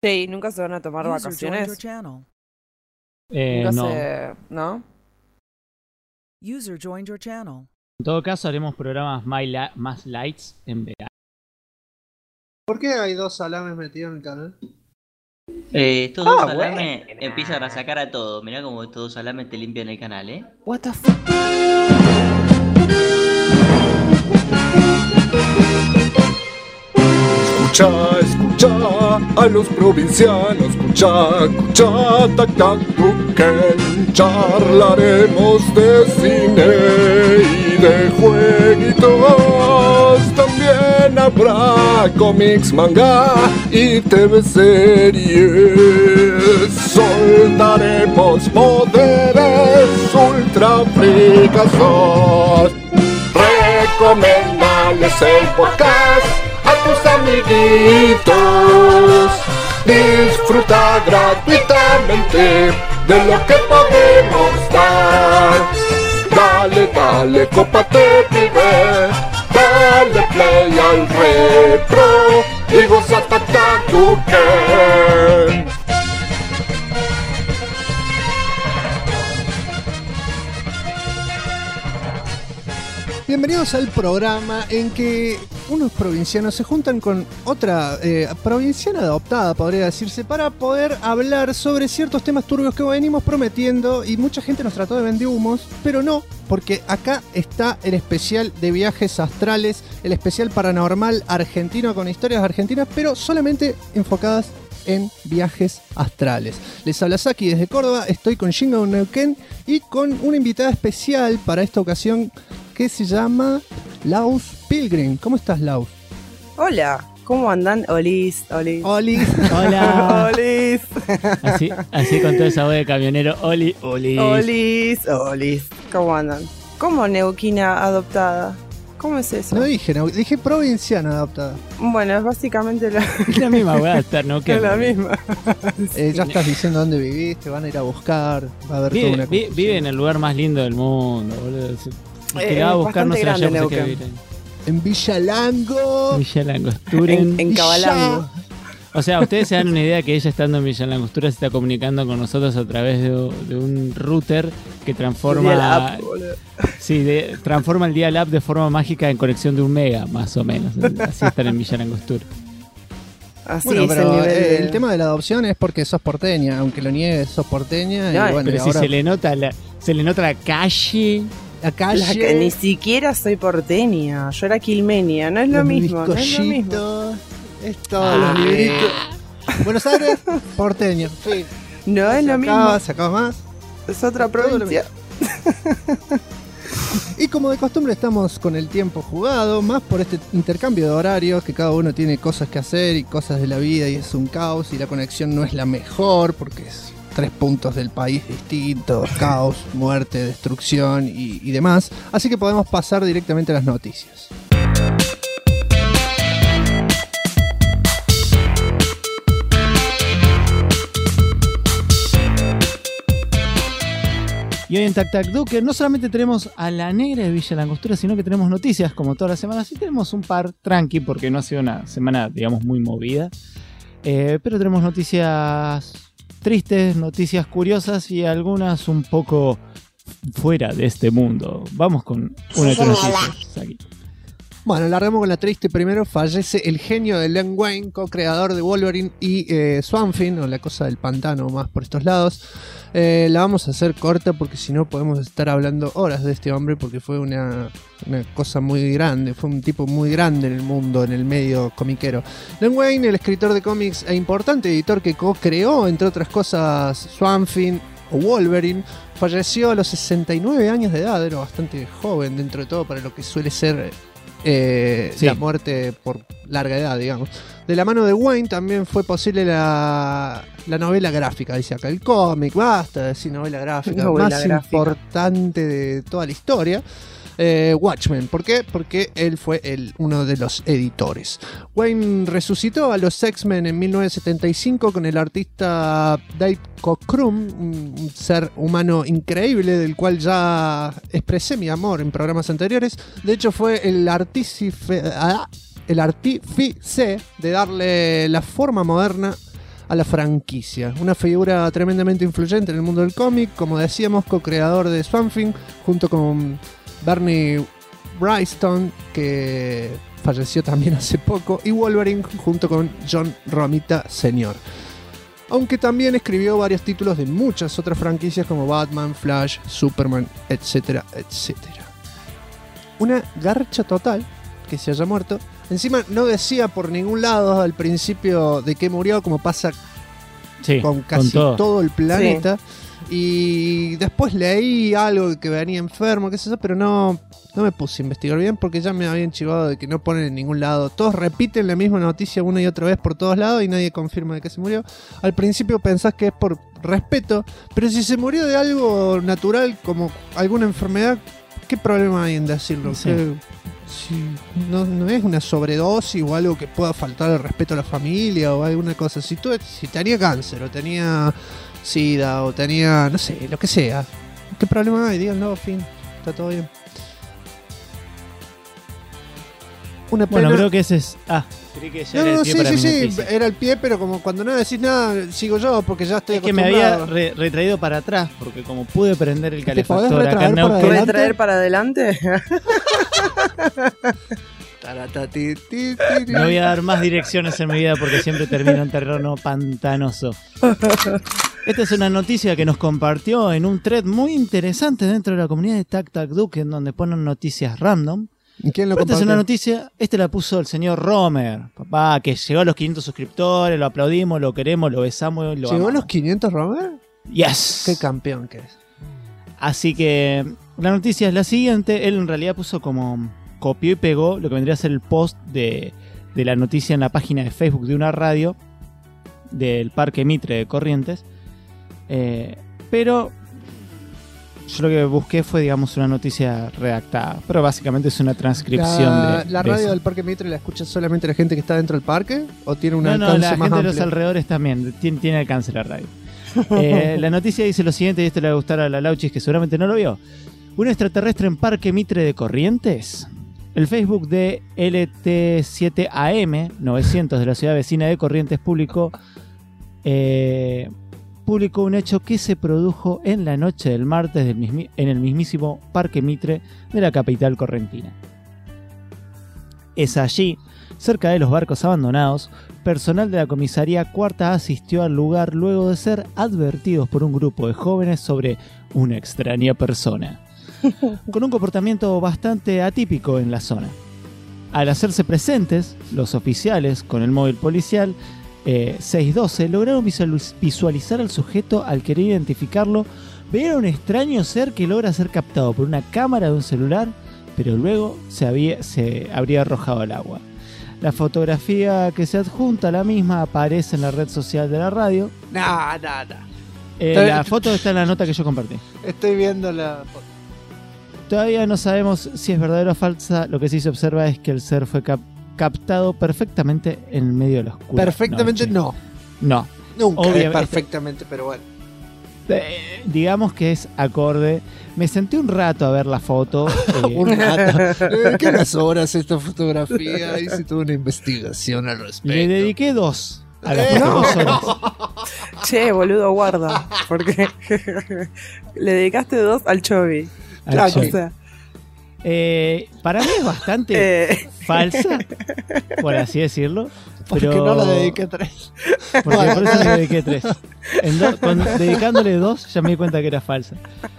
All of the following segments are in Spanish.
Sí, nunca se van a tomar vacaciones. No. ¿No? User joined your channel. En todo caso, haremos programas más lights en verano. ¿Por qué hay 2 salames metidos en el canal? Estos dos salames empiezan a sacar a todo. Mirá como estos dos salames te limpian el canal, ¿eh? What the fuck? Escucha a los provincianos, escucha, tac tac tuquen. Charlaremos de cine y de jueguitos. También habrá cómics, manga y TV series. Soltaremos poderes ultra fricazos. Recomendales el podcast a tus amiguitos. Disfruta gratuitamente de lo que podemos dar. Dale, cópate, pibe. Dale play al retro y goza Tuken. Bienvenidos al programa en que unos provincianos se juntan con otra provinciana adoptada, podría decirse, para poder hablar sobre ciertos temas turbios que venimos prometiendo, y mucha gente nos trató de vender humos, pero no, porque acá está el especial de viajes astrales, el especial paranormal argentino con historias argentinas, pero solamente enfocadas en viajes astrales. Les habla Saki desde Córdoba, estoy con Shingo Neuquén y con una invitada especial para esta ocasión que se llama Laus Pilgrim. ¿Cómo estás, Laus? Hola, ¿cómo andan? Olis. Hola. Olis. Así con toda esa voz de camionero. Olis. ¿Cómo andan? ¿Cómo neuquina adoptada? ¿Cómo es eso? No dije provinciana adoptada. Bueno, es básicamente la misma, voy a estar, ¿no? Es la misma. Ya estás diciendo dónde vivís, te van a ir a buscar, va a haber toda una cosa. Vive en el lugar más lindo del mundo, boludo. Que la va a buscar, no se la lleva que vivir ahí. En Villa Lango. En Cabalango. O sea, ustedes se dan una idea que ella estando en Villa Langostura se está comunicando con nosotros a través de un router que transforma transforma el dial-up de forma mágica en conexión de 1 mega, más o menos. Así están en Villa Langostura. Así bueno, es pero el nivel el tema de la adopción es porque sos porteña, aunque lo niegues, sos porteña. No, y bueno, pero y si ahora... se le nota la calle. Ni siquiera soy porteña, yo era quilmenia, no es lo mismo. Es todo los libritos. Buenos Aires, porteño. Sí. No es lo mismo. Sacaba más. Es otra provincia. Y como de costumbre estamos con el tiempo jugado, más por este intercambio de horarios, que cada uno tiene cosas que hacer y cosas de la vida y es un caos y la conexión no es la mejor porque es 3 puntos del país distintos, caos, muerte, destrucción y demás. Así que podemos pasar directamente a las noticias. Y hoy en Tac Tac Duque no solamente tenemos a la negra de Villa Langostura, sino que tenemos noticias como todas las semanas. Y tenemos un par tranqui porque no ha sido una semana, digamos, muy movida. Pero tenemos noticias tristes, noticias curiosas y algunas un poco fuera de este mundo. Vamos con una de tus noticias aquí. Bueno, largamos con la triste primero. Fallece el genio de Len Wein, co-creador de Wolverine y Swamp Thing, o la cosa del pantano más por estos lados. La vamos a hacer corta porque si no podemos estar hablando horas de este hombre, porque fue una cosa muy grande, fue un tipo muy grande en el mundo, en el medio comiquero. Len Wein, el escritor de cómics e importante editor que co-creó, entre otras cosas, Swamp Thing o Wolverine, falleció a los 69 años de edad. Era bastante joven dentro de todo para lo que suele ser la muerte por larga edad, digamos. De la mano de Wayne también fue posible la novela gráfica, dice acá. El cómic, basta de decir novela gráfica, importante de toda la historia. Watchmen. ¿Por qué? Porque él fue uno de los editores. Wayne resucitó a los X-Men en 1975 con el artista Dave Cockrum, un ser humano increíble del cual ya expresé mi amor en programas anteriores. De hecho fue el artífice de darle la forma moderna a la franquicia. Una figura tremendamente influyente en el mundo del cómic, como decíamos, co-creador de Swamp Thing, junto con Bernie Wrightson, que falleció también hace poco, y Wolverine junto con John Romita Sr. Aunque también escribió varios títulos de muchas otras franquicias como Batman, Flash, Superman, etcétera, etcétera. Una garcha total que se haya muerto. Encima no decía por ningún lado al principio de que murió, como pasa con casi todo el planeta. Sí. Y después leí algo que venía enfermo, qué sé yo, pero no me puse a investigar bien porque ya me habían chivado de que no ponen en ningún lado. Todos repiten la misma noticia una y otra vez por todos lados y nadie confirma de que se murió. Al principio pensás que es por respeto, pero si se murió de algo natural como alguna enfermedad, ¿qué problema hay en decirlo? Sí. Si no es una sobredosis o algo que pueda faltar el respeto a la familia o alguna cosa. Si tenía cáncer o tenía SIDA o tenía, no sé, lo que sea, ¿qué problema hay? Díganlo, fin, está todo bien. Una pena. Bueno, creo que ese es... creí que ya era el pie para mi noticia. Era el pie, pero como cuando no decís nada, sigo yo porque ya estoy acostumbrado. Es que me había retraído para atrás, porque como pude prender el calefactor acá en Neuquén... ¿Puedes traer para adelante? No voy a dar más direcciones en mi vida porque siempre termino en terreno pantanoso. Esta es una noticia que nos compartió en un thread muy interesante dentro de la comunidad de Tac Tac Duke, en donde ponen noticias random. ¿Quién lo Esta es una noticia, la puso el señor Romer, papá, que llegó a los 500 suscriptores, lo aplaudimos, lo queremos, lo besamos, lo ¿Llegó amamos. a los 500 Romer? Yes. Qué campeón que es. Así que la noticia es la siguiente. Él en realidad puso como... copió y pegó lo que vendría a ser el post de la noticia en la página de Facebook de una radio del Parque Mitre de Corrientes. Pero yo lo que busqué fue, digamos, una noticia redactada. Pero básicamente es una transcripción ¿La radio del Parque Mitre la escucha solamente la gente que está dentro del parque? ¿O tiene un alcance la más gente amplio? de los alrededores también tiene alcance la radio. La noticia dice lo siguiente, y esto le va a gustar a la Lauchis, que seguramente no lo vio. Un extraterrestre en Parque Mitre de Corrientes. El Facebook de LT7AM 900 de la ciudad vecina de Corrientes publicó un hecho que se produjo en la noche del martes en el mismísimo Parque Mitre de la capital correntina. Es allí, cerca de los barcos abandonados, personal de la comisaría cuarta asistió al lugar luego de ser advertidos por un grupo de jóvenes sobre una extraña persona, con un comportamiento bastante atípico en la zona. Al hacerse presentes, los oficiales, con el móvil policial 612, lograron visualizar al sujeto. Al querer identificarlo, vieron un extraño ser que logra ser captado por una cámara de un celular, pero luego se habría arrojado al agua. La fotografía que se adjunta a la misma aparece en la red social de la radio. La foto está en la nota que yo compartí. Estoy viendo la foto. Todavía no sabemos si es verdadera o falsa. Lo que sí se observa es que el ser fue captado perfectamente en el medio de la oscuridad. Perfectamente no. No. Nunca Obviamente, es perfectamente, pero bueno. Digamos que es acorde. Me senté un rato a ver la foto. Un rato. ¿Qué unas horas esta fotografía? Hice toda una investigación al respecto. Le dediqué 2 a la foto, 2 horas. Che, boludo, guarda. Porque le dedicaste 2 al Chovy. O sea, para mí es bastante falsa, por así decirlo. Porque pero... no la dediqué 3. Porque por eso le dediqué 3. Dedicándole 2 ya me di cuenta que era falsa.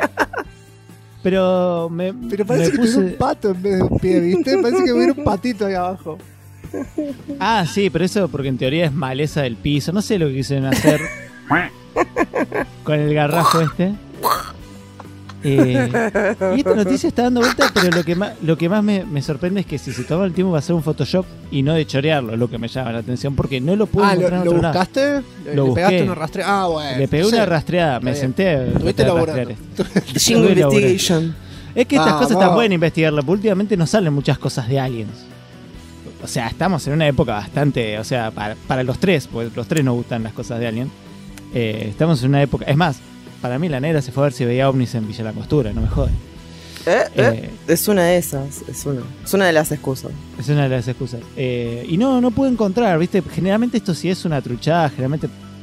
Pero parece que puse... tuviera un pato en vez de un pie, ¿viste? Parece que hubiera un patito ahí abajo. Ah, sí, pero eso porque en teoría es maleza del piso. No sé lo que quisieron hacer con el garrafo este. Y esta noticia está dando vuelta, pero lo que más me sorprende es que si se toma el tiempo va a hacer un Photoshop y no de chorearlo, lo que me llama la atención, porque no lo puedo encontrar en ¿lo otro buscaste? lado. ¿Le Lo pegaste busqué. una rastreada? Bueno. Le pegué una rastreada, me senté. Tuviste rastrear laburando. Shin Investigation. Es que estas cosas están buenas investigarlas, porque últimamente no salen muchas cosas de aliens. O sea, estamos en una época bastante, o sea, para los tres, porque los tres nos gustan las cosas de alien. Estamos en una época, es más, para mí la negra se fue a ver si veía ovnis en Villa Langostura, no me joden. Es una de esas, es una de las excusas. Es una de las excusas. Y no puedo encontrar, ¿viste? Generalmente esto si es una truchada, generalmente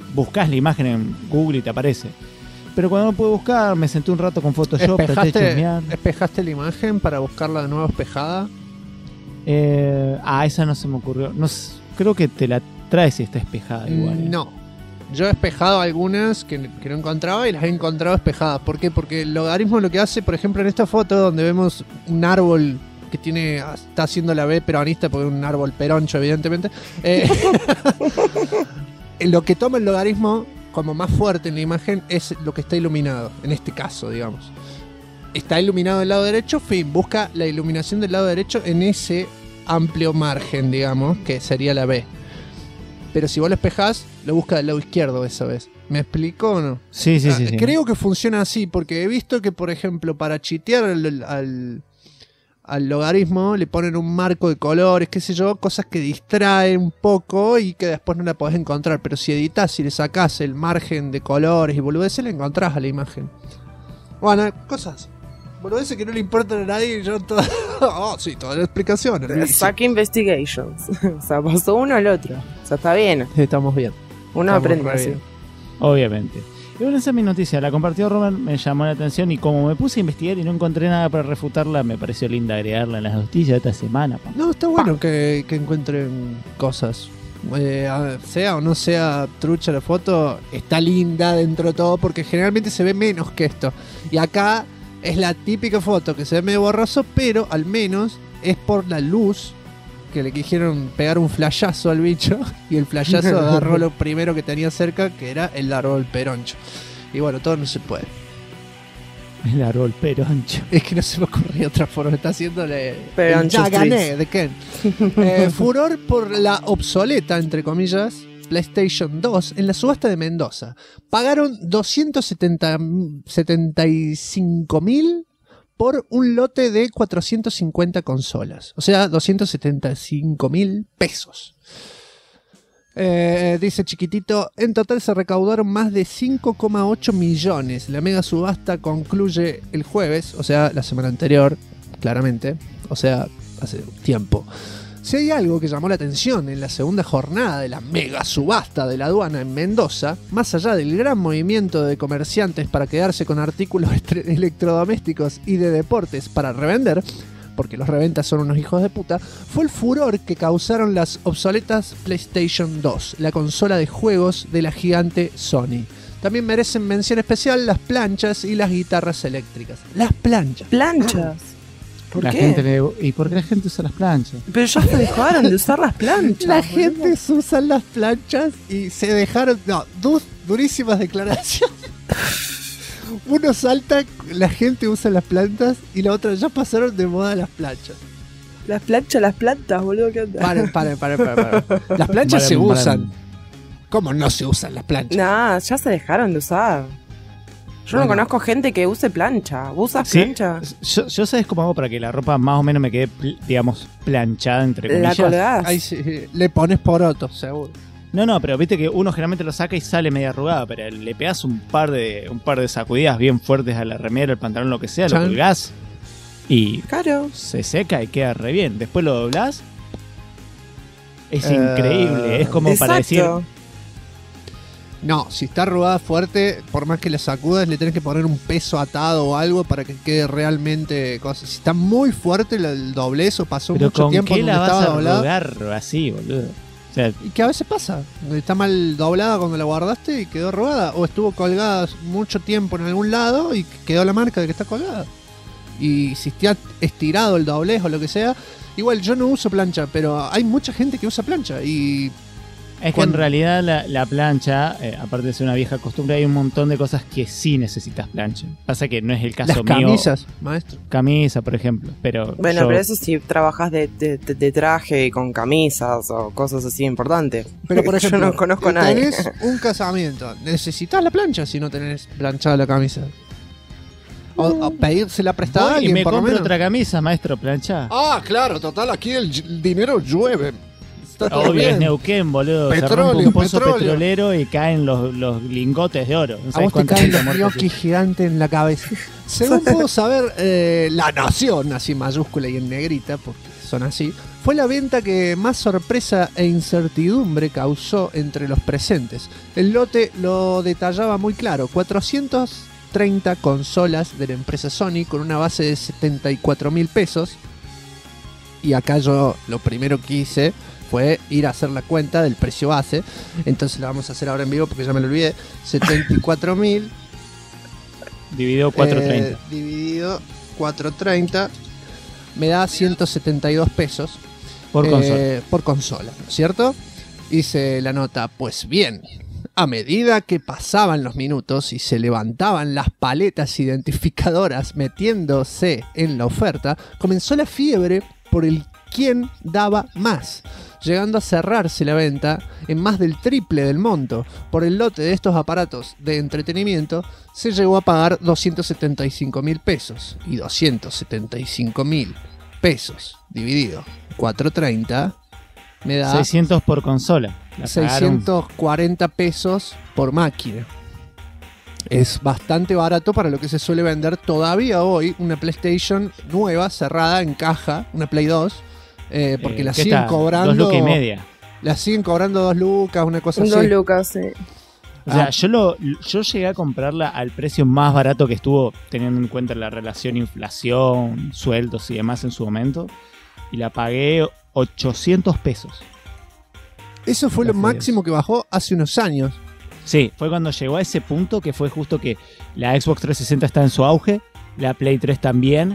buscas la imagen en Google y te aparece. Pero cuando no puedo buscar, me senté un rato con Photoshop, traté de chusmear. ¿Espejaste la imagen para buscarla de nuevo espejada? Esa no se me ocurrió. No, creo que te la trae si está espejada igual. No. Yo he espejado algunas que no encontraba y las he encontrado espejadas. ¿Por qué? Porque el logaritmo lo que hace, por ejemplo, en esta foto donde vemos un árbol que está haciendo la B peronista, porque es un árbol peroncho, evidentemente. Lo que toma el logaritmo como más fuerte en la imagen es lo que está iluminado, en este caso, digamos. Está iluminado del lado derecho, fin, busca la iluminación del lado derecho en ese amplio margen, digamos, que sería la B. Pero si vos lo espejás, lo busca del lado izquierdo esa vez. ¿Me explico o no? Sí. Creo que funciona así, porque he visto que, por ejemplo, para chitear al logaritmo le ponen un marco de colores, qué sé yo, cosas que distraen un poco y que después no la podés encontrar. Pero si editás y le sacás el margen de colores y boludeces, le encontrás a la imagen. Bueno, cosas. Boludeces que no le importan a nadie y yo toda... sí, toda la explicación. Sack investigations. O sea, pasó uno al otro. O sea, está bien. Estamos bien. Uno Estamos aprende re así. bien. Obviamente. Y bueno, esa es mi noticia. La compartió Robert, me llamó la atención y como me puse a investigar y no encontré nada para refutarla, me pareció linda agregarla en las noticias de esta semana. No, está bueno que encuentren cosas. Sea o no sea trucha la foto, está linda dentro de todo porque generalmente se ve menos que esto. Y acá es la típica foto que se ve medio borroso, pero al menos es por la luz que le quisieron pegar un flashazo al bicho y el flashazo agarró lo primero que tenía cerca, que era el árbol peroncho. Y bueno, todo no se puede. El árbol peroncho. Es que no se me ocurrió otra forma. Está haciéndole Peroncho ya gané Streets. de Ken. Furor por la obsoleta, entre comillas, PlayStation 2 en la subasta de Mendoza. Pagaron 275.000 por un lote de 450 consolas. O sea, 275.000 pesos. Dice chiquitito, en total se recaudaron más de 5,8 millones. La mega subasta concluye el jueves, o sea, la semana anterior, claramente. O sea, hace tiempo. Si hay algo que llamó la atención en la segunda jornada de la mega subasta de la aduana en Mendoza, más allá del gran movimiento de comerciantes para quedarse con artículos electrodomésticos y de deportes para revender, porque los reventas son unos hijos de puta, fue el furor que causaron las obsoletas PlayStation 2, la consola de juegos de la gigante Sony. También merecen mención especial las planchas y las guitarras eléctricas. Las planchas. Planchas. ¿Por La qué? gente ¿Y por qué la gente usa las planchas? Pero ya se dejaron de usar las planchas. La boludo. gente usa las planchas y se dejaron... No, durísimas declaraciones. Uno salta, la gente usa las plantas y la otra ya pasaron de moda las planchas. Las planchas, las plantas, boludo. ¿Qué onda? Paren. Las planchas se usan. ¿Cómo no se usan las planchas? Nah, ya se dejaron de usar. Yo no Bueno. conozco gente que use plancha. ¿Vos usas Sí. plancha? Yo sabes cómo hago para que la ropa más o menos me quede, digamos, planchada, entre La comillas. colgás. Ahí sí, le pones poroto, seguro. No, pero viste que uno generalmente lo saca y sale media arrugada, pero le pegas un par de sacudidas bien fuertes a la remera, el pantalón, lo que sea, Chan. lo colgás y Claro. se seca y queda re bien. Después lo doblás. Es increíble, es como para decir... Exacto. No, si está arrugada fuerte, por más que la sacudas, le tenés que poner un peso atado o algo para que quede realmente cosa. Si está muy fuerte el doblez o pasó Pero mucho ¿con tiempo qué donde la vas estaba a doblada. arrugar así, boludo? O sea, Y que a veces pasa. Está mal doblada cuando la guardaste y quedó arrugada. O estuvo colgada mucho tiempo en algún lado y quedó la marca de que está colgada. Y si está estirado el doblez o lo que sea. Igual yo no uso plancha, pero hay mucha gente que usa plancha. Y es que en realidad la plancha, aparte de ser una vieja costumbre, hay un montón de cosas que sí necesitas plancha. Pasa que no es el caso las mío. camisas, maestro. Camisa, por ejemplo. Pero Bueno, yo- pero eso si trabajas de traje con camisas o cosas así importantes. Pero por ejemplo, yo no conozco a nadie. tenés un casamiento, necesitas la plancha si no tenés planchada la camisa. O pedírsela prestada a Voy y alguien me por lo compro menos. otra camisa, maestro, plancha. Ah, claro, total, aquí el dinero llueve. Está todo Obvio, bien. es Neuquén, boludo. Se Petróleo, rompe un pozo petróleo. petrolero y caen los lingotes de oro. No A sabes vos te cuánta caen gente los muerta gnocchi gigantes en la cabeza. Según puedo saber, La Nación, así mayúscula y en negrita, porque son así, fue la venta que más sorpresa e incertidumbre causó entre los presentes. El lote lo detallaba muy claro, 430 consolas de la empresa Sony con una base de 74.000 pesos. Y acá yo lo primero que hice fue ir a hacer la cuenta del precio base. Entonces la vamos a hacer ahora en vivo porque ya me lo olvidé. 74.000 dividido 430. Dividido 430 me da 172 pesos Por consola. por consola, ¿no es cierto? Dice la nota, pues bien, a medida que pasaban los minutos y se levantaban las paletas identificadoras metiéndose en la oferta, comenzó la fiebre por el quién daba más, llegando a cerrarse la venta en más del triple del monto. Por el lote de estos aparatos de entretenimiento se llegó a pagar 275.000 pesos. Y 275.000 pesos dividido 430 me da 600 por consola. La pagaron. 640 pesos por máquina. Es bastante barato para lo que se suele vender todavía hoy una PlayStation nueva, cerrada en caja, una Play 2, porque la ¿qué siguen está? cobrando. 2 lucas y media. La siguen cobrando 2 lucas, una cosa así. 2 lucas, sí. O sea, yo llegué a comprarla al precio más barato que estuvo, teniendo en cuenta la relación inflación, sueldos y demás en su momento. Y la pagué 800 pesos. Eso fue lo Así es. máximo que bajó hace unos años. Sí, fue cuando llegó a ese punto que fue justo que la Xbox 360 está en su auge, la Play 3 también,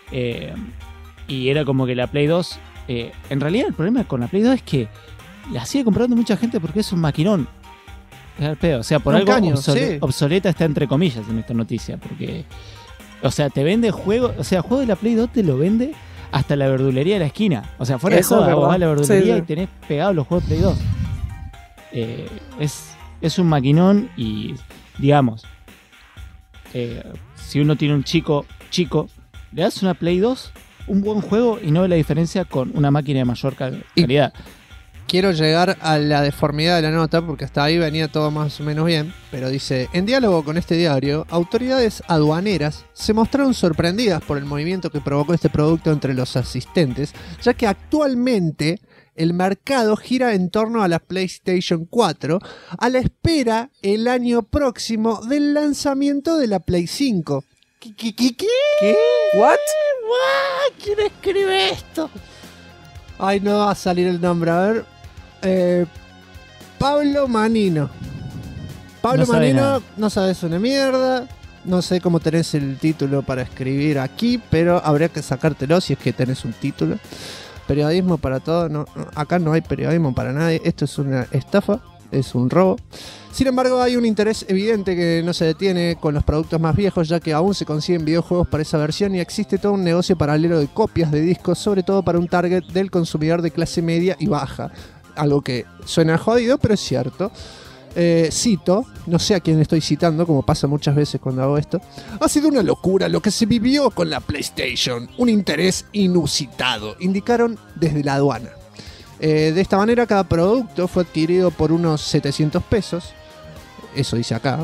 y era como que la Play 2, en realidad el problema con la Play 2 es que la sigue comprando mucha gente porque es un maquinón. Es al pedo. O sea, por Un algo caño, sí. obsoleta está entre comillas en esta noticia, porque, o sea, te vende juego, o sea, juego de la Play 2 te lo vende hasta la verdulería de la esquina. O sea, fuera Eso de es joda, vos verdad. vas a la verdulería Sí, y sí. tenés pegados los juegos de Play 2. Es un maquinón y, digamos, si uno tiene un chico, le das una Play 2, un buen juego y no ve la diferencia con una máquina de mayor calidad. Quiero llegar a la deformidad de la nota porque hasta ahí venía todo más o menos bien, pero dice, en diálogo con este diario, autoridades aduaneras se mostraron sorprendidas por el movimiento que provocó este producto entre los asistentes, ya que actualmente el mercado gira en torno a la PlayStation 4 a la espera el año próximo del lanzamiento de la Play 5. ¿Qué? ¿What? ¿Quién escribe esto? Ay, no va a salir el nombre, a ver. Pablo Manino. Pablo No sabe Manino, nada. no sabes una mierda. No sé cómo tenés el título para escribir aquí, pero habría que sacártelo si es que tenés un título. Periodismo para todo, no, acá no hay periodismo para nadie. Esto es una estafa, es un robo. Sin embargo, hay un interés evidente que no se detiene con los productos más viejos, ya que aún se consiguen videojuegos para esa versión y existe todo un negocio paralelo de copias de discos, sobre todo para un target del consumidor de clase media y baja. Algo que suena jodido, pero es cierto. Cito, no sé a quién estoy citando, como pasa muchas veces cuando hago esto. Ha sido una locura lo que se vivió con la PlayStation, un interés inusitado, indicaron desde la aduana. De esta manera cada producto fue adquirido por unos 700 pesos, eso dice acá,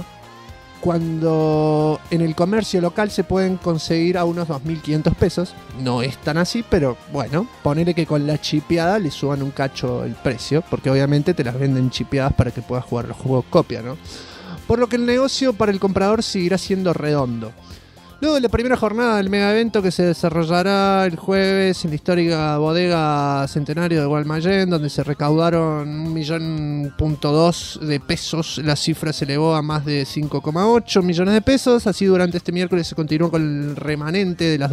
cuando en el comercio local se pueden conseguir a unos 2.500 pesos. No es tan así, pero bueno, ponele que con la chipeada le suban un cacho el precio, porque obviamente te las venden chipeadas para que puedas jugar los juegos copia, ¿no? Por lo que el negocio para el comprador seguirá siendo redondo. Luego de la primera jornada del mega evento que se desarrollará el jueves en la histórica bodega Centenario de Guaymallén, donde se recaudaron 1,2 millones de pesos, la cifra se elevó a más de 5,8 millones de pesos. Así durante este miércoles se continuó con el remanente de las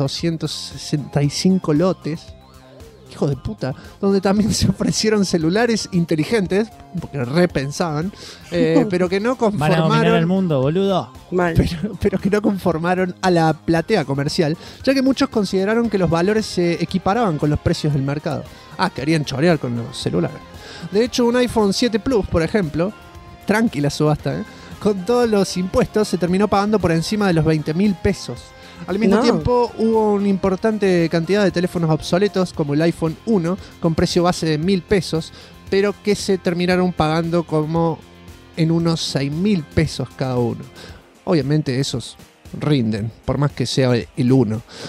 265 lotes. Hijo de puta, donde también se ofrecieron celulares inteligentes, porque repensaban, pero que no Van a dominar el conformaron. mundo, boludo. Mal. Pero que no conformaron a la platea comercial, ya que muchos consideraron que los valores se equiparaban con los precios del mercado. Querían chorear con los celulares. De hecho, un iPhone 7 Plus, por ejemplo, tranquila subasta, con todos los impuestos se terminó pagando por encima de los 20.000 pesos. Al mismo No. tiempo hubo una importante cantidad de teléfonos obsoletos como el iPhone 1 con precio base de 1.000 pesos, pero que se terminaron pagando como en unos 6.000 pesos cada uno. Obviamente esos rinden, por más que sea el 1.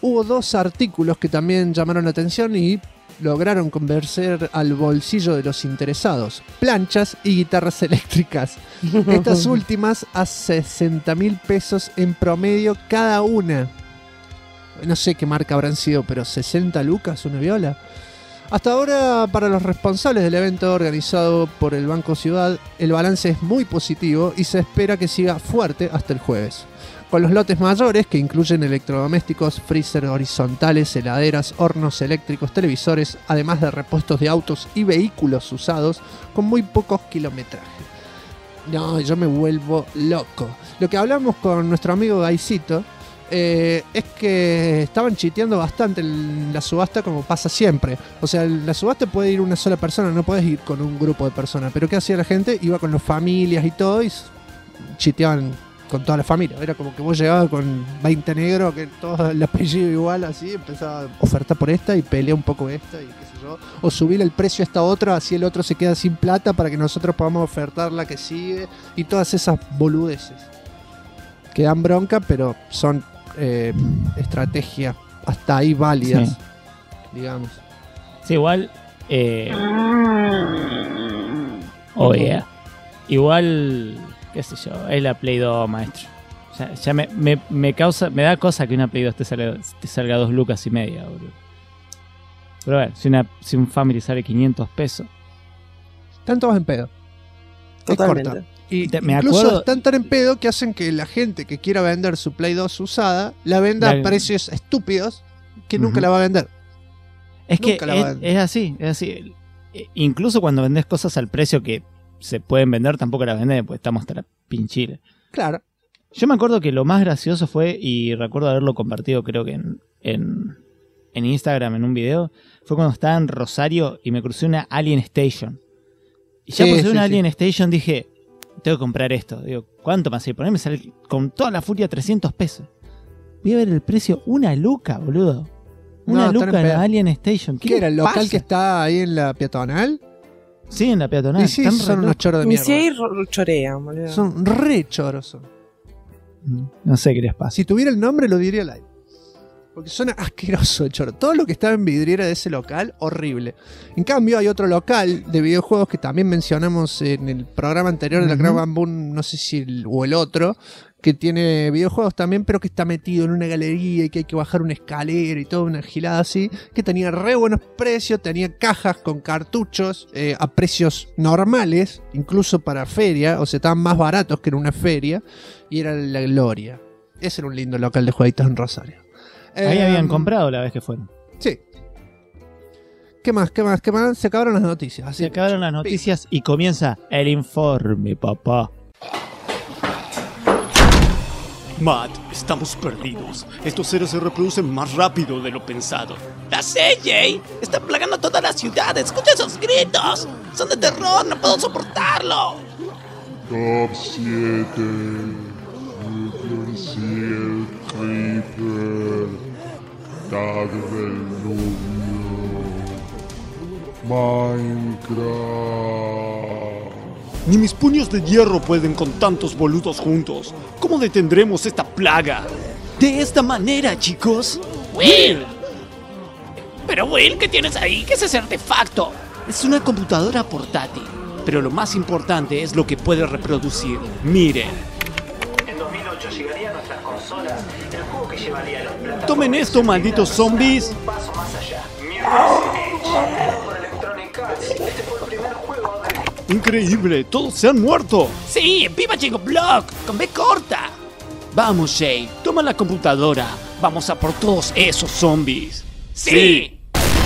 Hubo 2 artículos que también llamaron la atención y lograron convencer al bolsillo de los interesados: planchas y guitarras eléctricas. Estas últimas a 60.000 pesos en promedio cada una. No sé qué marca habrán sido, pero 60 lucas una viola. Hasta ahora, para los responsables del evento organizado por el Banco Ciudad, el balance es muy positivo y se espera que siga fuerte hasta el jueves. Con los lotes mayores, que incluyen electrodomésticos, freezer horizontales, heladeras, hornos eléctricos, televisores, además de repuestos de autos y vehículos usados con muy pocos kilometrajes. No, yo me vuelvo loco. Lo que hablamos con nuestro amigo Gaisito es que estaban chiteando bastante en la subasta, como pasa siempre. O sea, en la subasta puede ir una sola persona, no puedes ir con un grupo de personas. Pero ¿qué hacía la gente? Iba con las familias y todo y chiteaban con toda la familia. Era como que vos llegabas con 20 negros, que todo el apellido igual, así, empezaba a ofertar por esta y pelea un poco esta y qué sé yo. O subir el precio a esta otra, así el otro se queda sin plata para que nosotros podamos ofertar la que sigue. Y todas esas boludeces que dan bronca, pero son estrategias hasta ahí válidas, sí, digamos. Sí, igual oh yeah. Igual, qué sé yo, es la Play 2, maestro. Ya me da cosa que una Play 2 te salga 2 lucas y media, boludo. Pero a ver, si un Family sale 500 pesos. Están todos en pedo. Totalmente. Es corta. Y me incluso acuerdo, están tan en pedo que hacen que la gente que quiera vender su Play 2 usada la venda a precios estúpidos que nunca la va a vender. Es que es así. Incluso cuando vendés cosas al precio que se pueden vender, tampoco las vendés, pues estamos hasta la pinchila. Claro. Yo me acuerdo que lo más gracioso fue, y recuerdo haberlo compartido creo que en Instagram en un video, fue cuando estaba en Rosario y me crucé una Alien Station. Y ya por ser una Alien Station dije, tengo que comprar esto. Digo, ¿cuánto más? Y ponerme sale con toda la furia 300 pesos. Voy a ver el precio, 1 luca, boludo. Una luca en la Alien Station. ¿Qué era? ¿El local que está ahí en la peatonal? Sí, en la peatonal. Y sí, son unos choros de mierda. Ni si ahí chorean, boludo. Son re choros. No sé qué les pasa. Si tuviera el nombre lo diría live. Porque suena asqueroso el choro. Todo lo que estaba en vidriera de ese local, horrible. En cambio, hay otro local de videojuegos que también mencionamos en el programa anterior de la Crack Bamboo, no sé si o el otro, que tiene videojuegos también, pero que está metido en una galería y que hay que bajar una escalera y toda una gilada así, que tenía re buenos precios, tenía cajas con cartuchos a precios normales, incluso para feria, o sea, estaban más baratos que en una feria, y era la gloria. Ese era un lindo local de jueguitos en Rosario. Ahí habían comprado la vez que fueron. Sí. ¿Qué más? Se acabaron las noticias. Así se acabaron las noticias y comienza el informe, papá. Matt, estamos perdidos. Estos seres se reproducen más rápido de lo pensado. ¡La sé, Jay! ¡Están plagando toda la ciudad! ¡Escucha esos gritos! ¡Son de terror! ¡No puedo soportarlo! Top 7. Ciel Creeper. Tag del novio. Minecraft. Ni mis puños de hierro pueden con tantos boludos juntos. ¿Cómo detendremos esta plaga? De esta manera, chicos. ¡Will! Pero Will, ¿qué tienes ahí? ¿Qué es ese artefacto? Es una computadora portátil. Pero lo más importante es lo que puede reproducir. Miren. En 2008 llegaría a nuestras consolas el juego que llevaría a los plataformas. Tomen esto, malditos zombies. Un paso más allá. Mirror's Edge. Por Electronic Arts. Este fue el primer juego a ver. Increíble, todos se han muerto. Sí, viva Chico Block, con B corta. Vamos, Jay, toma la computadora. Vamos a por todos esos zombies. Sí.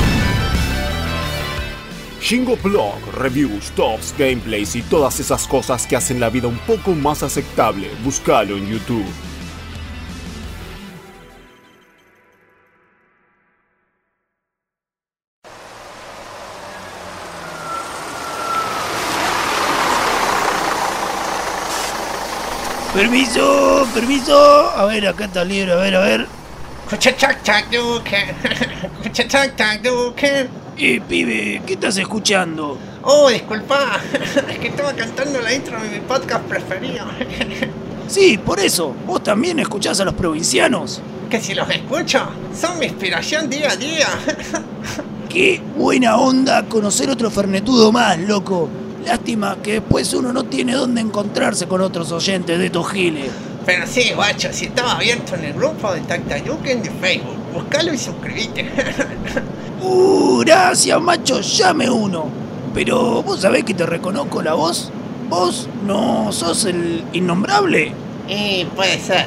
Shingo Blog, reviews, tops, gameplays y todas esas cosas que hacen la vida un poco más aceptable. Búscalo en YouTube. Permiso. A ver, acá está el libro, a ver. Pibe, ¿qué estás escuchando? Oh, disculpa, es que estaba cantando la intro de mi podcast preferido. Sí, por eso. ¿Vos también escuchás a los provincianos? Que si los escucho, son mi inspiración día a día. ¡Qué buena onda conocer otro fernetudo más, loco! Lástima que después uno no tiene dónde encontrarse con otros oyentes de estos giles. Pero sí, guacho, si estaba abierto en el grupo de Tactayuken de Facebook, buscalo y suscríbete. Gracias, macho, llame uno. Pero, ¿vos sabés que te reconozco la voz? ¿Vos no sos el innombrable? Puede ser.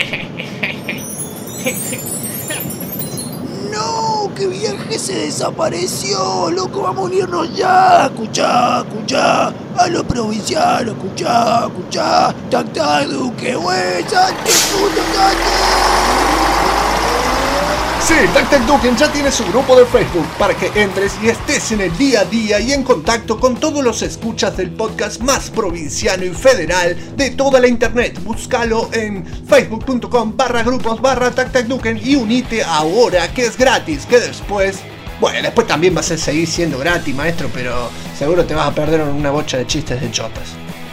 ¡No! ¡Qué viaje se desapareció! ¡Loco, vamos a unirnos ya! Escuchá, a lo provincial, escuchá. Tactaduque, güey, Sí, Tactaduken ya tiene su grupo de Facebook para que entres y estés en el día a día y en contacto con todos los escuchas del podcast más provinciano y federal de toda la internet. Búscalo en facebook.com/grupos/Tactaduken y unite ahora, que es gratis, que después también vas a seguir siendo gratis, maestro, pero seguro te vas a perder una bocha de chistes de chotas.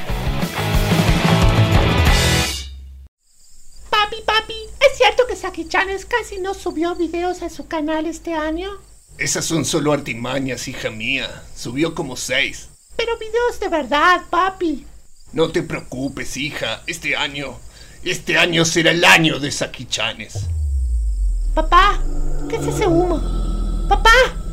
Papi, ¿es cierto que Saki-Chanes casi no subió videos a su canal este año? Esas son solo artimañas, hija mía. Subió como 6. Pero videos de verdad, papi. No te preocupes, hija. Este año será el año de Saki-Chanes. Papá, ¿qué es ese humo? ¡Papá!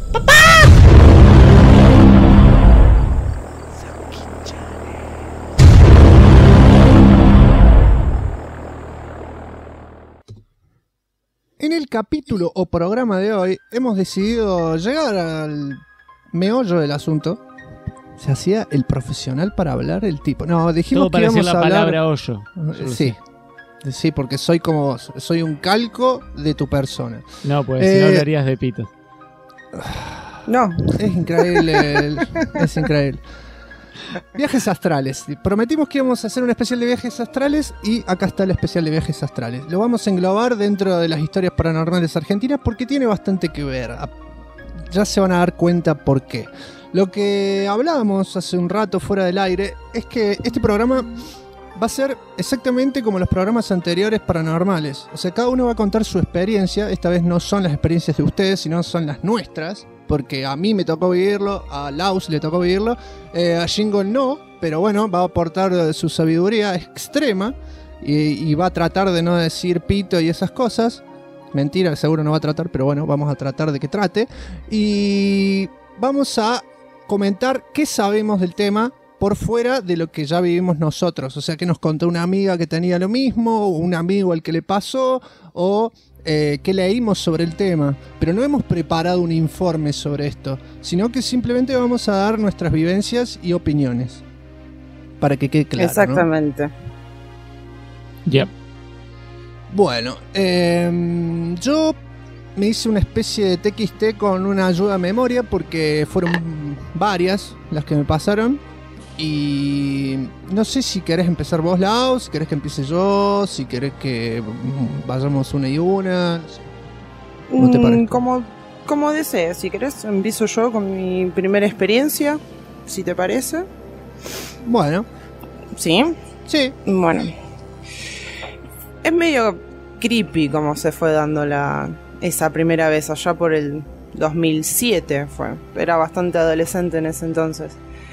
En el capítulo o programa de hoy hemos decidido llegar al meollo del asunto. Se hacía el profesional para hablar el tipo. No, dijimos que íbamos a hablar... la palabra hoyo. Sí, porque soy como vos. Soy un calco de tu persona. No, pues si no hablarías de pito. No, es increíble. Es increíble. Viajes astrales. Prometimos que íbamos a hacer un especial de viajes astrales y acá está el especial de viajes astrales. Lo vamos a englobar dentro de las historias paranormales argentinas porque tiene bastante que ver. Ya se van a dar cuenta por qué. Lo que hablábamos hace un rato fuera del aire es que este programa va a ser exactamente como los programas anteriores paranormales. O sea, cada uno va a contar su experiencia. Esta vez no son las experiencias de ustedes, sino son las nuestras. Porque a mí me tocó vivirlo, a Laus le tocó vivirlo, a Jingo no, pero bueno, va a aportar su sabiduría extrema y va a tratar de no decir pito y esas cosas. Mentira, seguro no va a tratar, pero bueno, vamos a tratar de que trate. Y vamos a comentar qué sabemos del tema por fuera de lo que ya vivimos nosotros. O sea, que nos contó una amiga que tenía lo mismo, o un amigo al que le pasó, o... que leímos sobre el tema, pero no hemos preparado un informe sobre esto, sino que simplemente vamos a dar nuestras vivencias y opiniones para que quede claro. Exactamente. Yep. Bueno, yo me hice una especie de TXT con una ayuda a memoria porque fueron varias las que me pasaron. Y no sé si querés empezar vos, Lau, si querés que empiece yo, si querés que vayamos una y una. ¿Cómo te parece? Como desees, si querés empiezo yo con mi primera experiencia, si te parece. Bueno. ¿Sí? Sí. Bueno. Es medio creepy como se fue dando esa primera vez, allá por el 2007 fue. Era bastante adolescente en ese entonces.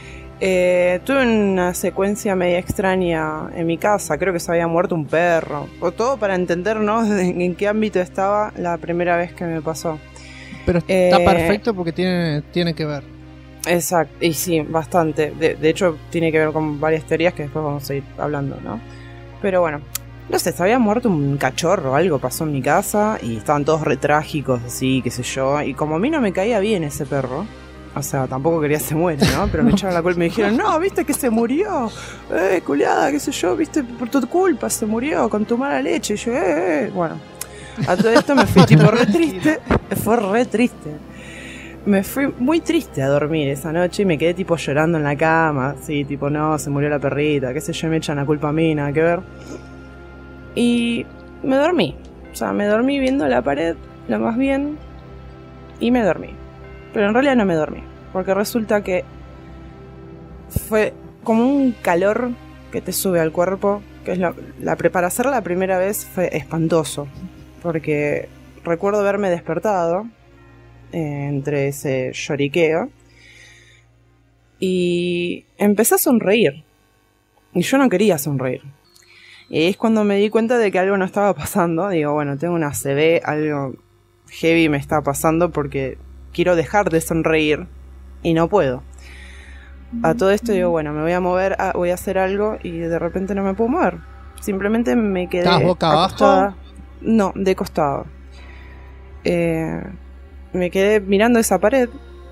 Tuve una secuencia media extraña en mi casa. Creo que se había muerto un perro. O todo para entender, ¿no? En qué ámbito estaba la primera vez que me pasó. Pero está perfecto porque tiene que ver. Exacto, y sí, bastante. De hecho, tiene que ver con varias teorías que después vamos a ir hablando, ¿no? Pero bueno, no sé, se había muerto un cachorro, algo pasó en mi casa y estaban todos re trágicos, así, qué sé yo. Y como a mí no me caía bien ese perro, o sea, tampoco quería que se muera, ¿no? Pero me echaron la culpa y me dijeron, no, viste que se murió, culiada, qué sé yo, viste, por tu culpa se murió, con tu mala leche. Y yo, bueno, a todo esto me fui tipo re triste, fue re triste. Me fui muy triste a dormir esa noche y me quedé tipo llorando en la cama, sí, tipo, no, se murió la perrita, qué sé yo, me echan la culpa a mí, nada que ver. Y me dormí, o sea, me dormí viendo la pared, lo más bien, y me dormí. Pero en realidad no me dormí, porque resulta que fue como un calor que te sube al cuerpo, que es para hacer la primera vez fue espantoso. porque recuerdo haberme despertado entre ese lloriqueo y empecé a sonreír. Y yo no quería sonreír. Y es cuando me di cuenta de que algo no estaba pasando. Digo, bueno, tengo una ACV, algo heavy me está pasando porque quiero dejar de sonreír y no puedo. A todo esto digo, bueno, me voy a mover, voy a hacer algo y de repente no me puedo mover. Simplemente me quedé ¿Estás boca acostada. abajo? No, de costado. Me quedé mirando esa pared,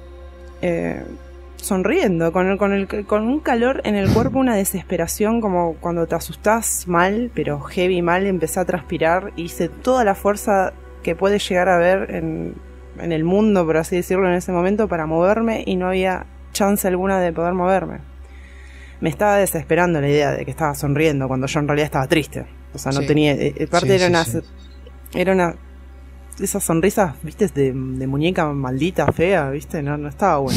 sonriendo, con un calor en el cuerpo, una desesperación, como cuando te asustás mal, pero heavy mal. Empecé a transpirar, hice toda la fuerza que puede llegar a haber en el mundo, por así decirlo, en ese momento para moverme, y no había chance alguna de poder moverme. Me estaba desesperando la idea de que estaba sonriendo cuando yo en realidad estaba triste. O sea, no Sí. tenía... Parte Sí, era sí, una... sí. Era una... Esas sonrisas, viste, de muñeca maldita, fea, viste, no estaba bueno.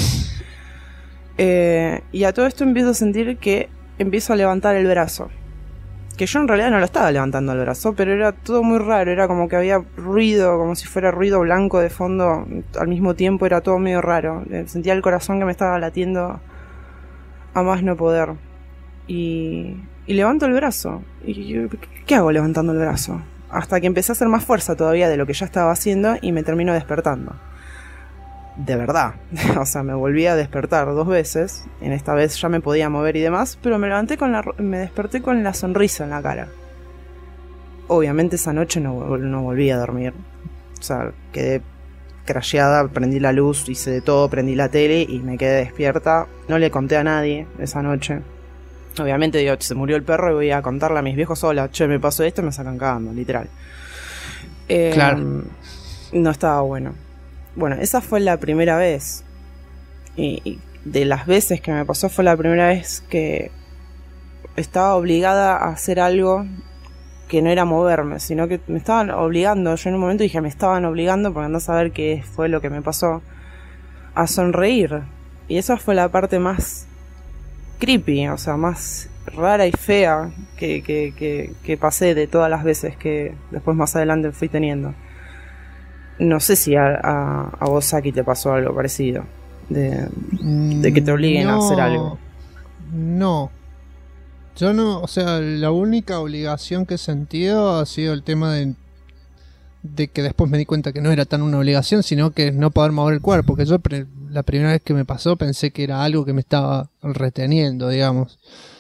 Y a todo esto empiezo a sentir que empiezo a levantar el brazo. Que yo en realidad no lo estaba levantando el brazo, pero era todo muy raro. Era como que había ruido, como si fuera ruido blanco de fondo. Al mismo tiempo era todo medio raro. Sentía el corazón que me estaba latiendo a más no poder. Y levanto el brazo. Y yo, ¿qué hago levantando el brazo? Hasta que empecé a hacer más fuerza todavía de lo que ya estaba haciendo y me termino despertando. De verdad. O sea, me volví a despertar 2 veces. En esta vez ya me podía mover y demás, pero me desperté con la sonrisa en la cara. Obviamente esa noche no volví a dormir. O sea, quedé crasheada, prendí la luz, hice de todo, prendí la tele y me quedé despierta. No le conté a nadie esa noche. Obviamente digo, se murió el perro y voy a contarle a mis viejos sola. Che, me pasó esto y me sacan cagando, literal. Claro. No estaba bueno. Bueno, esa fue la primera vez. Y de las veces que me pasó fue la primera vez que estaba obligada a hacer algo que no era moverme, sino que me estaban obligando. Yo en un momento dije, me estaban obligando, porque ando a saber qué fue lo que me pasó, a sonreír. Y esa fue la parte más creepy, o sea, más rara y fea que pasé de todas las veces que después más adelante fui teniendo. No sé si a vos, Saki, te pasó algo parecido. De que te obliguen a hacer algo. No. Yo no, o sea, la única obligación que he sentido ha sido el tema de que después me di cuenta que no era tan una obligación, sino que no poder mover el cuerpo. Que yo la primera vez que me pasó pensé que era algo que me estaba reteniendo, digamos.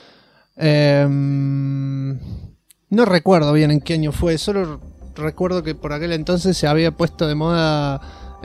No recuerdo bien en qué año fue, solo recuerdo que por aquel entonces se había puesto de moda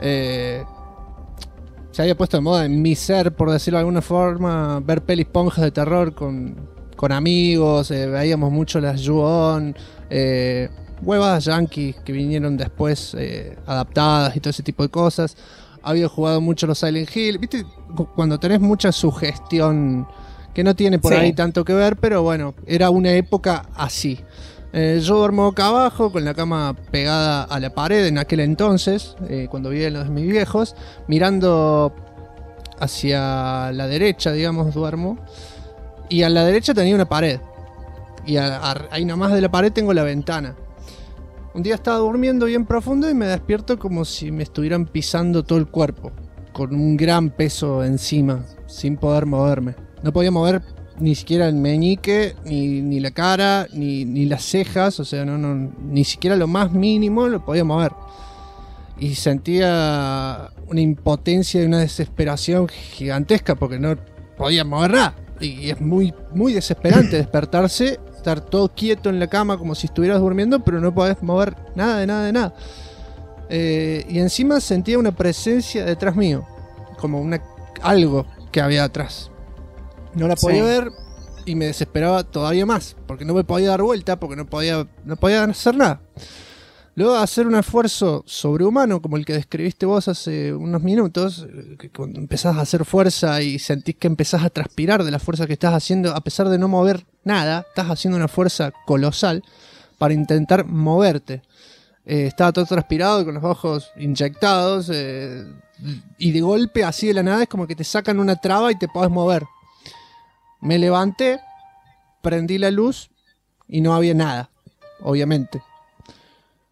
en mi ser, por decirlo de alguna forma, ver pelis ponjas de terror con amigos. Veíamos mucho las Ju-On, huevas yankees que vinieron después adaptadas y todo ese tipo de cosas. Había jugado mucho los Silent Hill, viste, cuando tenés mucha sugestión que no tiene por ahí tanto que ver, pero bueno, era una época así. Yo duermo boca abajo, con la cama pegada a la pared en aquel entonces, cuando vivía en los de mis viejos, mirando hacia la derecha, digamos, duermo. Y a la derecha tenía una pared. Y ahí nomás de la pared tengo la ventana. Un día estaba durmiendo bien profundo y me despierto como si me estuvieran pisando todo el cuerpo, con un gran peso encima, sin poder moverme. No podía mover ni siquiera el meñique, ni la cara, ni las cejas, o sea, ni siquiera lo más mínimo lo podía mover. Y sentía una impotencia y una desesperación gigantesca porque no podía mover nada. Y es muy, muy desesperante despertarse, estar todo quieto en la cama como si estuvieras durmiendo, pero no podés mover nada de nada. Y encima sentía una presencia detrás mío, como algo que había atrás. No la podía ver y me desesperaba todavía más, porque no me podía dar vuelta, porque no podía hacer nada. Luego de hacer un esfuerzo sobrehumano, como el que describiste vos hace unos minutos, que cuando empezás a hacer fuerza y sentís que empezás a transpirar de la fuerza que estás haciendo, a pesar de no mover nada, estás haciendo una fuerza colosal para intentar moverte. Estaba todo transpirado, con los ojos inyectados, y de golpe, así de la nada, es como que te sacan una traba y te podés mover. Me levanté, prendí la luz y no había nada, obviamente.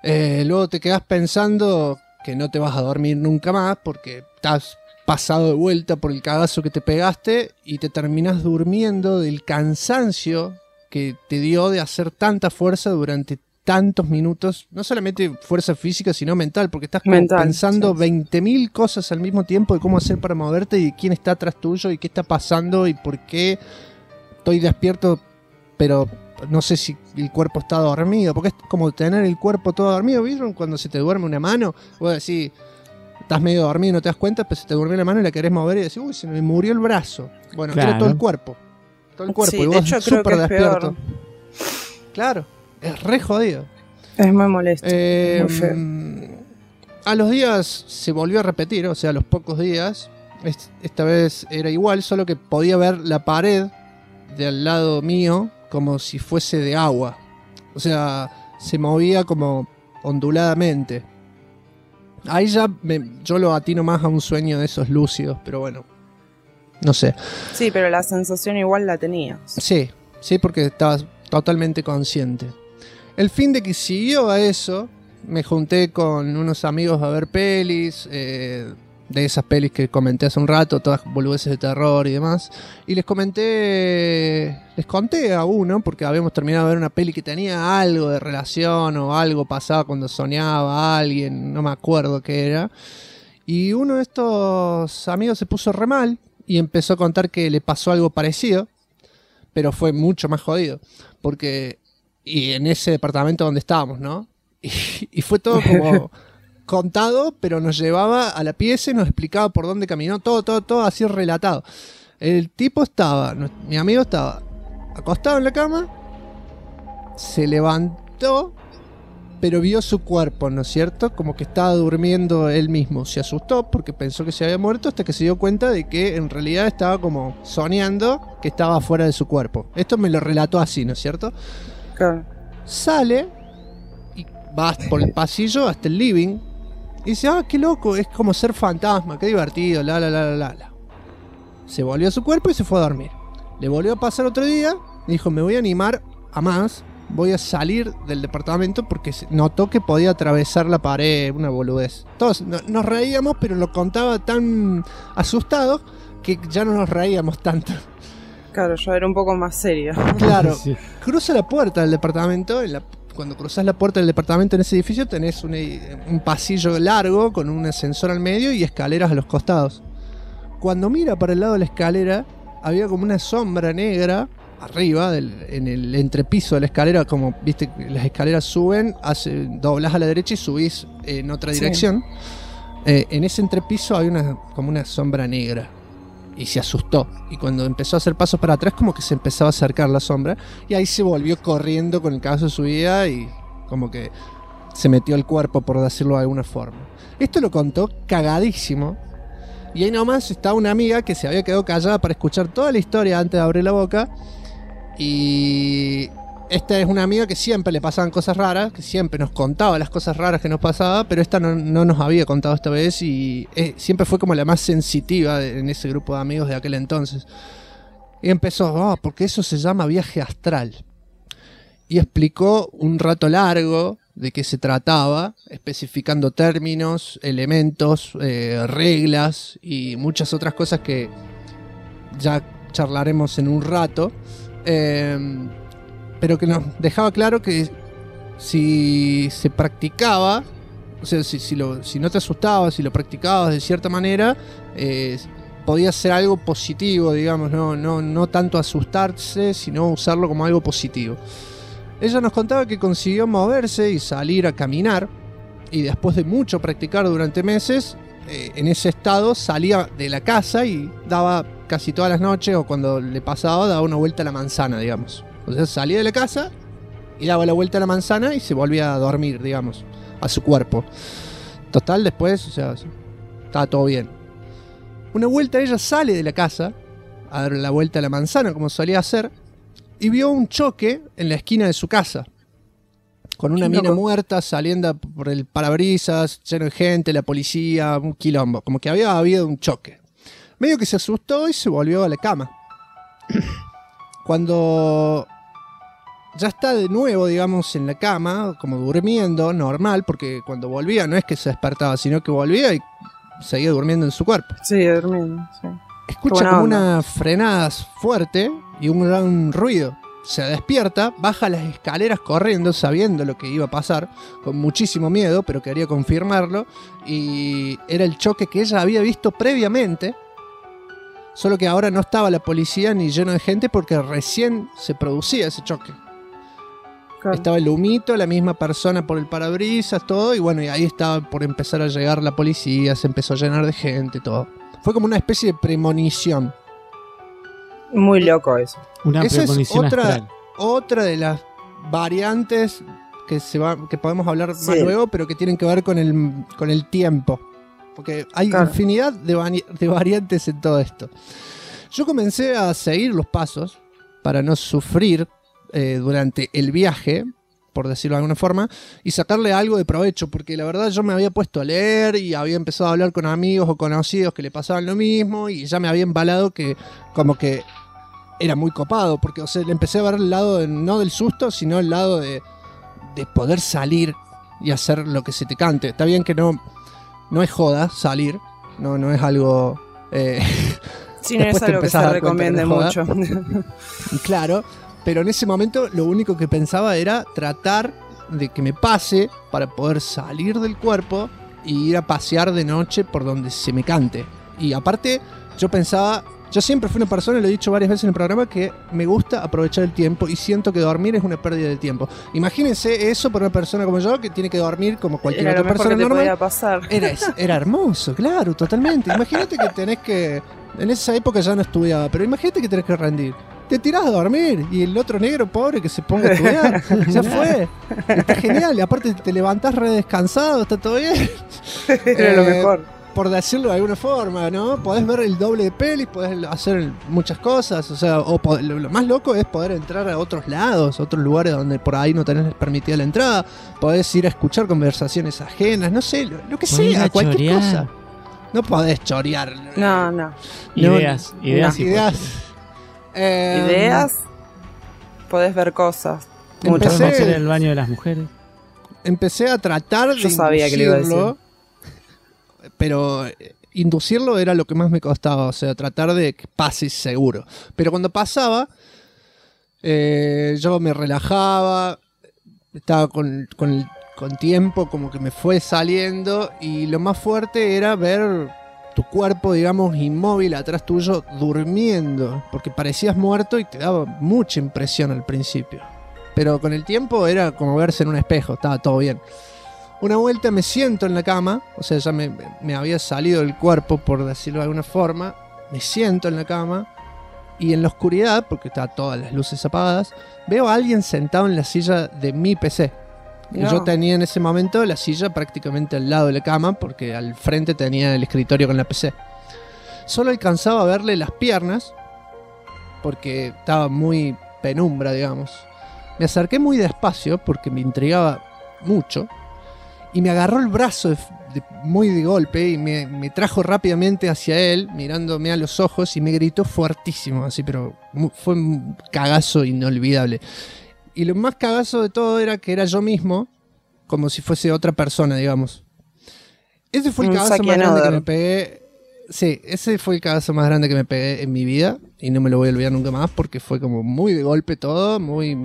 Luego te quedás pensando que no te vas a dormir nunca más porque estás pasado de vuelta por el cagazo que te pegaste y te terminás durmiendo del cansancio que te dio de hacer tanta fuerza durante tantos minutos, no solamente fuerza física sino mental, porque estás como pensando 20.000 cosas al mismo tiempo de cómo hacer para moverte y quién está atrás tuyo y qué está pasando y por qué estoy despierto pero no sé si el cuerpo está dormido, porque es como tener el cuerpo todo dormido. ¿Vieron cuando se te duerme una mano? Vos decís, estás medio dormido y no te das cuenta, pero se te durmió la mano y la querés mover y decís, uy, se me murió el brazo. Bueno, claro. Era todo el cuerpo. Todo el cuerpo, sí, y vos súper despierto. Peor. Claro, es re jodido. Es muy molesto. Muy feo. A los días se volvió a repetir, o sea, a los pocos días. Esta vez era igual, solo que podía ver la pared de al lado mío como si fuese de agua. O sea, se movía como onduladamente. Ahí ya yo lo atino más a un sueño de esos lúcidos, pero bueno, no sé. Sí, pero la sensación igual la tenías. Sí, porque estabas totalmente consciente. El fin de que siguió a eso, me junté con unos amigos a ver pelis, de esas pelis que comenté hace un rato, todas boludeces de terror y demás. Y les conté a uno, porque habíamos terminado de ver una peli que tenía algo de relación o algo pasaba cuando soñaba a alguien, no me acuerdo qué era. Y uno de estos amigos se puso re mal y empezó a contar que le pasó algo parecido, pero fue mucho más jodido, porque y en ese departamento donde estábamos, ¿no? Y fue todo como contado, pero nos llevaba a la pieza y nos explicaba por dónde caminó, todo así relatado. El tipo mi amigo estaba acostado en la cama, se levantó, pero vio su cuerpo, ¿no es cierto? Como que estaba durmiendo él mismo. Se asustó porque pensó que se había muerto hasta que se dio cuenta de que en realidad estaba como soñando que estaba fuera de su cuerpo. Esto me lo relató así, ¿no es cierto? Claro. Sale y va por el pasillo hasta el living y dice, qué loco, es como ser fantasma, qué divertido, la. Se volvió a su cuerpo y se fue a dormir. Le volvió a pasar otro día, dijo, me voy a animar a más, voy a salir del departamento porque notó que podía atravesar la pared, una boludez. Todos nos reíamos, pero lo contaba tan asustado que ya no nos reíamos tanto. Claro, ya era un poco más serio. Claro, sí. Cruza la puerta del departamento, cuando cruzas la puerta del departamento en ese edificio tenés un pasillo largo con un ascensor al medio y escaleras a los costados. Cuando mira para el lado de la escalera, había como una sombra negra arriba, en el entrepiso de la escalera, como viste, las escaleras suben, doblás a la derecha y subís en otra dirección. En ese entrepiso hay como una sombra negra. Y se asustó. Y cuando empezó a hacer pasos para atrás, como que se empezaba a acercar la sombra. Y ahí se volvió corriendo con el caso de su vida y como que se metió el cuerpo, por decirlo de alguna forma. Esto lo contó cagadísimo. Y ahí nomás estaba una amiga que se había quedado callada para escuchar toda la historia antes de abrir la boca. Y esta es una amiga que siempre le pasaban cosas raras, que siempre nos contaba las cosas raras que nos pasaba, pero esta no nos había contado esta vez y siempre fue como la más sensitiva en ese grupo de amigos de aquel entonces. Y empezó, porque eso se llama viaje astral. Y explicó un rato largo de qué se trataba, especificando términos, elementos, reglas y muchas otras cosas que ya charlaremos en un rato. Pero que nos dejaba claro que si se practicaba, o sea, si no te asustabas, si lo practicabas de cierta manera, podía ser algo positivo, digamos, no tanto asustarse, sino usarlo como algo positivo. Ella nos contaba que consiguió moverse y salir a caminar, y después de mucho practicar durante meses, en ese estado salía de la casa y daba casi todas las noches, o cuando le pasaba, daba una vuelta a la manzana, digamos. O sea, salía de la casa y daba la vuelta a la manzana y se volvía a dormir, digamos, a su cuerpo. Total, después, o sea, estaba todo bien. Una vuelta ella sale de la casa a dar la vuelta a la manzana, como solía hacer, y vio un choque en la esquina de su casa. Con una mina muerta saliendo por el parabrisas, lleno de gente, la policía, un quilombo. Como que había habido un choque. Medio que se asustó y se volvió a la cama. Cuando ya está de nuevo, digamos, en la cama, como durmiendo, normal, porque cuando volvía no es que se despertaba, sino que volvía y seguía durmiendo en su cuerpo. Sí, durmiendo, sí. Escucha como unas frenadas fuerte y un gran ruido. Se despierta, baja las escaleras corriendo, sabiendo lo que iba a pasar, con muchísimo miedo, pero quería confirmarlo. Y era el choque que ella había visto previamente, solo que ahora no estaba la policía ni lleno de gente porque recién se producía ese choque. Claro. Estaba el humito, la misma persona por el parabrisas, todo, y bueno, y ahí estaba por empezar a llegar la policía, se empezó a llenar de gente, todo. Fue como una especie de premonición. Muy loco eso. Una premonición astral. Otra de las variantes que podemos hablar más luego, pero que tienen que ver con el tiempo. Porque hay infinidad de variantes en todo esto. Yo comencé a seguir los pasos para no sufrir durante el viaje, por decirlo de alguna forma, y sacarle algo de provecho, porque la verdad yo me había puesto a leer y había empezado a hablar con amigos o conocidos que le pasaban lo mismo y ya me había embalado que como que era muy copado, porque o sea, le empecé a ver el lado no del susto, sino el lado de poder salir y hacer lo que se te cante. Está bien que no es joda salir, no es algo... sí, no es algo que se recomiende mucho. Claro. Pero en ese momento lo único que pensaba era tratar de que me pase para poder salir del cuerpo y ir a pasear de noche por donde se me cante. Y aparte yo siempre fui una persona, lo he dicho varias veces en el programa, que me gusta aprovechar el tiempo y siento que dormir es una pérdida de tiempo. Imagínense eso para una persona como yo que tiene que dormir como cualquier otra persona normal. Podía pasar. Era hermoso, claro, totalmente. Imagínate que tenés que... En esa época ya no estudiaba, pero imagínate que tenés que rendir. Te tirás a dormir y el otro negro pobre que se ponga a estudiar. Ya fue. Está genial. Y aparte te levantás re descansado, está todo bien. Era lo mejor. Por decirlo de alguna forma, ¿no? Podés ver el doble de pelis, podés hacer muchas cosas. O sea, lo más loco es poder entrar a otros lados, otros lugares donde por ahí no tenés permitida la entrada. Podés ir a escuchar conversaciones ajenas, no sé, lo que sea, cualquier cosa. No podés chorear. No. Ideas. Ideas. Podés ver cosas. Podemos hacer el baño de las mujeres. Empecé a tratar de sabía que le iba a decir. Pero inducirlo era lo que más me costaba. O sea, tratar de que pase seguro. Pero cuando pasaba, yo me relajaba. Estaba con tiempo, como que me fue saliendo. Y lo más fuerte era ver tu cuerpo, digamos, inmóvil atrás tuyo, durmiendo. Porque parecías muerto y te daba mucha impresión al principio. Pero con el tiempo era como verse en un espejo, estaba todo bien. Una vuelta me siento en la cama, o sea, ya me había salido del cuerpo, por decirlo de alguna forma. Me siento en la cama y en la oscuridad, porque estaban todas las luces apagadas, veo a alguien sentado en la silla de mi PC. No. Yo tenía en ese momento la silla prácticamente al lado de la cama, porque al frente tenía el escritorio con la PC. Solo alcanzaba a verle las piernas, porque estaba muy penumbra, digamos. Me acerqué muy despacio, porque me intrigaba mucho, y me agarró el brazo muy de golpe y me trajo rápidamente hacia él, mirándome a los ojos, y me gritó fuertísimo, así, pero fue un cagazo inolvidable. Y lo más cagazo de todo era que era yo mismo, como si fuese otra persona, digamos. Ese fue el cagazo más grande que me pegué. Sí, ese fue el cagazo más grande que me pegué en mi vida, y no me lo voy a olvidar nunca más, porque fue como muy de golpe todo, muy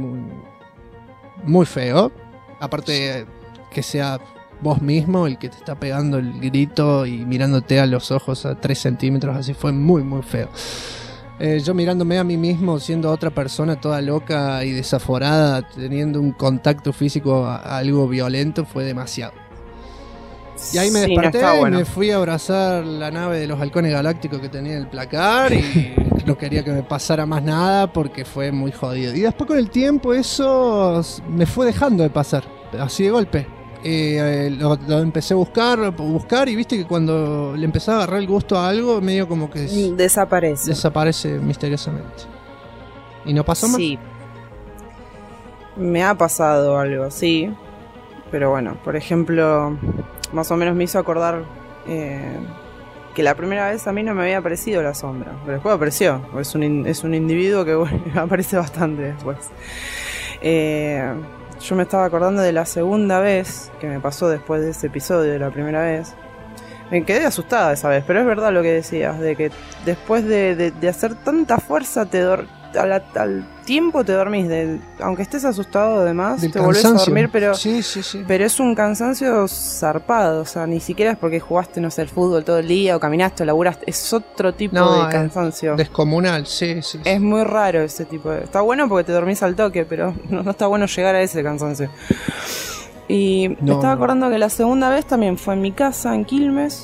feo. Aparte que sea vos mismo el que te está pegando el grito y mirándote a los ojos a 3 centímetros, así fue muy feo. Yo mirándome a mí mismo siendo otra persona toda loca y desaforada, teniendo un contacto físico a algo violento, fue demasiado. Y ahí me desperté y me fui a abrazar la nave de los halcones galácticos que tenía en el placar y no quería que me pasara más nada porque fue muy jodido. Y después con el tiempo eso me fue dejando de pasar, así de golpe. Lo empecé a buscar y viste que cuando le empecé a agarrar el gusto a algo, medio como que desaparece misteriosamente. ¿Y no pasó más? Sí. Me ha pasado algo así. Pero bueno, por ejemplo, más o menos me hizo acordar que la primera vez a mí no me había aparecido la sombra, pero después apareció. Es un individuo que bueno, aparece bastante después. Yo me estaba acordando de la segunda vez que me pasó después de ese episodio de la primera vez. Me quedé asustada esa vez, pero es verdad lo que decías, de que después de hacer tanta fuerza al tiempo te dormís, aunque estés asustado además, te volvés a dormir, pero es un cansancio zarpado, o sea, ni siquiera es porque jugaste, no sé, el fútbol todo el día o caminaste o laburaste, es otro tipo de cansancio. Descomunal, sí. Es muy raro ese tipo de... Está bueno porque te dormís al toque, pero no está bueno llegar a ese cansancio. Y me estaba acordando que la segunda vez también fue en mi casa, en Quilmes.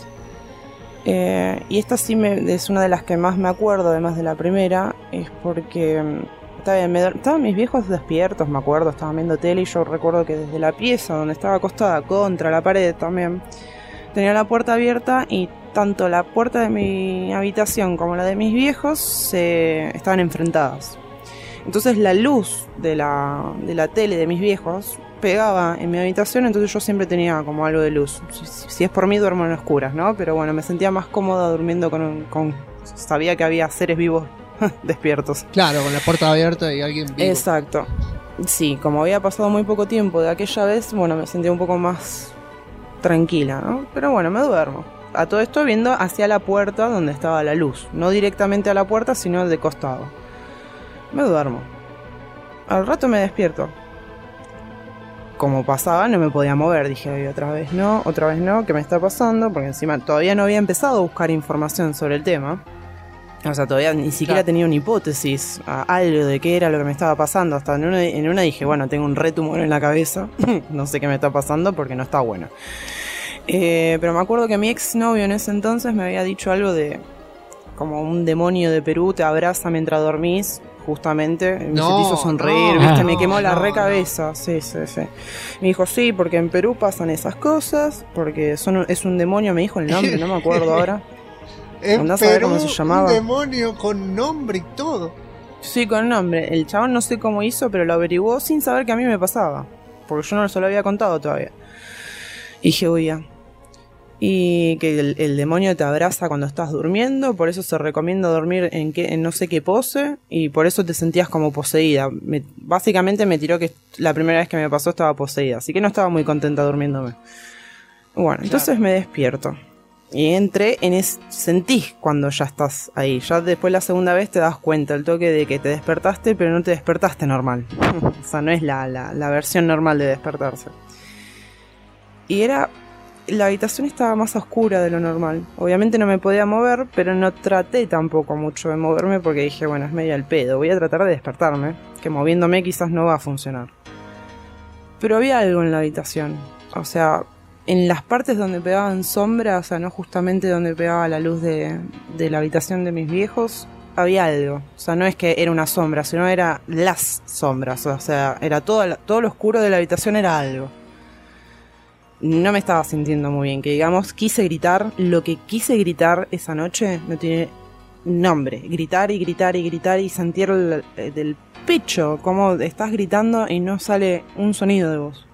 Y esta sí es una de las que más me acuerdo, además de la primera, es porque estaban mis viejos despiertos, me acuerdo, estaban viendo tele y yo recuerdo que desde la pieza donde estaba acostada contra la pared también, tenía la puerta abierta y tanto la puerta de mi habitación como la de mis viejos estaban enfrentadas. Entonces la luz de la tele de mis viejos pegaba en mi habitación, entonces yo siempre tenía como algo de luz. Si es por mí duermo en oscuras, ¿no? Pero bueno, me sentía más cómoda durmiendo sabía que había seres vivos despiertos. Claro, con la puerta abierta y alguien vivo. Exacto. Sí, como había pasado muy poco tiempo de aquella vez, bueno, me sentía un poco más tranquila, ¿no? Pero bueno, me duermo. A todo esto viendo hacia la puerta donde estaba la luz. No directamente a la puerta, sino de costado. Me duermo. Al rato me despierto. Como pasaba, no me podía mover. Dije, otra vez no, ¿qué me está pasando? Porque encima todavía no había empezado a buscar información sobre el tema. O sea, todavía ni siquiera tenía una hipótesis, algo de qué era lo que me estaba pasando. Hasta en una dije, bueno, tengo un retumor en la cabeza. No sé qué me está pasando porque no está bueno. Pero me acuerdo que mi exnovio en ese entonces me había dicho algo de... como un demonio de Perú te abraza mientras dormís. Justamente, se te hizo sonreír, ¿viste? Me quemó la recabeza. Sí. Me dijo, sí, porque en Perú pasan esas cosas, porque es un demonio, me dijo el nombre, no me acuerdo ahora. Andá a saber cómo se llamaba. Un demonio con nombre y todo. Sí, con nombre. El chabón no sé cómo hizo, pero lo averiguó sin saber que a mí me pasaba, porque yo no se lo había contado todavía. Y dije, uy, ya. Y que el demonio te abraza cuando estás durmiendo, por eso se recomienda dormir en no sé qué pose, y por eso te sentías como poseída. Básicamente me tiró que la primera vez que me pasó estaba poseída, así que no estaba muy contenta durmiéndome. Bueno, entonces me despierto y entré sentís cuando ya estás ahí. Ya después la segunda vez te das cuenta el toque de que te despertaste, pero no te despertaste normal. O sea, no es la versión normal de despertarse. Y la habitación estaba más oscura de lo normal. Obviamente no me podía mover, pero no traté tampoco mucho de moverme porque dije, bueno, es medio al pedo. Voy a tratar de despertarme, que moviéndome quizás no va a funcionar. Pero había algo en la habitación. O sea, en las partes donde pegaban sombra, o sea, no justamente donde pegaba la luz de la habitación de mis viejos, había algo. O sea, no es que era una sombra, sino era las sombras. O sea, era todo lo oscuro de la habitación era algo. No me estaba sintiendo muy bien, que digamos, quise gritar. Lo que quise gritar esa noche no tiene nombre. Gritar y sentir del pecho como estás gritando y no sale un sonido de voz.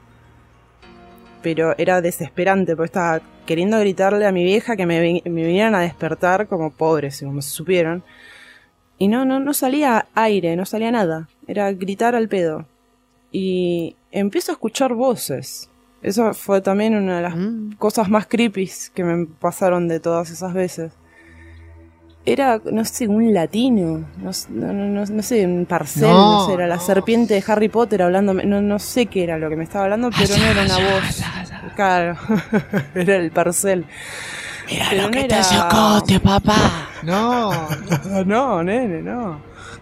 Pero era desesperante, porque estaba queriendo gritarle a mi vieja que me vinieran a despertar como pobres, como se supieron. Y no salía aire, no salía nada. Era gritar al pedo. Y empiezo a escuchar voces. Eso fue también una de las cosas más creepy que me pasaron de todas esas veces. Era, no sé, un latino, no sé, un Parcel, no sé, era la serpiente de Harry Potter hablando, no sé qué era lo que me estaba hablando, pero no era una voz. Claro, era el Parcel. Mira pero lo que te hace Cote, papá. No, nene, no.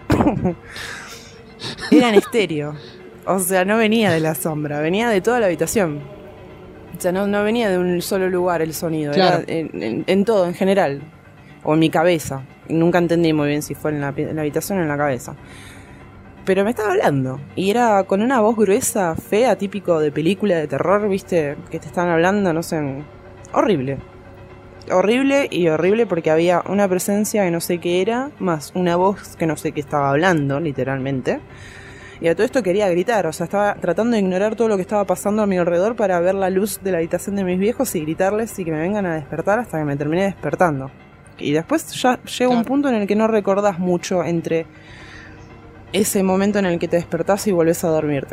Era en estéreo. O sea, no venía de la sombra, venía de toda la habitación. O sea, no venía de un solo lugar el sonido, claro. Era en todo, en general. O en mi cabeza. Nunca entendí muy bien si fue en la habitación o en la cabeza. Pero me estaba hablando. Y era con una voz gruesa, fea, típico de película de terror, ¿viste? Que te estaban hablando, no sé. Horrible. Horrible porque había una presencia que no sé qué era, más una voz que no sé qué estaba hablando, literalmente. Y a todo esto quería gritar, o sea, estaba tratando de ignorar todo lo que estaba pasando a mi alrededor para ver la luz de la habitación de mis viejos y gritarles y que me vengan a despertar hasta que me terminé despertando. Y después ya llega un punto en el que no recordás mucho entre ese momento en el que te despertás y volvés a dormirte.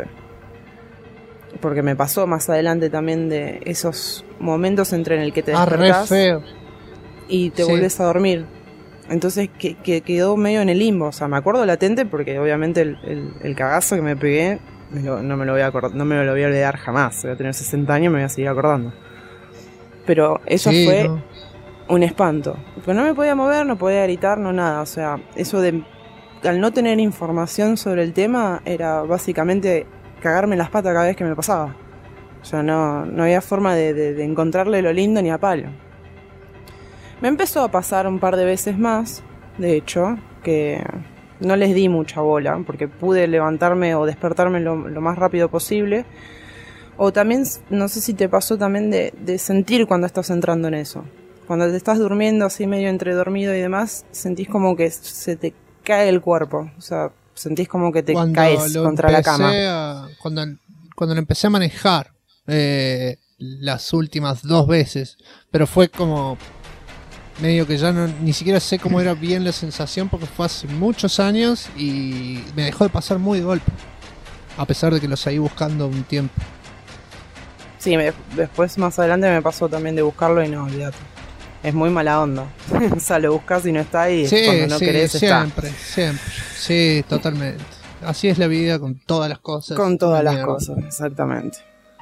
Porque me pasó más adelante también de esos momentos entre en el que te despertás re feo. y te volvés a dormir. Entonces que quedó medio en el limbo. O sea, me acuerdo latente porque obviamente el cagazo que me pegué no me lo voy a olvidar jamás. Voy a tener 60 años y me voy a seguir acordando. Pero eso fue un espanto. Pero no me podía mover, no podía gritar, no nada. O sea, eso de al no tener información sobre el tema era básicamente cagarme las patas cada vez que me pasaba. O sea, no había forma de encontrarle lo lindo ni a palo. Me empezó a pasar un par de veces más, de hecho, que no les di mucha bola, porque pude levantarme o despertarme lo más rápido posible. O también, no sé si te pasó también de sentir cuando estás entrando en eso. Cuando te estás durmiendo así medio entre dormido y demás, sentís como que se te cae el cuerpo. O sea, sentís como que te caes contra la cama. Cuando lo empecé a manejar las últimas 2 veces, pero fue como medio que ya ni siquiera sé cómo era bien la sensación porque fue hace muchos años y me dejó de pasar muy de golpe, a pesar de que lo seguí buscando un tiempo. Sí, después más adelante me pasó también de buscarlo y no, olvídate. Es muy mala onda. O sea, lo buscas y no está y cuando no querés siempre, está. Siempre. Sí, totalmente. Así es la vida con todas las cosas. Con todas las cosas, exactamente.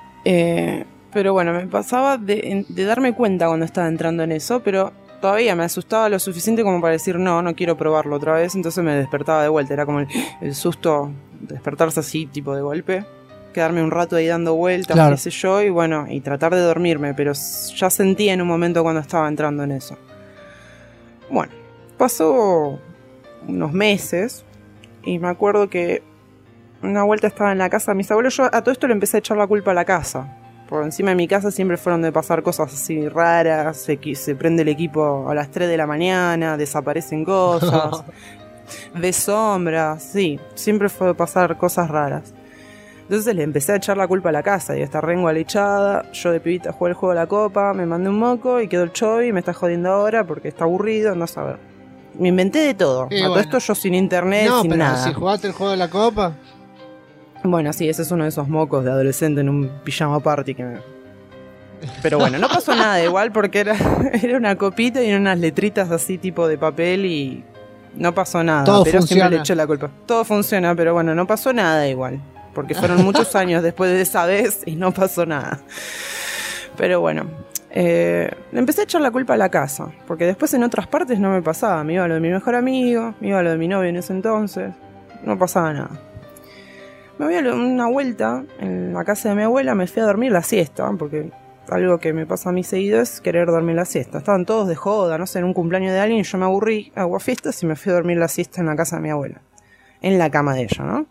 Pero bueno, me pasaba de darme cuenta cuando estaba entrando en eso, pero todavía me asustaba lo suficiente como para decir no quiero probarlo otra vez, entonces me despertaba de vuelta. Era como el susto, despertarse así, tipo de golpe. Quedarme un rato ahí dando vueltas, qué sé yo, y bueno, y tratar de dormirme, pero ya sentía en un momento cuando estaba entrando en eso. Bueno, pasó unos meses y me acuerdo que una vuelta estaba en la casa de mis abuelos. Yo a todo esto le empecé a echar la culpa a la casa. Por encima de mi casa siempre fueron de pasar cosas así raras, se prende el equipo a las 3 de la mañana, desaparecen cosas, de sombras, sí, siempre fue de pasar cosas raras. Entonces le empecé a echar la culpa a la casa y está rengualechada. Yo de pibita jugué el juego de la copa, me mandé un moco y quedó el chovi y me está jodiendo ahora porque está aburrido, no saber. Me inventé de todo. Todo esto yo sin internet, sin nada. No, pero si jugaste el juego de la copa. Bueno, sí, ese es uno de esos mocos de adolescente en un pijama party que me... Pero bueno, no pasó nada igual porque era una copita y unas letritas así tipo de papel y no pasó nada. Todo pero funciona. Siempre le eché la culpa. Todo funciona, pero bueno, no pasó nada igual. Porque fueron muchos años después de esa vez y no pasó nada. Pero bueno, le empecé a echar la culpa a la casa. Porque después en otras partes no me pasaba. Me iba a lo de mi mejor amigo, me iba a lo de mi novio en ese entonces. No pasaba nada. Me voy a una vuelta en la casa de mi abuela, me fui a dormir la siesta. Porque algo que me pasa a mí seguido es querer dormir la siesta. Estaban todos de joda, no sé, en un cumpleaños de alguien. Yo me aburrí, hago fiestas y me fui a dormir la siesta en la casa de mi abuela. En la cama de ella, ¿no?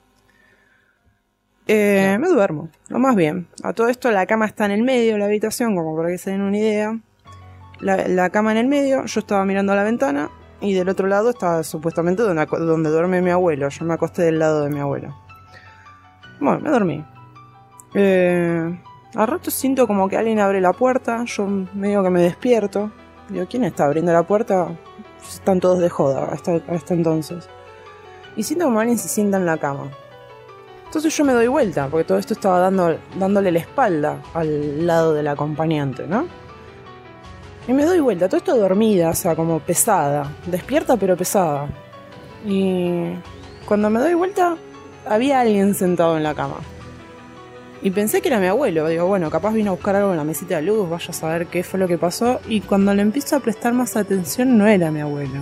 Me duermo, lo más bien. A todo esto la cama está en el medio de la habitación, como para que se den una idea. La cama en el medio, yo estaba mirando a la ventana y del otro lado estaba supuestamente donde duerme mi abuelo. Yo me acosté del lado de mi abuelo. Bueno, me dormí. Al rato siento como que alguien abre la puerta. Yo medio que me despierto. Digo, ¿quién está abriendo la puerta? Están todos de joda hasta entonces. Y siento como alguien se sienta en la cama. Entonces yo me doy vuelta, porque todo esto estaba dándole la espalda al lado del acompañante, ¿no? Y me doy vuelta, todo esto dormida, o sea, como pesada. Despierta pero pesada. Y cuando me doy vuelta, había alguien sentado en la cama. Y pensé que era mi abuelo. Digo, bueno, capaz vino a buscar algo en la mesita de luz, vaya a saber qué fue lo que pasó. Y cuando le empiezo a prestar más atención, no era mi abuelo.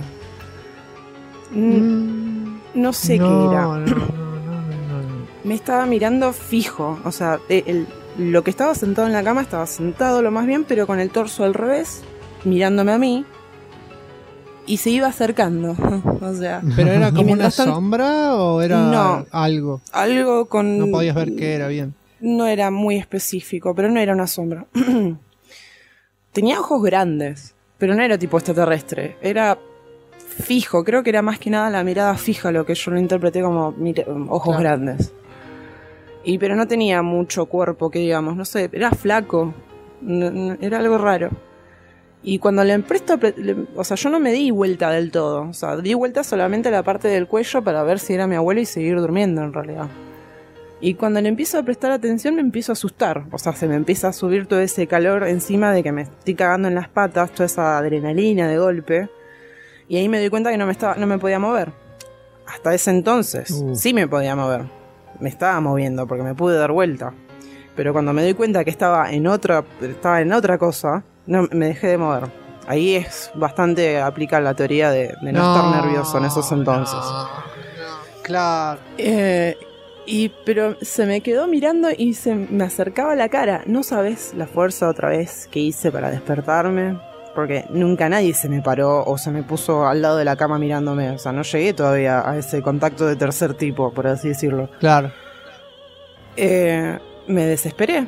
No sé qué era. Me estaba mirando fijo, o sea, lo que estaba sentado en la cama estaba sentado lo más bien, pero con el torso al revés, mirándome a mí, y se iba acercando, o sea... ¿Pero era como una sombra o era algo? Algo con... No podías ver qué era bien. No era muy específico, pero no era una sombra. Tenía ojos grandes, pero no era tipo extraterrestre, era... fijo, creo que era más que nada la mirada fija lo que yo lo interpreté como ojos grandes. Pero no tenía mucho cuerpo, que digamos, no sé, era flaco, era algo raro. Y cuando le presto, o sea, yo no me di vuelta del todo. O sea, di vuelta solamente a la parte del cuello para ver si era mi abuelo y seguir durmiendo en realidad. Y cuando le empiezo a prestar atención me empiezo a asustar. O sea, se me empieza a subir todo ese calor encima de que me estoy cagando en las patas, toda esa adrenalina de golpe. Y ahí me doy cuenta que no me podía mover. Hasta ese entonces sí me podía mover. Me estaba moviendo porque me pude dar vuelta. Pero cuando me doy cuenta que estaba en otra cosa, no me dejé de mover. Ahí es bastante aplicar la teoría de no estar nervioso en esos entonces. Claro. Pero se me quedó mirando y se me acercaba la cara. No sabes la fuerza otra vez que hice para despertarme, porque nunca nadie se me paró o se me puso al lado de la cama mirándome. O sea, no llegué todavía a ese contacto de tercer tipo, por así decirlo. Claro. Me desesperé.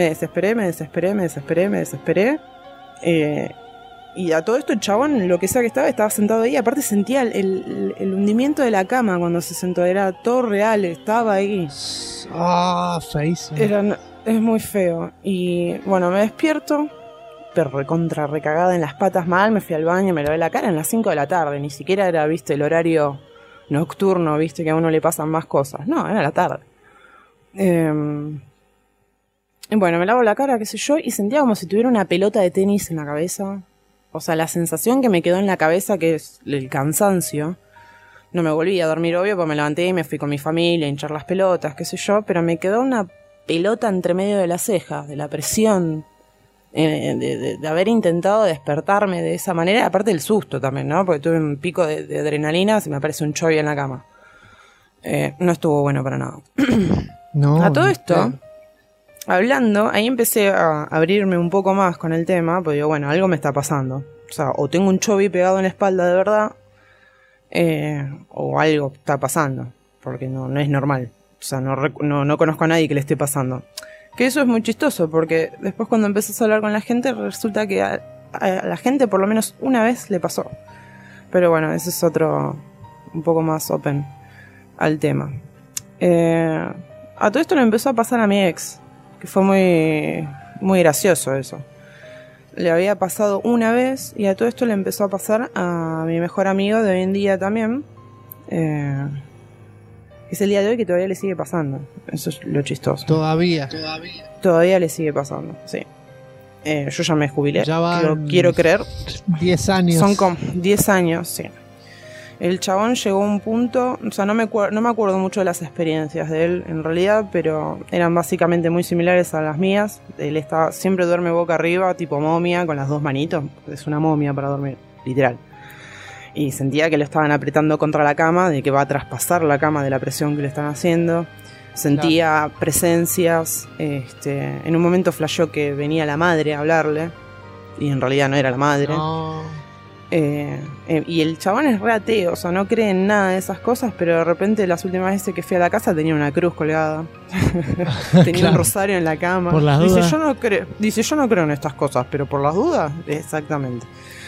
Y a todo esto el chabón, lo que sea que estaba sentado ahí. Aparte sentía el hundimiento de la cama cuando se sentó. Era todo real, estaba ahí. Feísimo. Es muy feo. Y bueno, me despierto, pero recontra recagada en las patas mal. Me fui al baño, me lavé la cara en las 5 de la tarde. Ni siquiera era, viste, el horario nocturno, viste, que a uno le pasan más cosas. No, era la tarde. Bueno, me lavo la cara, qué sé yo, y sentía como si tuviera una pelota de tenis en la cabeza. O sea, la sensación que me quedó en la cabeza, que es el cansancio. No me volví a dormir, obvio, porque me levanté y me fui con mi familia a hinchar las pelotas, qué sé yo, pero me quedó una pelota entre medio de las cejas, de la presión, de haber intentado despertarme de esa manera, aparte del susto también, ¿no? Porque tuve un pico de adrenalina, se me aparece un chovy en la cama. No estuvo bueno para nada. No. A todo esto, hablando, ahí empecé a abrirme un poco más con el tema, porque digo, bueno, algo me está pasando. O sea, o tengo un chovy pegado en la espalda de verdad, o algo está pasando, porque no es normal. O sea, no conozco a nadie que le esté pasando. Que eso es muy chistoso, porque después cuando empezás a hablar con la gente, resulta que a la gente por lo menos una vez le pasó. Pero bueno, ese es otro, un poco más open al tema. A todo esto le empezó a pasar a mi ex, que fue muy, muy gracioso eso. Le había pasado una vez y a todo esto le empezó a pasar a mi mejor amigo de hoy en día también. Es el día de hoy que todavía le sigue pasando. Eso es lo chistoso. Todavía le sigue pasando, sí. Yo ya me jubilé, ya van quiero creer. 10 años. Son como 10 años, sí. El chabón llegó a un punto, o sea, no me acuerdo mucho de las experiencias de él en realidad, pero eran básicamente muy similares a las mías. Él siempre duerme boca arriba, tipo momia, con las dos manitos. Es una momia para dormir, literal. Y sentía que lo estaban apretando contra la cama, de que va a traspasar la cama de la presión que le están haciendo. Sentía presencias, en un momento flasheó que venía la madre a hablarle, y en realidad no era la madre. No. Y el chabón es re ateo, o sea, no cree en nada de esas cosas, pero de repente las últimas veces que fui a la casa tenía una cruz colgada. Tenía Claro. un rosario en la cama. Por las dudas. Dice, yo no creo en estas cosas, pero por las dudas, exactamente.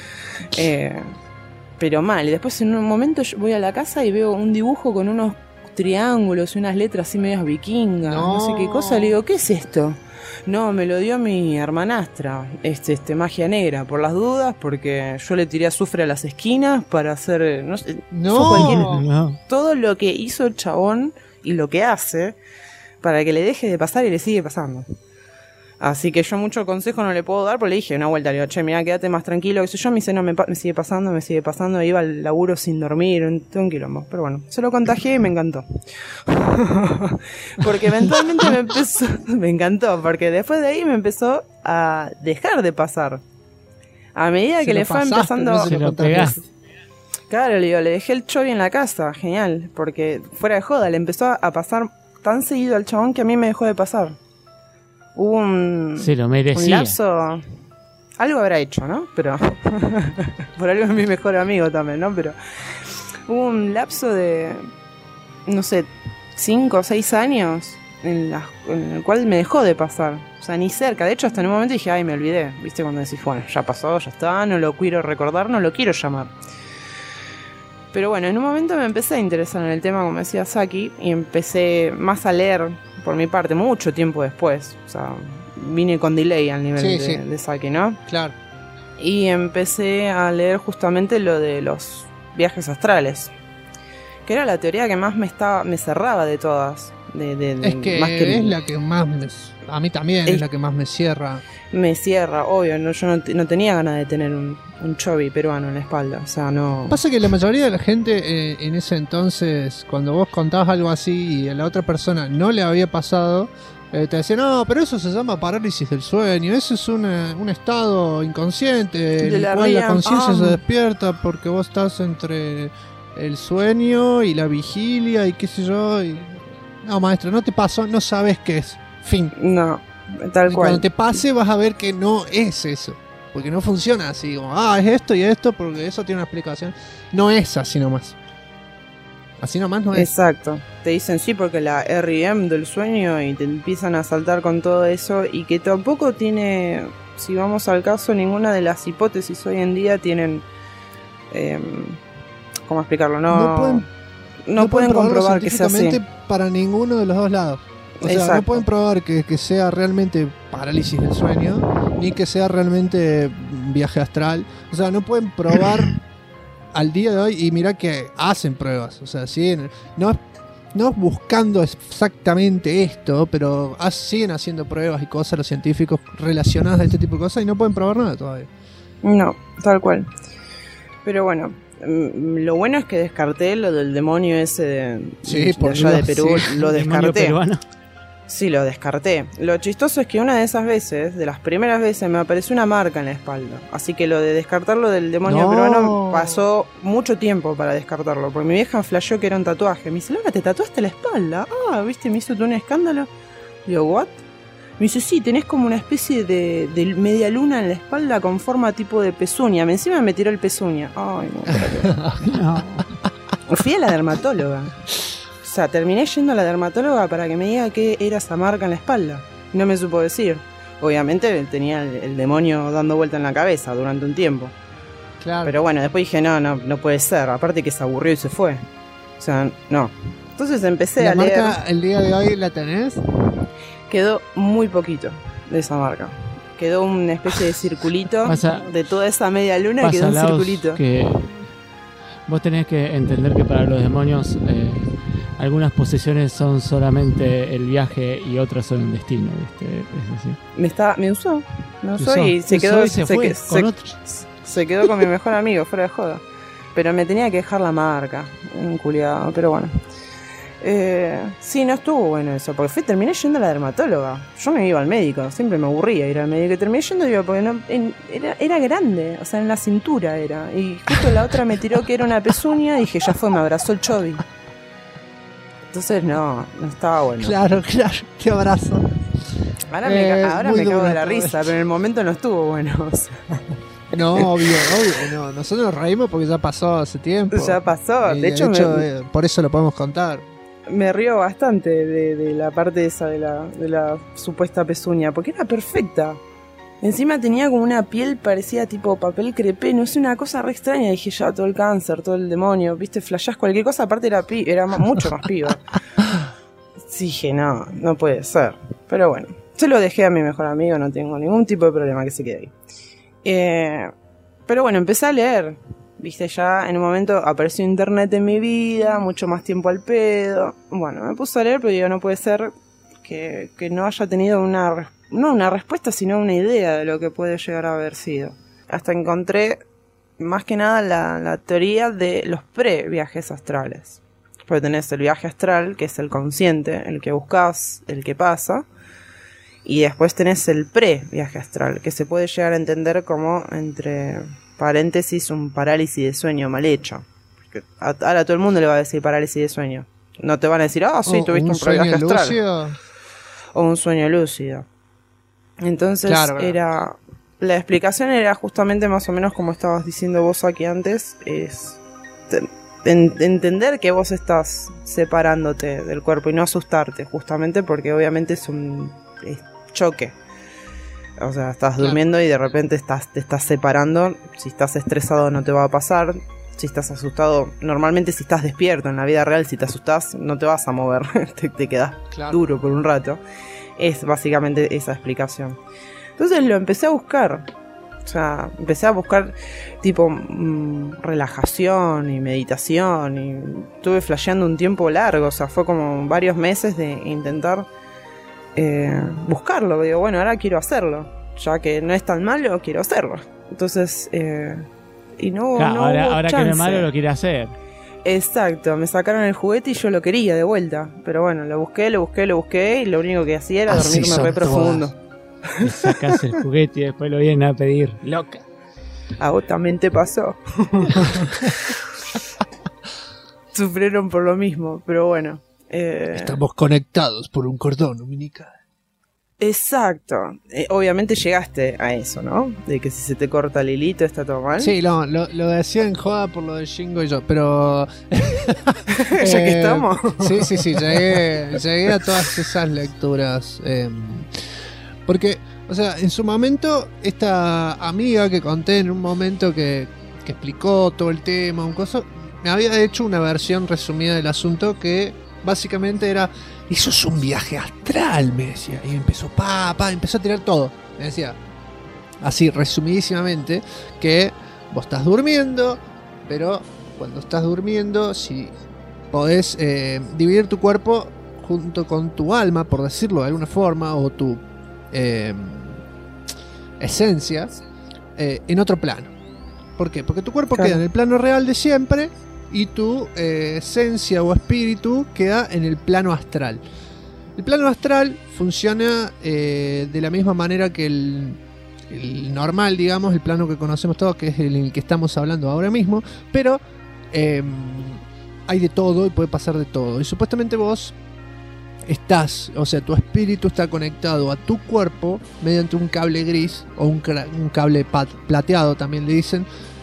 Pero mal. Y después en un momento yo voy a la casa y veo un dibujo con unos triángulos y unas letras así medias vikingas, no sé qué cosa. Le digo, ¿qué es esto? No, me lo dio mi hermanastra, magia negra, por las dudas, porque yo le tiré azufre a las esquinas para hacer, no sé, No. todo lo que hizo el chabón y lo que hace para que le deje de pasar y le sigue pasando. Así que yo mucho consejo no le puedo dar, porque le dije una vuelta, le digo, che, mirá, quédate más tranquilo, qué sé yo. Me dice, no, me sigue pasando, iba al laburo sin dormir, todo un quilombo. Pero bueno, se lo contagié y me encantó. Porque eventualmente me encantó, porque después de ahí me empezó a dejar de pasar. A medida que le fue empezando... Se lo pegaste. Claro, le digo, le dejé el chovy en la casa, genial, porque fuera de joda, le empezó a pasar tan seguido al chabón que a mí me dejó de pasar. Hubo Se lo un merecía. lapso, algo habrá hecho, ¿no? Pero por algo es mi mejor amigo también, ¿no? Pero hubo un lapso de, no sé, 5 o 6 años en el cual me dejó de pasar. O sea, ni cerca. De hecho, hasta en un momento dije, ay, me olvidé. ¿Viste? Cuando decís, bueno, ya pasó, ya está, no lo quiero recordar, no lo quiero llamar. Pero bueno, en un momento me empecé a interesar en el tema, como decía Saki, y empecé más a leer por mi parte, mucho tiempo después. O sea, vine con delay al nivel de Saki, ¿no? Claro. y empecé a leer justamente lo de los viajes astrales, que era la teoría que más me cerraba de todas. Es que más es la que más a mí también es la que más me cierra. Me cierra, obvio, no, yo no tenía ganas de tener un chovi peruano en la espalda, o sea, no... Pasa que la mayoría de la gente en ese entonces, cuando vos contabas algo así y a la otra persona no le había pasado, te decían, no, pero eso se llama parálisis del sueño, eso es un estado inconsciente, en el cual la conciencia se despierta porque vos estás entre el sueño y la vigilia y qué sé yo, y... No, maestro, no te pasó, no sabes qué es. Fin. No, tal cual. Cuando te pase vas a ver que no es eso. Porque no funciona así, como, es esto y esto, porque eso tiene una explicación. No es así nomás. Así nomás no es. Exacto. Te dicen sí porque la REM del sueño y te empiezan a saltar con todo eso y que tampoco tiene, si vamos al caso, ninguna de las hipótesis hoy en día tienen... ¿cómo explicarlo? No pueden comprobar que sea así. Para ninguno de los dos lados. O sea, no pueden probar que sea realmente parálisis del sueño, ni que sea realmente viaje astral. O sea, no pueden probar al día de hoy, y mirá que hacen pruebas. O sea, siguen, no buscando exactamente esto, pero siguen haciendo pruebas y cosas los científicos relacionadas a este tipo de cosas y no pueden probar nada todavía. No, tal cual. Pero bueno, lo bueno es que descarté lo del demonio ese de allá de Perú, sí. Lo descarté. Sí, lo descarté. Lo chistoso es que una de esas veces, de las primeras veces, me apareció una marca en la espalda. Así que lo de descartarlo del demonio peruano pasó mucho tiempo para descartarlo. Porque mi vieja flasheó que era un tatuaje. Me dice, Laura, ¿te tatuaste la espalda? ¿Viste? Me hizo todo un escándalo. Digo, ¿what? Me dice, sí, tenés como una especie de media luna en la espalda con forma tipo de pezuña. Encima me tiró el pezuña. Ay, no. Fui a la dermatóloga. O sea, terminé yendo a la dermatóloga para que me diga qué era esa marca en la espalda. No me supo decir. Obviamente tenía el demonio dando vuelta en la cabeza durante un tiempo. Claro. Pero bueno, después dije, no puede ser. Aparte que se aburrió y se fue. O sea, no. Entonces empecé a leer. ¿La marca el día de hoy la tenés? Quedó muy poquito de esa marca. Quedó una especie de circulito de toda esa media luna, quedó un circulito. Que vos tenés que entender que para los demonios algunas posesiones son solamente el viaje y otras son el destino, ¿viste? Es decir, me usó y se quedó con mi mejor amigo, fuera de joda. Pero me tenía que dejar la marca, un culiado, pero bueno. Sí, no estuvo bueno eso, porque terminé yendo a la dermatóloga. Yo me iba al médico, siempre me aburría ir al médico. Y terminé yendo porque era grande, o sea, en la cintura era. Y justo la otra me tiró que era una pezuña y dije, ya fue, me abrazó el chovi. Entonces no estaba bueno. Claro, qué abrazo. Ahora me cago de la risa, pero en el momento no estuvo bueno. O sea. No, obvio, no. Nosotros nos reímos porque ya pasó hace tiempo. Ya pasó, de hecho por eso lo podemos contar. Me río bastante de la parte esa de la supuesta pezuña, porque era perfecta. Encima tenía como una piel parecida tipo papel crepé, no sé, una cosa re extraña. Dije, ya, todo el cáncer, todo el demonio, viste, flashás cualquier cosa, aparte era mucho más piba. Dije, no puede ser. Pero bueno, se lo dejé a mi mejor amigo, no tengo ningún tipo de problema que se quede ahí. Pero bueno, empecé a leer. Viste, ya en un momento apareció internet en mi vida, mucho más tiempo al pedo. Bueno, me puse a leer, pero digo, no puede ser que no haya tenido una respuesta, sino una idea de lo que puede llegar a haber sido. Hasta encontré, más que nada, la teoría de los pre-viajes astrales. Porque tenés el viaje astral, que es el consciente, el que buscas, el que pasa. Y después tenés el pre-viaje astral, que se puede llegar a entender como, entre paréntesis, un parálisis de sueño mal hecho. Porque ahora todo el mundo le va a decir parálisis de sueño. No te van a decir, sí, tuviste un pre-viaje astral. Lúcido. O un sueño lúcido. Entonces, claro. La explicación era justamente más o menos como estabas diciendo vos aquí antes, es entender que vos estás separándote del cuerpo y no asustarte, justamente porque obviamente es un choque. O sea, estás durmiendo y de repente te estás separando. Si estás estresado no te va a pasar. Si estás asustado, normalmente si estás despierto en la vida real, si te asustás no te vas a mover, te quedás duro por un rato. Es básicamente esa explicación. Entonces lo empecé a buscar O sea, empecé a buscar tipo relajación y meditación y estuve flasheando un tiempo largo, o sea, fue como varios meses de intentar buscarlo. Digo, bueno, ahora quiero hacerlo, ya que no es tan malo, quiero hacerlo. Entonces, y no, claro, no ahora que no es chance. malo lo quiere hacer. Exacto, me sacaron el juguete y yo lo quería de vuelta. Pero bueno, lo busqué y lo único que hacía era Así dormirme son re profundo. Le sacás el juguete y después lo vienen a pedir. Loca. A vos también te pasó. Sufrieron por lo mismo, pero bueno. Estamos conectados por un cordón umbilical. Exacto. Obviamente llegaste a eso, ¿no? De que si se te corta el hilito está todo mal. Sí, lo decía en joda por lo de Shingo y yo, pero... ya que estamos. Sí, llegué a todas esas lecturas. Porque, o sea, en su momento, esta amiga que conté en un momento que explicó todo el tema, un coso, me había hecho una versión resumida del asunto que básicamente era... Eso es un viaje astral, me decía. Y empezó empezó a tirar todo. Me decía, así resumidísimamente, que vos estás durmiendo, pero cuando estás durmiendo, si podés dividir tu cuerpo junto con tu alma, por decirlo de alguna forma, o tu esencia, en otro plano. ¿Por qué? Porque tu cuerpo queda en el plano real de siempre y tu esencia o espíritu queda en el plano astral. El plano astral funciona de la misma manera que el normal, digamos, el plano que conocemos todos, que es el en el que estamos hablando ahora mismo, pero hay de todo y puede pasar de todo. Y supuestamente vos estás, o sea, tu espíritu está conectado a tu cuerpo mediante un cable gris o un cable plateado, también le dicen,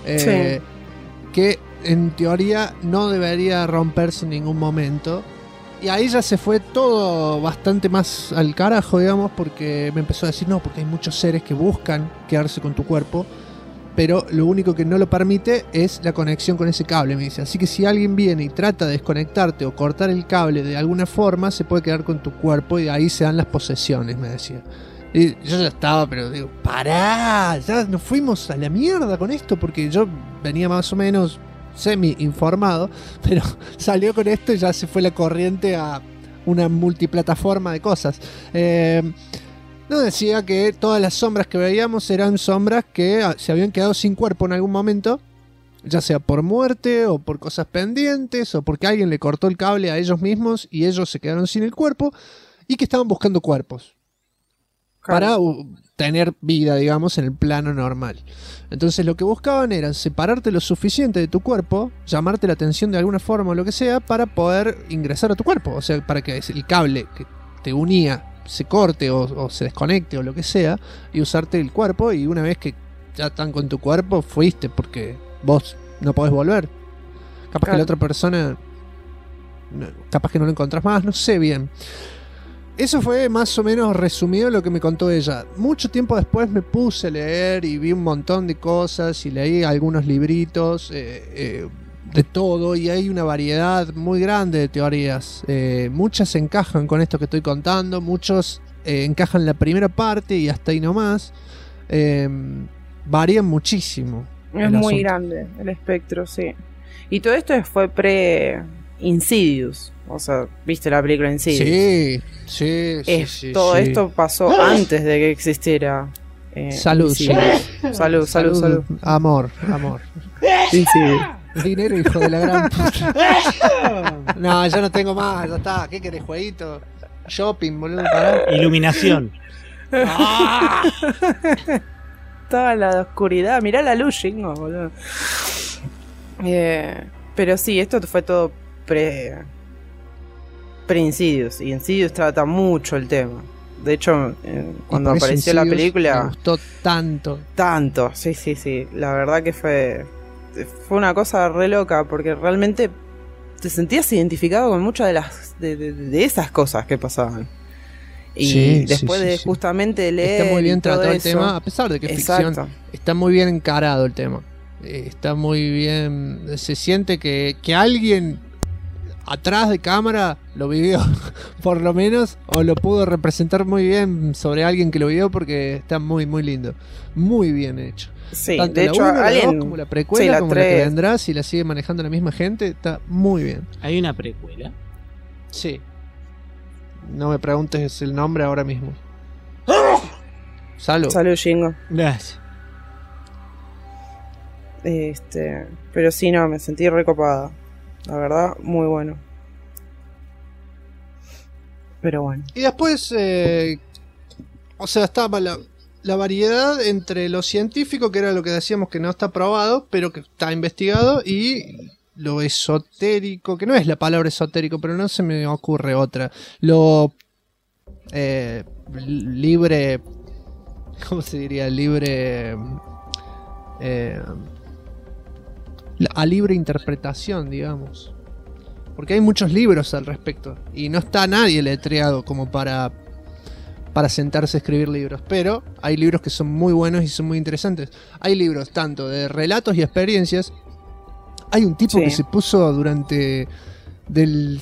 que en teoría no debería romperse en ningún momento. Y ahí ya se fue todo bastante más al carajo, digamos, porque me empezó a decir, no, porque hay muchos seres que buscan quedarse con tu cuerpo, pero lo único que no lo permite es la conexión con ese cable, me dice. Así que si alguien viene y trata de desconectarte o cortar el cable de alguna forma, se puede quedar con tu cuerpo y ahí se dan las posesiones, me decía. Y yo ya estaba, pero digo, pará, ya nos fuimos a la mierda con esto, porque yo venía más o menos semi informado, pero salió con esto y ya se fue la corriente a una multiplataforma de cosas. No, decía que todas las sombras que veíamos eran sombras que se habían quedado sin cuerpo en algún momento, ya sea por muerte o por cosas pendientes o porque alguien le cortó el cable a ellos mismos y ellos se quedaron sin el cuerpo y que estaban buscando cuerpos para tener vida, digamos, en el plano normal. Entonces lo que buscaban era separarte lo suficiente de tu cuerpo, llamarte la atención de alguna forma o lo que sea, para poder ingresar a tu cuerpo. O sea, para que el cable que te unía se corte o se desconecte o lo que sea, y usarte el cuerpo, y una vez que ya están con tu cuerpo, fuiste, porque vos no podés volver. Capaz que la otra persona, capaz que no lo encontrás más, no sé bien. Eso fue más o menos resumido lo que me contó ella. Mucho tiempo después me puse a leer y vi un montón de cosas y leí algunos libritos de todo, y hay una variedad muy grande de teorías. Muchas encajan con esto que estoy contando, muchos encajan la primera parte y hasta ahí nomás. Varían muchísimo. Es muy grande el espectro, sí. Y todo esto fue pre-Insidious. O sea, ¿viste la película Insidious? Sí. Todo esto pasó antes de que existiera. Salud. Amor. Insidious. Dinero, hijo de la gran puta. No, ya no tengo más, ya está. ¿Qué querés, jueguito? Shopping, boludo, pará. Iluminación. Toda la oscuridad. Mirá la luz, Shingo, boludo. Pero sí, esto fue todo pre-Insidious. Y Insidious trata mucho el tema. De hecho, cuando apareció la película, me gustó tanto. Sí. La verdad que fue una cosa re loca, porque realmente te sentías identificado con muchas de esas cosas que pasaban. Y después de justamente leer, está muy bien tratado el eso, tema, a pesar de que es ficción, está muy bien encarado el tema. Está muy bien, se siente que alguien atrás de cámara lo vivió, por lo menos, o lo pudo representar muy bien sobre alguien que lo vio, porque está muy, muy lindo. Muy bien hecho. Sí, tanto de la hecho, 1, la alguien... 2, como la precuela, sí, la como la que 3. vendrá, si la sigue manejando la misma gente, está muy bien. ¿Hay una precuela? Sí. No me preguntes el nombre ahora mismo. Salud. Salud, Jingo. Gracias. Pero sí, no, me sentí recopada. La verdad, muy bueno. Pero bueno. Y después, o sea, estaba la variedad entre lo científico, que era lo que decíamos que no está probado, pero que está investigado, y lo esotérico, que no es la palabra esotérico, pero no se me ocurre otra. Lo libre, ¿cómo se diría? Libre... a libre interpretación, digamos. Porque hay muchos libros al respecto, y no está nadie letreado como para sentarse a escribir libros, pero hay libros que son muy buenos y son muy interesantes. Hay libros tanto de relatos y experiencias. Hay un tipo que se puso durante del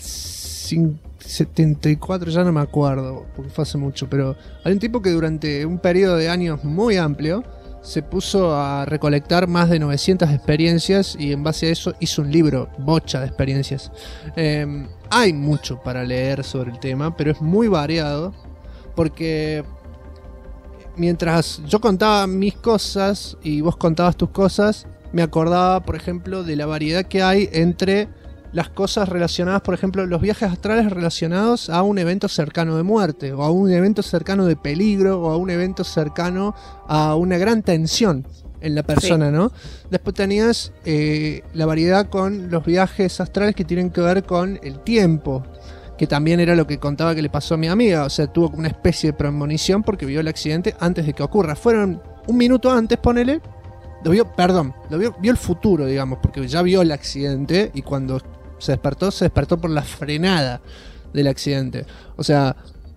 74, ya no me acuerdo, porque fue hace mucho, pero hay un tipo que durante un periodo de años muy amplio se puso a recolectar más de 900 experiencias, y en base a eso hizo un libro, bocha de experiencias. Hay mucho para leer sobre el tema, pero es muy variado, porque mientras yo contaba mis cosas y vos contabas tus cosas, me acordaba, por ejemplo, de la variedad que hay entre las cosas relacionadas, por ejemplo, los viajes astrales relacionados a un evento cercano de muerte, o a un evento cercano de peligro, o a un evento cercano a una gran tensión en la persona, sí, ¿no? Después tenías la variedad con los viajes astrales que tienen que ver con el tiempo, que también era lo que contaba que le pasó a mi amiga. O sea, tuvo una especie de premonición porque vio el accidente antes de que ocurra. Fueron un minuto antes, ponele. Vio el futuro, digamos, porque ya vio el accidente, y cuando se despertó por la frenada del accidente. O sea,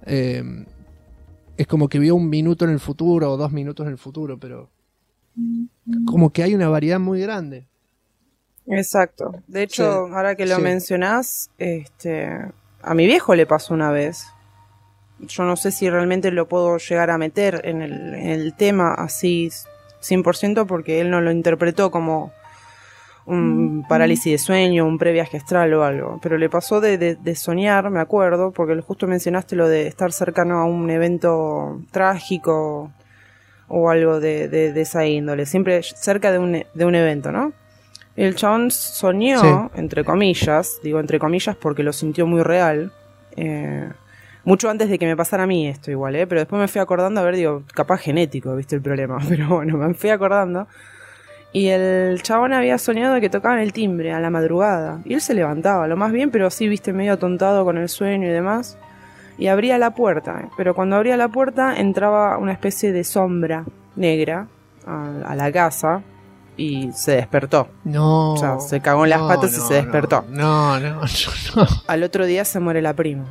es como que vio un minuto en el futuro o 2 minutos en el futuro, pero como que hay una variedad muy grande. Exacto. De hecho, Sí, ahora que lo sí. mencionás, a mi viejo le pasó una vez. Yo no sé si realmente lo puedo llegar a meter en el tema así 100%, porque él no lo interpretó como un parálisis de sueño, un previaje astral o algo. Pero le pasó de soñar, me acuerdo, porque justo mencionaste lo de estar cercano a un evento trágico o algo de esa índole. Siempre cerca de un evento, ¿no? El chabón soñó, sí, entre comillas, digo entre comillas porque lo sintió muy real, mucho antes de que me pasara a mí esto igual, pero después me fui acordando, a ver, digo, capaz genético, viste el problema, pero bueno, me fui acordando, y el chabón había soñado que tocaban el timbre a la madrugada, y él se levantaba, lo más bien, pero sí, viste, medio atontado con el sueño y demás, y abría la puerta, pero cuando abría la puerta entraba una especie de sombra negra a la casa, y se despertó. No. O sea, se cagó en las patas y se despertó. No. Al otro día se muere la prima.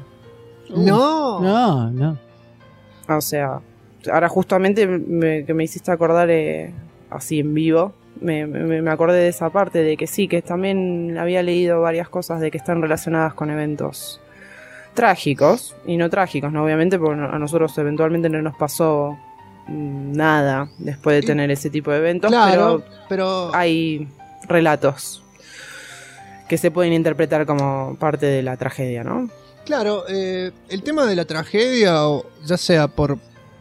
No. O sea, ahora justamente que me hiciste acordar así en vivo, me acordé de esa parte, de que sí, que también había leído varias cosas de que están relacionadas con eventos trágicos, y no trágicos, ¿no? Obviamente, porque a nosotros eventualmente no nos pasó nada después de tener ese tipo de eventos, claro, pero hay relatos que se pueden interpretar como parte de la tragedia, ¿no? Claro, el tema de la tragedia, o ya sea por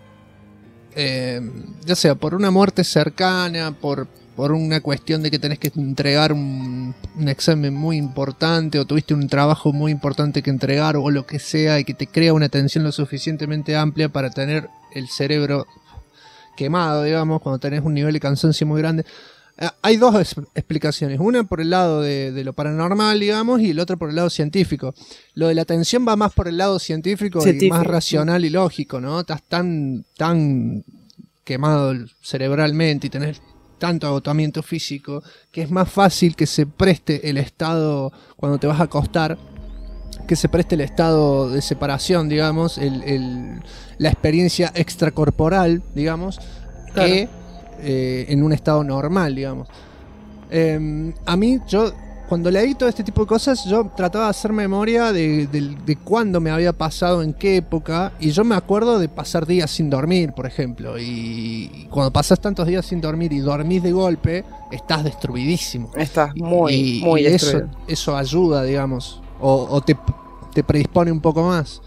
una muerte cercana, por una cuestión de que tenés que entregar un examen muy importante, o tuviste un trabajo muy importante que entregar, o lo que sea, y que te crea una tensión lo suficientemente amplia para tener el cerebro quemado, digamos, cuando tenés un nivel de cansancio muy grande. Hay dos explicaciones, una por el lado de lo paranormal, digamos, y el otro por el lado científico. Lo de la tensión va más por el lado científico y más racional y lógico, ¿no? Estás tan quemado cerebralmente y tenés tanto agotamiento físico que es más fácil que se preste el estado, cuando te vas a acostar, que se preste el estado de separación, digamos, la experiencia extracorporal, digamos, claro, que en un estado normal, digamos. A mí, cuando leí todo este tipo de cosas, yo trataba de hacer memoria de cuándo me había pasado, en qué época, y yo me acuerdo de pasar días sin dormir, por ejemplo, y cuando pasas tantos días sin dormir y dormís de golpe, estás destruidísimo. Estás muy destruido. Eso ayuda, digamos, o te predispone un poco más.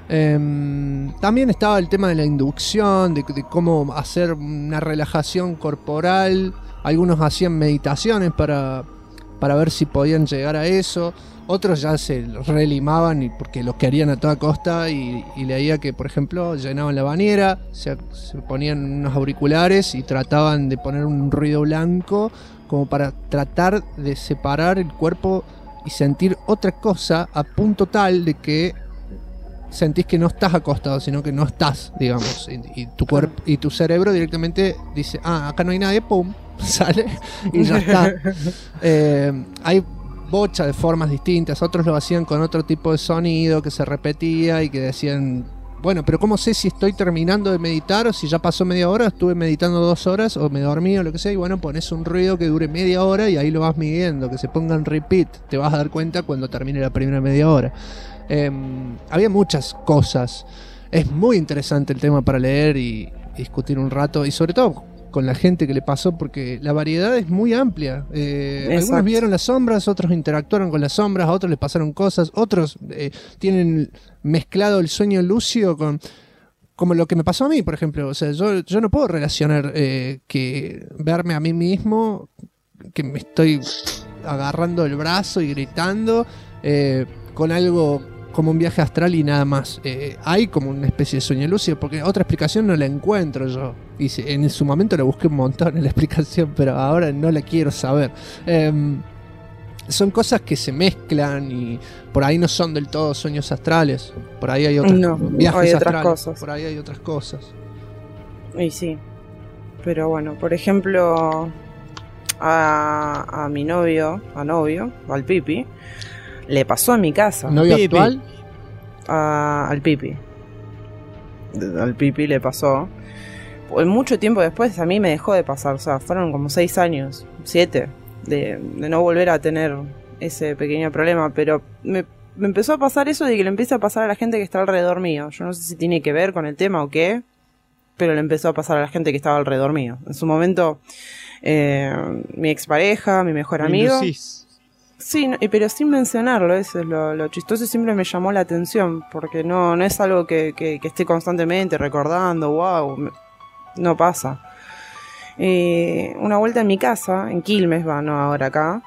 También estaba el tema de la inducción, de cómo hacer una relajación corporal. Algunos hacían meditaciones para ver si podían llegar a eso. Otros ya se relimaban porque lo querían a toda costa y leía que, por ejemplo, llenaban la bañera, se ponían unos auriculares y trataban de poner un ruido blanco como para tratar de separar el cuerpo y sentir otra cosa a punto tal de que sentís que no estás acostado, sino que no estás, digamos, y tu cuerpo y tu cerebro directamente dice, acá no hay nadie, pum, sale y ya está. Hay bocha de formas distintas. Otros lo hacían con otro tipo de sonido que se repetía y que decían, bueno, pero ¿cómo sé si estoy terminando de meditar o si ya pasó media hora, estuve meditando 2 horas o me dormí o lo que sea? Y bueno, pones un ruido que dure media hora y ahí lo vas midiendo, que se ponga en repeat. Te vas a dar cuenta cuando termine la primera media hora. Había muchas cosas. Es muy interesante el tema para leer y discutir un rato, y sobre todo con la gente que le pasó, porque la variedad es muy amplia. Algunos vieron las sombras, otros interactuaron con las sombras, a otros les pasaron cosas, otros tienen mezclado el sueño lúcido con, como lo que me pasó a mí, por ejemplo. O sea, yo no puedo relacionar que verme a mí mismo, que me estoy agarrando el brazo y gritando, con algo como un viaje astral y nada más. Hay como una especie de sueño lúcido, porque otra explicación no la encuentro yo. Y en su momento la busqué un montón en la explicación, pero ahora no la quiero saber. Son cosas que se mezclan y por ahí no son del todo sueños astrales. Por ahí hay otros viajes hay astrales. Otras cosas. Por ahí hay otras cosas. Y sí. Pero bueno, por ejemplo, a mi novio, al Pipi, le pasó en mi casa. ¿Novio actual? Al Pipi. Al Pipi le pasó. Mucho tiempo después a mí me dejó de pasar. O sea, fueron como 6 años, 7, de no volver a tener ese pequeño problema. Pero me empezó a pasar eso de que le empieza a pasar a la gente que está alrededor mío. Yo no sé si tiene que ver con el tema o qué, pero le empezó a pasar a la gente que estaba alrededor mío. En su momento, mi expareja, mi mejor amigo... Sí, pero sin mencionarlo, eso es lo chistoso, y siempre me llamó la atención, porque no es algo que esté constantemente recordando, wow, no pasa. Una vuelta en mi casa, en Quilmes, no ahora acá,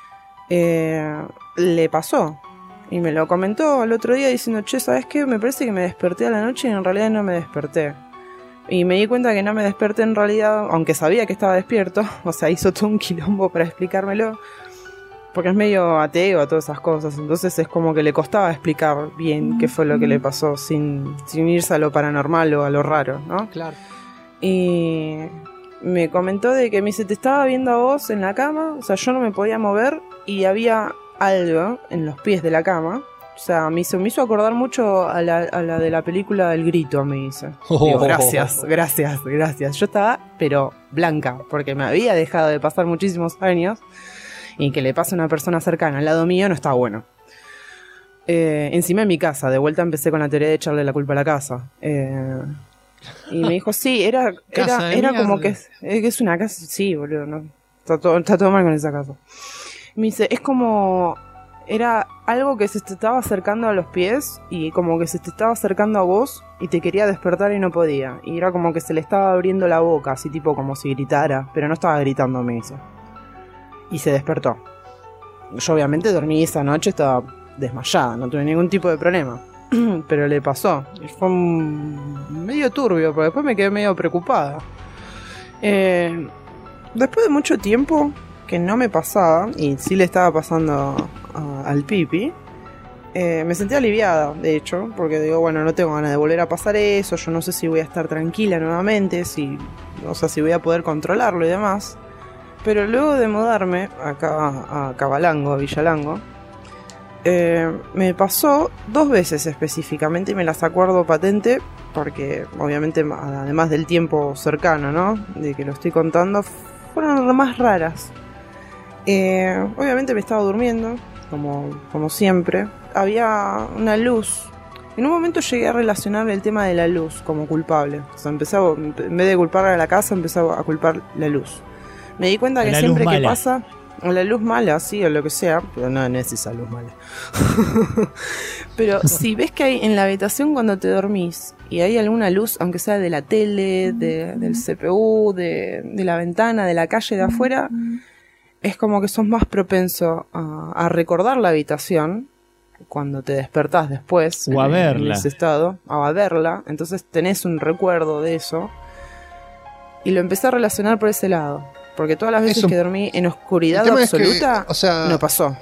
le pasó, y me lo comentó el otro día diciendo, che, ¿sabes qué? Me parece que me desperté a la noche y en realidad no me desperté. Y me di cuenta que no me desperté en realidad, aunque sabía que estaba despierto, o sea, hizo todo un quilombo para explicármelo, porque es medio ateo a todas esas cosas, entonces es como que le costaba explicar bien qué fue lo que le pasó sin irse a lo paranormal o a lo raro, ¿no? Claro. Y me comentó de que me dice, te estaba viendo a vos en la cama, o sea, yo no me podía mover y había algo en los pies de la cama. O sea, me hizo acordar mucho a la de la película El Grito, me dice. Digo, gracias. Yo estaba, pero blanca, porque me había dejado de pasar muchísimos años. Y que le pase a una persona cercana al lado mío no está bueno. Encima en mi casa, de vuelta empecé con la teoría de echarle la culpa a la casa. Y me dijo, sí, era como que es una casa, sí, boludo, no, está todo mal con esa casa. Me dice, es como, era algo que se te estaba acercando a los pies y como que se te estaba acercando a vos y te quería despertar y no podía. Y era como que se le estaba abriendo la boca, así tipo como si gritara, pero no estaba gritando, me dice. Y se despertó. Yo obviamente dormí esa noche, estaba desmayada, no tuve ningún tipo de problema. Pero le pasó. Y fue medio turbio, porque después me quedé medio preocupada. Después de mucho tiempo que no me pasaba, y sí le estaba pasando al Pipi, me sentí aliviada, de hecho, porque digo, bueno, no tengo ganas de volver a pasar eso, yo no sé si voy a estar tranquila nuevamente, si voy a poder controlarlo y demás. Pero luego de mudarme acá a Cabalango, a Villalango, me pasó 2 veces específicamente y me las acuerdo patente porque obviamente además del tiempo cercano, ¿no? De que lo estoy contando, fueron las más raras. Obviamente me estaba durmiendo, como siempre. Había una luz. En un momento llegué a relacionar el tema de la luz como culpable. O sea, en vez de culpar a la casa, empezaba a culpar la luz. Me di cuenta que siempre que pasa, o la luz mala, sí, o lo que sea, pero no es esa luz mala. Pero si ves que hay en la habitación cuando te dormís y hay alguna luz, aunque sea de la tele, del CPU, de la ventana, de la calle de afuera, es como que sos más propenso a recordar la habitación cuando te despertás después, o a verla, en ese estado, o a verla. Entonces tenés un recuerdo de eso y lo empecé a relacionar por ese lado, porque todas las veces que dormí en oscuridad absoluta, no pasó.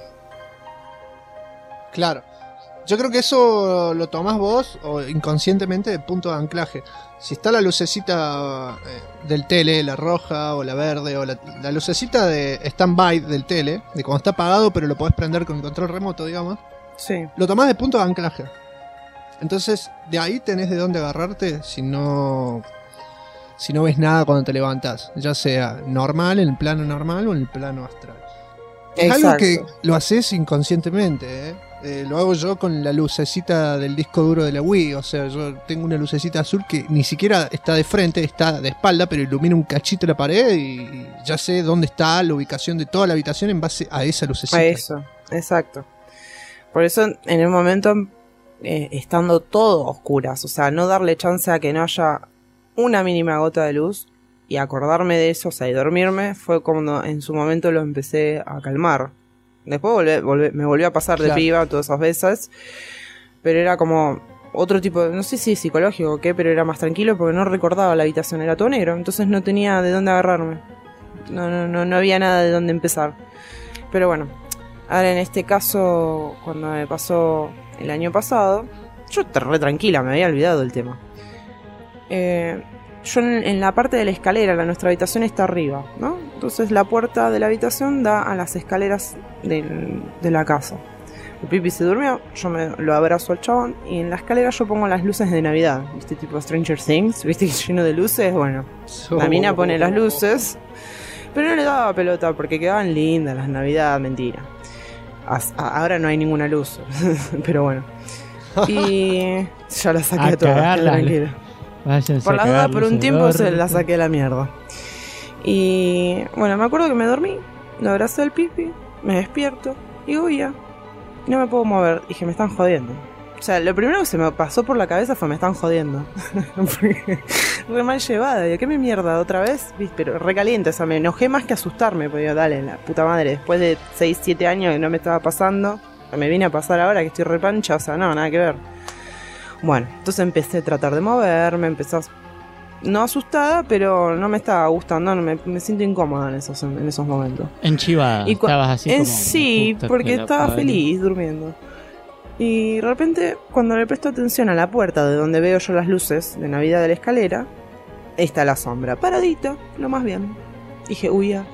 Claro, yo creo que eso lo tomás vos o inconscientemente de punto de anclaje. Si está la lucecita del tele, la roja o la verde, o la lucecita de stand-by del tele, de cuando está apagado pero lo podés prender con el control remoto, digamos, sí, lo tomás de punto de anclaje. Entonces de ahí tenés de dónde agarrarte si no ves nada cuando te levantás, ya sea normal, en el plano normal o en el plano astral. Es algo que lo haces inconscientemente, ¿eh? Lo hago yo con la lucecita del disco duro de la Wii. O sea, yo tengo una lucecita azul que ni siquiera está de frente, está de espalda, pero ilumina un cachito la pared y ya sé dónde está la ubicación de toda la habitación en base a esa lucecita. A eso, exacto. Por eso en un momento, estando todo oscuras, o sea, no darle chance a que no haya una mínima gota de luz y acordarme de eso, o sea, y dormirme, fue cuando en su momento lo empecé a calmar. Después me volvió a pasar de piba todas esas veces, pero era como otro tipo, no sé si psicológico o qué, pero era más tranquilo porque no recordaba la habitación, era todo negro, entonces no tenía de dónde agarrarme, no había nada de dónde empezar. Pero bueno, ahora en este caso, cuando me pasó el año pasado, yo estaba re tranquila, me había olvidado del tema. Yo en la parte de la escalera, nuestra habitación está arriba, ¿no? Entonces la puerta de la habitación da a las escaleras de la casa. El Pipi se durmió, yo lo abrazo al chabón y en la escalera yo pongo las luces de Navidad, ¿viste? Tipo Stranger Things, ¿viste? Lleno de luces, bueno. La mina pone las luces, pero no le daba pelota porque quedaban lindas las Navidad, mentira. Ahora no hay ninguna luz, pero bueno. Y ya la saqué toda, tranquila. Por la duda, por un tiempo se la saqué a la mierda. Y bueno, me acuerdo que me dormí, lo abracé al Pipi, me despierto y digo, ya, no me puedo mover. Dije, me están jodiendo. O sea, lo primero que se me pasó por la cabeza fue, me están jodiendo. Re mal llevada, digo, ¿qué me mierda otra vez? Pero recaliente, o sea, me enojé más que asustarme, porque digo, dale, la puta madre, después de 6, 7 años que no me estaba pasando, me viene a pasar ahora que estoy repancha, o sea, no, nada que ver. Bueno, entonces empecé a tratar de moverme, no asustada, pero no me estaba gustando, me siento incómoda en esos momentos. Enchivada, estabas así como... Sí, porque estaba feliz durmiendo. Y de repente, cuando le presto atención a la puerta de donde veo yo las luces de Navidad de la escalera, está la sombra, paradita, lo más bien. Dije, uy, ya.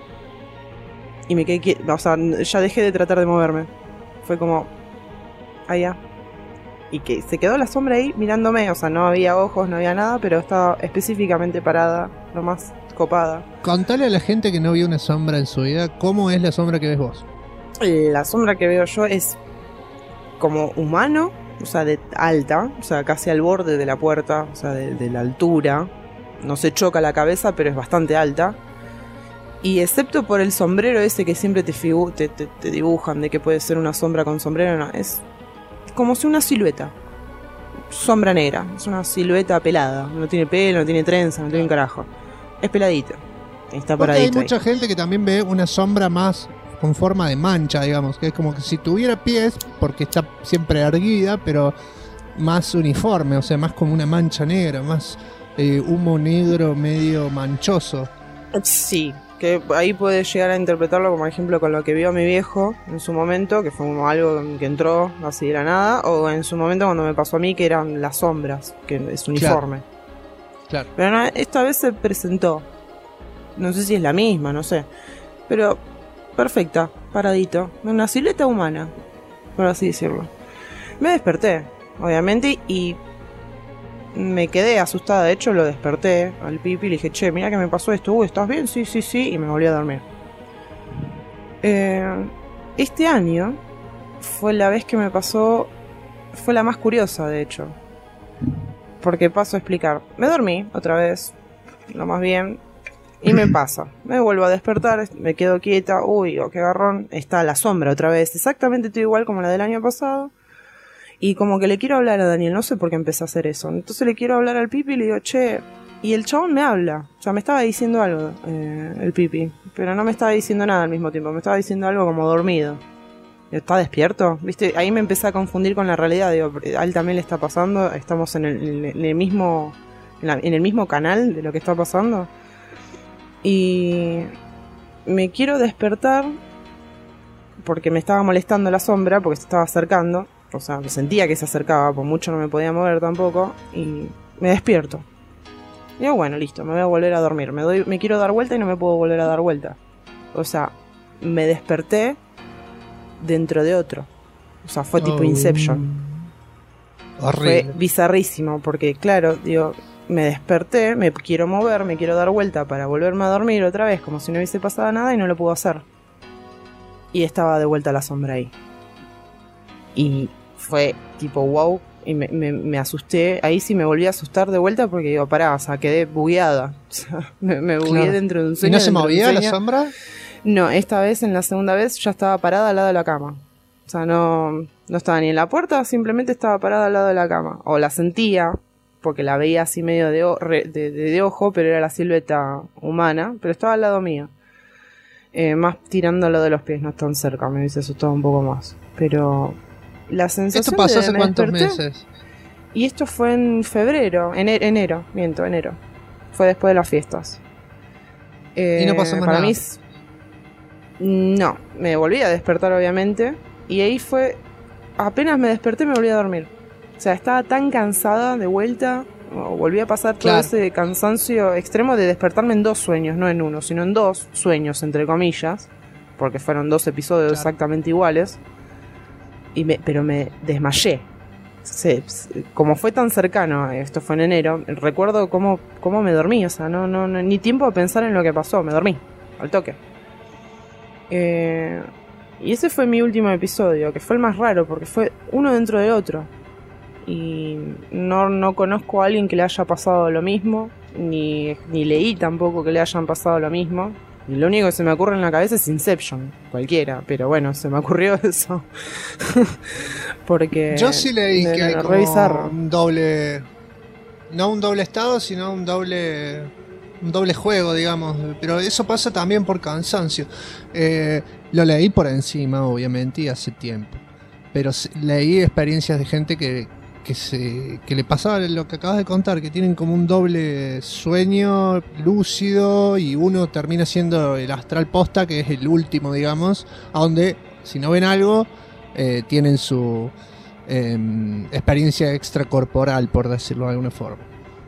Y me quedé quieta, o sea, ya dejé de tratar de moverme. Fue como, allá. Y que se quedó la sombra ahí mirándome, o sea, no había ojos, no había nada, pero estaba específicamente parada, lo más copada. Contale a la gente que no vio una sombra en su vida, ¿cómo es la sombra que ves vos? La sombra que veo yo es como humano, o sea, de alta, o sea, casi al borde de la puerta, o sea, de la altura. No se choca la cabeza, pero es bastante alta. Y excepto por el sombrero ese que siempre te dibujan de que puede ser una sombra con sombrero, no, es como si una silueta. Sombra negra, es una silueta pelada. No tiene pelo, no tiene trenza, no tiene un carajo. Es peladita. Está paradito. Hay mucha gente que también ve una sombra más con forma de mancha, digamos, que es como que si tuviera pies, porque está siempre erguida, pero más uniforme, o sea, más como una mancha negra, más humo negro medio manchoso. Sí, que ahí puedes llegar a interpretarlo como ejemplo con lo que vio mi viejo en su momento, que fue como algo que entró así de la nada, o en su momento cuando me pasó a mí, que eran las sombras, que es uniforme. Claro. Pero no, esta vez se presentó. No sé si es la misma, no sé. Pero perfecta, paradito. Una silueta humana, por así decirlo. Me desperté, obviamente, y me quedé asustada. De hecho, lo desperté al Pipi y le dije, che, mira que me pasó esto. ¿Estás bien? Sí. Y me volví a dormir. Este año fue la vez que me pasó, fue la más curiosa de hecho, porque paso a explicar. Me dormí otra vez, lo más bien, y me pasa, me vuelvo a despertar, me quedo quieta, uy, oh, qué garrón, está la sombra otra vez, exactamente todo igual como la del año pasado, y como que le quiero hablar a Daniel, no sé por qué empecé a hacer eso, entonces le quiero hablar al Pipi y le digo, che, y el chabón me habla, o sea, me estaba diciendo algo, el Pipi, pero no me estaba diciendo nada al mismo tiempo, me estaba diciendo algo como dormido. ¿Está despierto? ¿Viste? Ahí me empecé a confundir con la realidad, digo, a él también le está pasando, estamos en el mismo canal de lo que está pasando. Y me quiero despertar porque me estaba molestando la sombra, porque se estaba acercando, o sea, sentía que se acercaba, por mucho no me podía mover tampoco, y me despierto. Digo, bueno, listo, me voy a volver a dormir, me quiero dar vuelta y no me puedo volver a dar vuelta. O sea, me desperté dentro de otro. O sea, fue tipo Inception. Horrible. Fue bizarrísimo, porque claro, digo, me desperté, me quiero mover, me quiero dar vuelta para volverme a dormir otra vez, como si no hubiese pasado nada, y no lo puedo hacer. Y estaba de vuelta la sombra ahí. Y fue tipo wow, y me asusté. Ahí sí me volví a asustar de vuelta porque digo, pará, o sea, quedé bugueada. O sea, me bugueé dentro de un sueño. ¿Y no se movía la sombra? No, esta vez, en la segunda vez, ya estaba parada al lado de la cama. O sea, no estaba ni en la puerta, simplemente estaba parada al lado de la cama. O la sentía, porque la veía así medio de ojo, pero era la silueta humana, pero estaba al lado mío. Más tirando a lo de los pies, no tan cerca, me hubiese asustado un poco más. Pero la sensación. ¿Esto pasó hace cuántos desperté, meses? Y esto fue en febrero, enero. Fue después de las fiestas. ¿Y no pasó más para nada? mí, no, me volví a despertar obviamente. Y ahí fue, apenas me desperté me volví a dormir. O sea, estaba tan cansada de vuelta, volví a pasar todo ese cansancio extremo de despertarme en 2 sueños, no en uno, sino en 2 sueños, entre comillas, porque fueron 2 episodios exactamente iguales. Pero me desmayé. Como fue tan cercano, esto fue en enero, recuerdo cómo me dormí, o sea, no ni tiempo a pensar en lo que pasó, me dormí, al toque. Y ese fue mi último episodio, que fue el más raro, porque fue uno dentro de otro. Y no conozco a alguien que le haya pasado lo mismo, ni leí tampoco que le hayan pasado lo mismo. Y lo único que se me ocurre en la cabeza es Inception, cualquiera, pero bueno, se me ocurrió eso. Porque yo sí leí que hay como un doble, no un doble estado, sino un doble juego, digamos. Pero eso pasa también por cansancio. Lo leí por encima, obviamente, y hace tiempo. Pero leí experiencias de gente que le pasaba lo que acabas de contar, que tienen como un doble sueño lúcido y uno termina siendo el astral posta, que es el último, digamos, a donde si no ven algo tienen su experiencia extracorporal, por decirlo de alguna forma.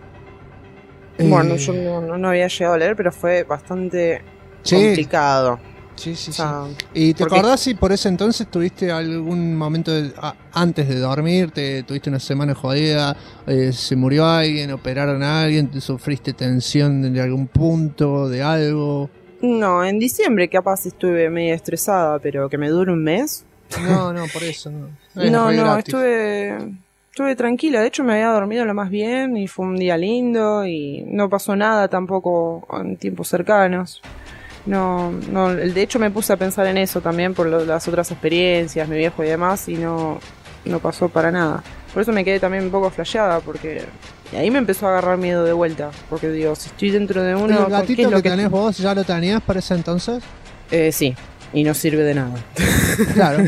Bueno, yo no había llegado a leer, pero fue bastante complicado. Sí. ¿Y te acordás si por ese entonces tuviste algún momento antes de dormir, tuviste una semana jodida, se murió alguien, operaron a alguien, sufriste tensión de algún punto, de algo? No, en diciembre capaz estuve medio estresada, pero que me dure un mes. No, por eso no. No, estuve tranquila, de hecho me había dormido lo más bien y fue un día lindo y no pasó nada tampoco en tiempos cercanos. No, de hecho me puse a pensar en eso también por las otras experiencias, mi viejo y demás, y no pasó para nada. Por eso me quedé también un poco flasheada, porque y ahí me empezó a agarrar miedo de vuelta, porque digo, si estoy dentro de uno... ¿El gatito que tenés vos ya lo tenías para ese entonces? Sí, y no sirve de nada. Claro,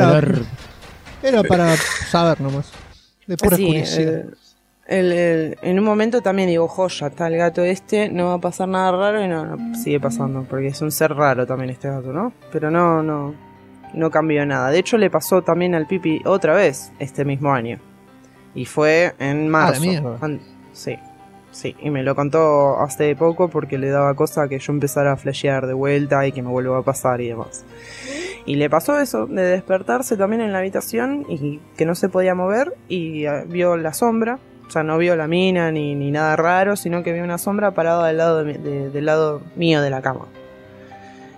era para saber nomás, de pura curiosidad. En un momento también digo, joya, está el gato no va a pasar nada raro, y no sigue pasando, porque es un ser raro también este gato, ¿no? Pero no cambió nada. De hecho le pasó también al Pipi otra vez este mismo año, y fue en marzo. Sí, y me lo contó hace poco porque le daba cosa que yo empezara a flashear de vuelta y que me vuelva a pasar y demás. Y le pasó eso, de despertarse también en la habitación y que no se podía mover, y vio la sombra. O sea, no vio la mina ni nada raro, sino que vio una sombra parada del lado mío de la cama.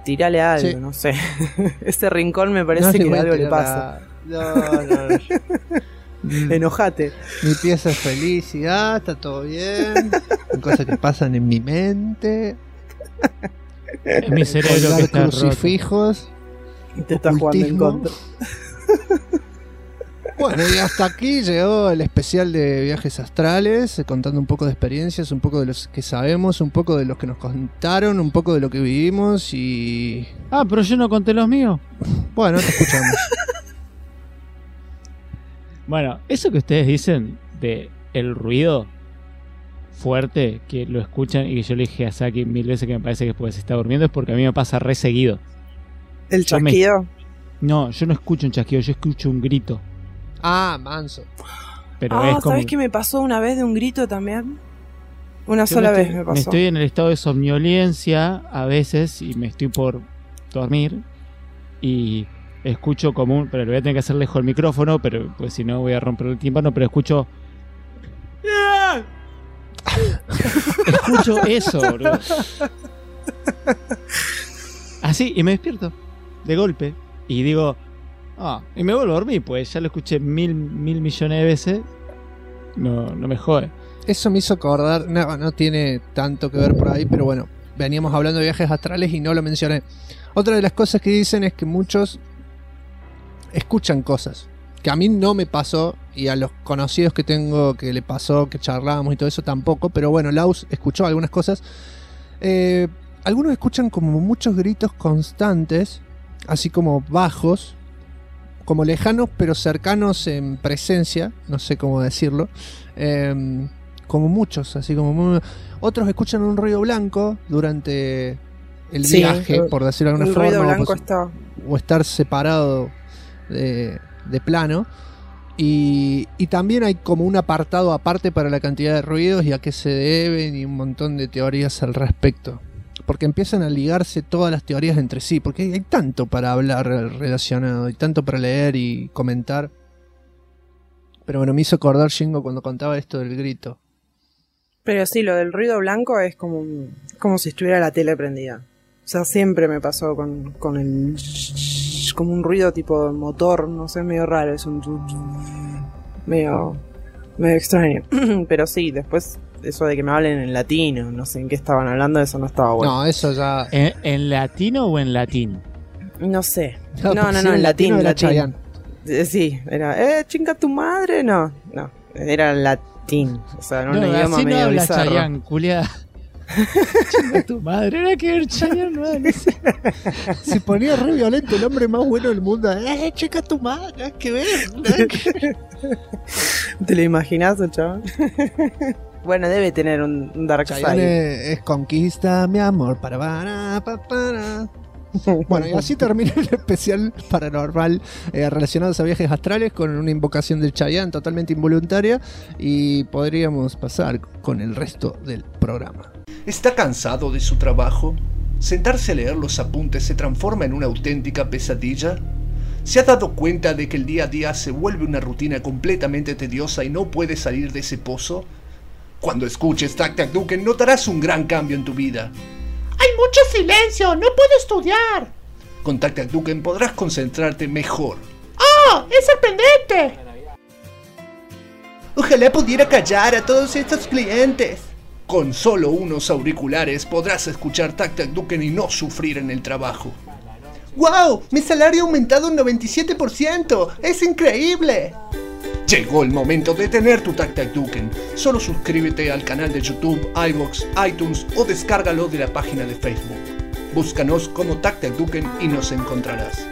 tirale algo, Sí. no sé. Ese rincón me parece que voy a algo le tirar pasa. No. Enojate. Mi pieza es felicidad, está todo bien. Son cosas que pasan en mi mente. Es mi cerebro Colgar que está roto. crucifijos. Te está jugando en ocultismo. contra. Bueno, y hasta aquí llegó el especial de viajes astrales, contando un poco de experiencias, un poco de los que sabemos, un poco de los que nos contaron, un poco de lo que vivimos y... Ah, pero yo no conté los míos. Bueno, te escuchamos. Bueno, eso que ustedes dicen de el ruido fuerte, que lo escuchan y que yo le dije a Saki 1000 veces que me parece que es porque se está durmiendo, es porque a mí me pasa re seguido. ¿El Yo me- chasquido? No, yo no escucho un chasquido, yo escucho un grito. Ah, manso. Pero es como... ¿sabes qué me pasó una vez de un grito también? Una Yo sola me vez estoy- me pasó. Me estoy en el estado de somnolencia a veces y me estoy por dormir y escucho como un... Pero le voy a tener que hacer lejos el micrófono, pero pues si no voy a romper el tímpano, pero escucho... Escucho eso, bro. Así, y me despierto de golpe y digo... y me vuelvo a dormir, pues ya lo escuché mil millones de veces. No me jode. Eso me hizo acordar, no tiene tanto que ver por ahí, pero bueno, veníamos hablando de viajes astrales y no lo mencioné. Otra de las cosas que dicen es que muchos escuchan cosas, que a mí no me pasó, y a los conocidos que tengo que le pasó, que charlábamos y todo eso tampoco, pero bueno, Laus escuchó algunas cosas. Algunos escuchan como muchos gritos constantes, así como bajos, como lejanos pero cercanos en presencia, no sé cómo decirlo, como muchos, así como otros escuchan un ruido blanco durante el viaje, por decirlo de alguna el forma, ruido blanco está... o estar separado de plano. Y también hay como un apartado aparte para la cantidad de ruidos y a qué se deben y un montón de teorías al respecto. Porque empiezan a ligarse todas las teorías entre sí, porque hay tanto para hablar relacionado, y tanto para leer y comentar. Pero bueno, me hizo acordar Shingo cuando contaba esto del grito. Pero sí, lo del ruido blanco es como si estuviera la tele prendida. O sea, siempre me pasó con el... como un ruido tipo motor, no sé, medio raro, es un... medio extraño. Pero sí, después eso de que me hablen en latino, no sé en qué estaban hablando, eso no estaba bueno. No, eso ya... ¿En latino o en latín? No sé. No, No, pues en latín. era latín. Chayanne. Sí, era, chinga tu madre, no, era latín, o sea, en un idioma así no medio habla bizarro. Chayanne, culiada. Chinga tu madre, era que ver Chayanne, no sé. Se ponía re violento el hombre más bueno del mundo. Chica tu madre, nada que ver. Nada que ver. ¿Te lo imaginas, chaval? Bueno, debe tener un dark side. Chayanne es conquista, mi amor, para. Bueno, y así termina el especial paranormal relacionados a viajes astrales con una invocación del Chayanne totalmente involuntaria, y podríamos pasar con el resto del programa. ¿Está cansado de su trabajo? ¿Sentarse a leer los apuntes se transforma en una auténtica pesadilla? ¿Se ha dado cuenta de que el día a día se vuelve una rutina completamente tediosa y no puede salir de ese pozo? Cuando escuches Tac Tac Duken notarás un gran cambio en tu vida. ¡Hay mucho silencio! ¡No puedo estudiar! Con Tac Tac Duken podrás concentrarte mejor. ¡Oh! ¡Es sorprendente! Ojalá pudiera callar a todos estos clientes. Con solo unos auriculares podrás escuchar Tac Tac Duken y no sufrir en el trabajo. ¡Wow! Mi salario ha aumentado un 97%. ¡Es increíble! Llegó el momento de tener tu Tac Tac Duken. Solo suscríbete al canal de YouTube, iVoox, iTunes o descárgalo de la página de Facebook. Búscanos como Tac Tac Duken y nos encontrarás.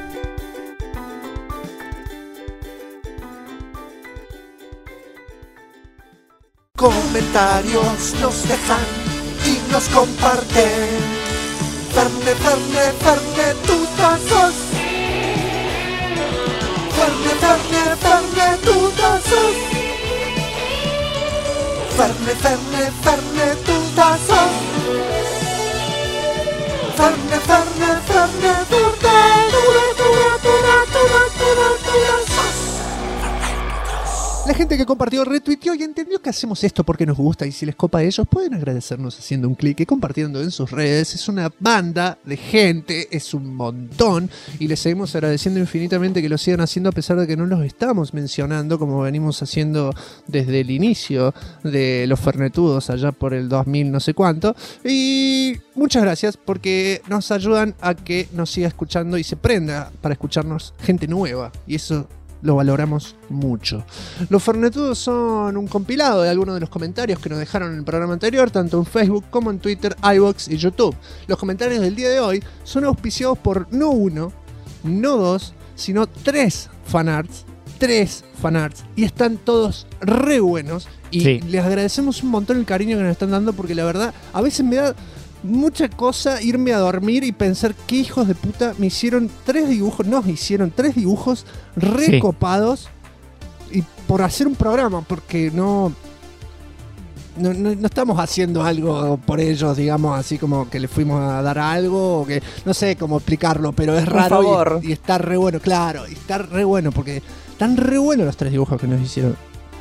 Comentarios nos dejan y nos comparten. Ferne, tutazos. Ferne, tutazos. Ferne, tutazos. Ferne, tutazos. La gente que compartió, retuiteó y entendió que hacemos esto porque nos gusta. Y si les copa a ellos, pueden agradecernos haciendo un clic y compartiendo en sus redes. Es una banda de gente, es un montón. Y les seguimos agradeciendo infinitamente que lo sigan haciendo a pesar de que no los estamos mencionando como venimos haciendo desde el inicio de los Fernetudos allá por el 2000 no sé cuánto. Y muchas gracias porque nos ayudan a que nos siga escuchando y se prenda para escucharnos gente nueva. Y eso lo valoramos mucho. Los Fernetudos son un compilado de algunos de los comentarios que nos dejaron en el programa anterior, tanto en Facebook como en Twitter, iVoox y YouTube. Los comentarios del día de hoy son auspiciados por no uno, no dos, sino 3 fanarts. 3 fanarts. Y están todos re buenos. Y les agradecemos un montón el cariño que nos están dando porque la verdad, a veces me da mucha cosa irme a dormir y pensar qué hijos de puta me hicieron 3 dibujos, nos hicieron 3 dibujos recopados y por hacer un programa, porque no estamos haciendo algo por ellos, digamos, así como que le fuimos a dar algo o que no sé cómo explicarlo, pero es raro y está re bueno, claro, y está re bueno porque están re buenos los 3 dibujos que nos hicieron.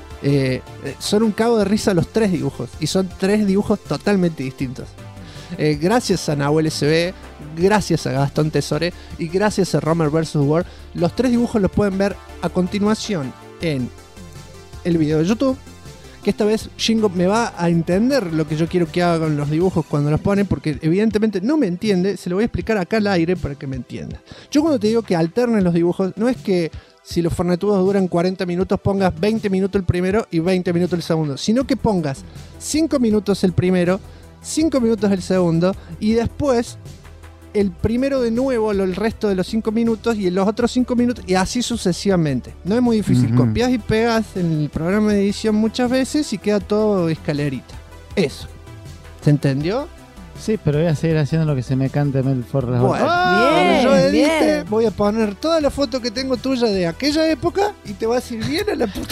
Son un cago de risa los 3 dibujos y son 3 dibujos totalmente distintos. Gracias a Nahuel SB, gracias a Gastón Tesore y gracias a Romer vs. War. Los 3 dibujos los pueden ver a continuación en el video de YouTube. Que esta vez Shingo me va a entender lo que yo quiero que haga con los dibujos cuando los pone, porque evidentemente no me entiende. Se lo voy a explicar acá al aire para que me entienda. Yo cuando te digo que alternen los dibujos, no es que si los Fernetudos duran 40 minutos pongas 20 minutos el primero y 20 minutos el segundo, sino que pongas 5 minutos el primero, 5 minutos el segundo y después el primero de nuevo el resto de los 5 minutos y los otros 5 minutos y así sucesivamente. No es muy difícil, copias y pegas en el programa de edición muchas veces y queda todo escalerita. Eso. ¿Se entendió? Sí, pero voy a seguir haciendo lo que se me cante por las bueno, yo edite, voy a poner toda la foto que tengo tuya de aquella época y te va a ir bien a la puta.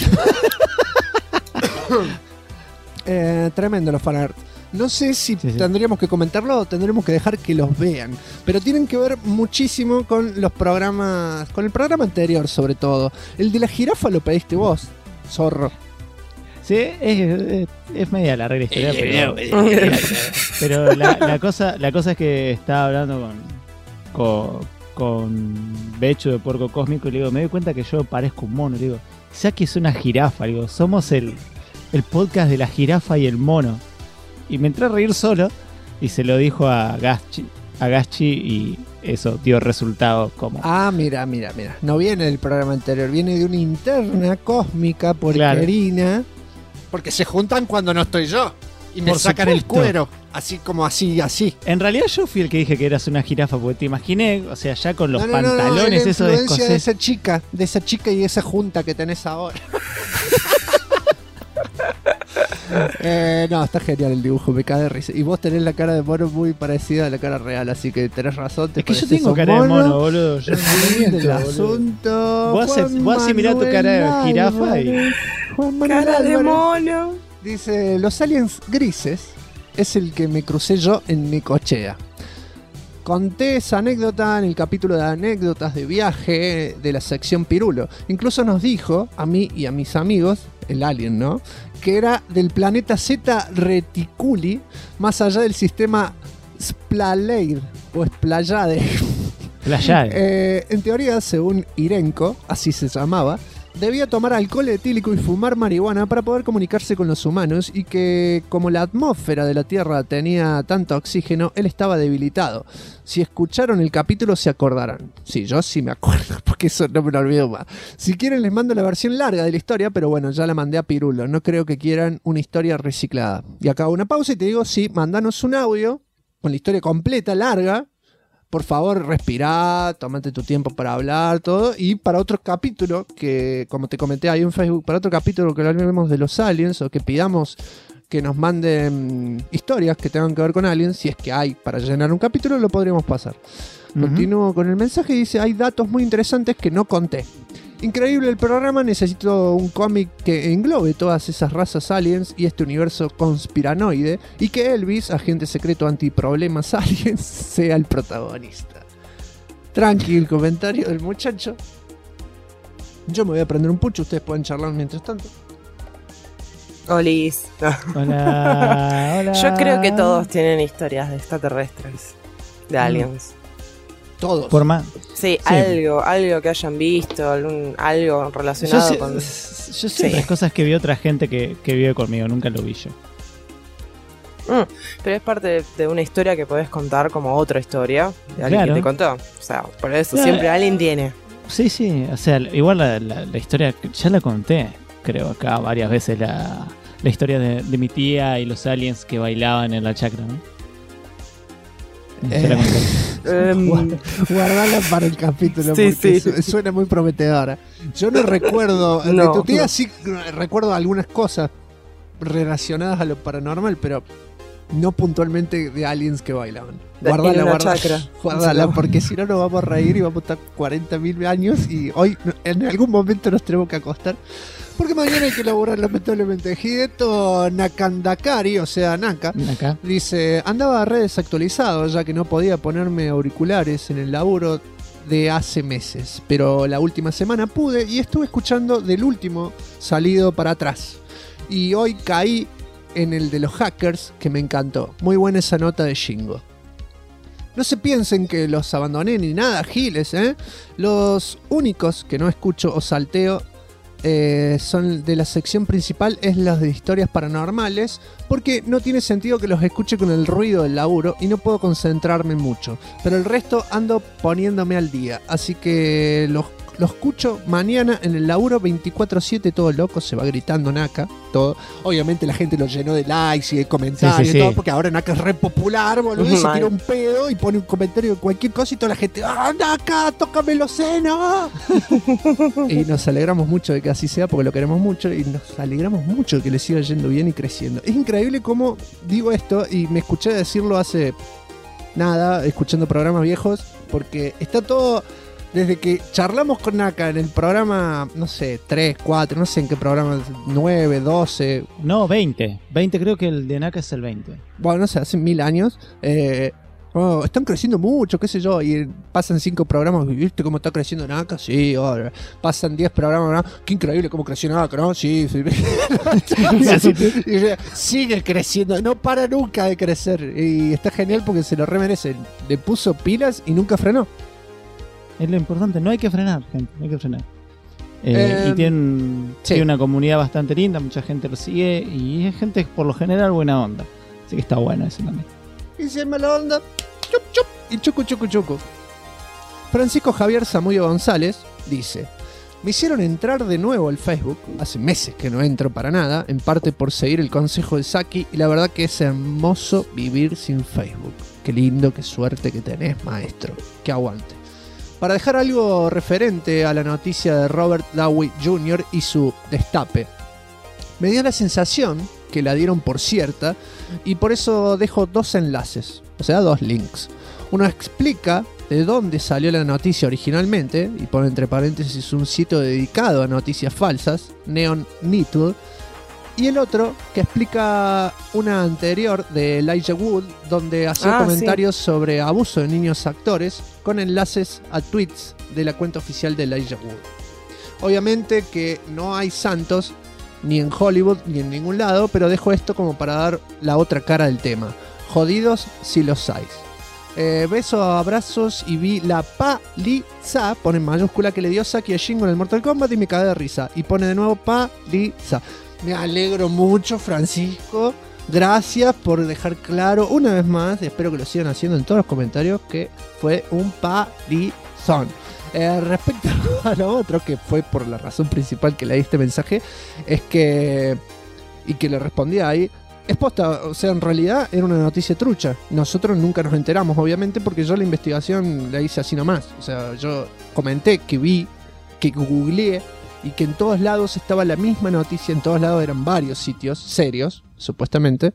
Tremendo los fanarts. No sé si tendríamos que comentarlo o tendremos que dejar que los vean. Pero tienen que ver muchísimo con los programas, con el programa anterior sobre todo. El de la jirafa lo pediste vos, zorro. Sí, es media larga la historia, pero la cosa es que estaba hablando con Becho de Puerco Cósmico y le digo, me doy cuenta que yo parezco un mono. Le digo, Saki es una jirafa, le digo, somos el podcast de la jirafa y el mono. Y me entré a reír solo y se lo dijo a Gaschi y eso dio resultado como... Ah, mira. No viene del programa anterior, viene de una interna cósmica porquerina. Claro. Porque se juntan cuando no estoy yo. Y me sacan el cuero. Así como así. En realidad yo fui el que dije que eras una jirafa, porque te imaginé, o sea, ya con los pantalones eso de escocés. De esa chica y esa junta que tenés ahora. No, está genial el dibujo, me cae de risa. Y vos tenés la cara de mono muy parecida a la cara real, así que tenés razón. Es que yo tengo cara de mono, boludo. Yo el asunto. Vos así mirá tu cara de jirafa y... Cara de mono. Dice, los aliens grises es el que me crucé yo en Necochea. Conté esa anécdota en el capítulo de anécdotas de viaje de la sección Pirulo. Incluso nos dijo, a mí y a mis amigos, el alien, ¿no?, que era del planeta Zeta Reticuli, más allá del sistema Splaleir o Splayade. En teoría, según Irenko, así se llamaba, debía tomar alcohol etílico y fumar marihuana para poder comunicarse con los humanos y que, como la atmósfera de la Tierra tenía tanto oxígeno, él estaba debilitado. Si escucharon el capítulo se acordarán. Sí, yo sí me acuerdo, porque eso no me lo olvido más. Si quieren les mando la versión larga de la historia, pero bueno, ya la mandé a Pirulo. No creo que quieran una historia reciclada. Y acá hago una pausa y te digo, sí, mandanos un audio con la historia completa, larga. Por favor, respirá, tómate tu tiempo para hablar, todo. Y para otro capítulo, que como te comenté ahí en Facebook, para otro capítulo que hablemos de los aliens o que pidamos que nos manden historias que tengan que ver con aliens, si es que hay para llenar un capítulo, lo podríamos pasar. Continúo con el mensaje y dice, hay datos muy interesantes que no conté. Increíble el programa, necesito un cómic que englobe todas esas razas aliens y este universo conspiranoide y que Elvis, agente secreto antiproblemas aliens, sea el protagonista. Tranqui el comentario del muchacho. Yo me voy a prender un pucho, ustedes pueden charlar mientras tanto. Olis. Hola. Yo creo que todos tienen historias de extraterrestres, de aliens. Todos. Por más. Sí, algo que hayan visto, algo relacionado con... Yo siempre cosas que vi otra gente que vive conmigo, nunca lo vi yo. Pero es parte de una historia que podés contar como otra historia de alguien que te contó. O sea, por eso siempre alguien tiene. Sí, o sea, igual la historia, ya la conté, creo acá varias veces, la historia de mi tía y los aliens que bailaban en la chacra, ¿no? Guardala para el capítulo porque suena muy prometedora. Yo no recuerdo de tu tía, sí recuerdo algunas cosas relacionadas a lo paranormal, pero no puntualmente de aliens que bailaban. Guardala, porque si no nos vamos a reír y vamos a estar 40.000 años y hoy en algún momento nos tenemos que acostar. Porque mañana hay que laburar, lamentablemente. Hideto Nakandakari, o sea, Naka, dice: andaba re desactualizado ya que no podía ponerme auriculares en el laburo de hace meses. Pero la última semana pude y estuve escuchando del último salido para atrás. Y hoy caí en el de los hackers, que me encantó. Muy buena esa nota de Shingo. No se piensen que los abandoné ni nada, giles, ¿eh? Los únicos que no escucho o salteo son de la sección principal, es las de historias paranormales, porque no tiene sentido que los escuche con el ruido del laburo y no puedo concentrarme mucho, pero el resto ando poniéndome al día, así que los escucho mañana en el laburo 24/7, todo loco, se va gritando Naka, todo. Obviamente la gente lo llenó de likes y de comentarios y todo, porque ahora Naka es re popular, boludo, y se tira un pedo y pone un comentario de cualquier cosa y toda la gente, ¡ah, Naka, tócame los senos! Y nos alegramos mucho de que así sea, porque lo queremos mucho, y nos alegramos mucho de que le siga yendo bien y creciendo. Es increíble cómo digo esto, y me escuché decirlo hace nada, escuchando programas viejos, porque está todo... Desde que charlamos con Naka en el programa, no sé, 3, 4, no sé en qué programa, 9, 12... No, 20. 20, creo que el de Naka es el 20. Bueno, no sé, hace 1000 años. Están creciendo mucho, qué sé yo, y pasan 5 programas, ¿viste cómo está creciendo Naka? Sí, ahora. Pasan 10 programas, ¿no? Qué increíble cómo creció Naka, ¿no? Sí. Sigue creciendo, no para nunca de crecer. Y está genial porque se lo remerece. Le puso pilas y nunca frenó. Es lo importante, no hay que frenar, gente, no hay que frenar. Y tiene una comunidad bastante linda, mucha gente lo sigue y es gente por lo general buena onda. Así que está bueno eso también. Y se me la onda, chup, chup, y chucu. Francisco Javier Zamudio González dice: me hicieron entrar de nuevo al Facebook, hace meses que no entro para nada, en parte por seguir el consejo de Saki, y la verdad que es hermoso vivir sin Facebook. Qué lindo, qué suerte que tenés, maestro, que aguante. Para dejar algo referente a la noticia de Robert Downey Jr. y su destape. Me dio la sensación que la dieron por cierta y por eso dejo 2 enlaces, o sea, 2 links. Uno explica de dónde salió la noticia originalmente y pone entre paréntesis un sitio dedicado a noticias falsas, Neon Needle. Y el otro que explica una anterior de Elijah Wood, donde hacía comentarios sobre abuso de niños actores, con enlaces a tweets de la cuenta oficial de Elijah Wood. Obviamente que no hay santos, ni en Hollywood, ni en ningún lado, pero dejo esto como para dar la otra cara del tema. Jodidos si los hay. Besos, abrazos y vi la paliza, pone en mayúscula, que le dio Saki a Shingo en el Mortal Kombat y me cagué de risa. Y pone de nuevo paliza. Me alegro mucho, Francisco. Gracias por dejar claro una vez más, espero que lo sigan haciendo en todos los comentarios, que fue un palizón. Respecto a lo otro, que fue por la razón principal que leí este mensaje, es que... y que le respondí ahí, es posta, o sea, en realidad era una noticia trucha. Nosotros nunca nos enteramos, obviamente, porque yo la investigación la hice así nomás. O sea, yo comenté que vi, que googleé, y que en todos lados estaba la misma noticia, en todos lados eran varios sitios serios, supuestamente,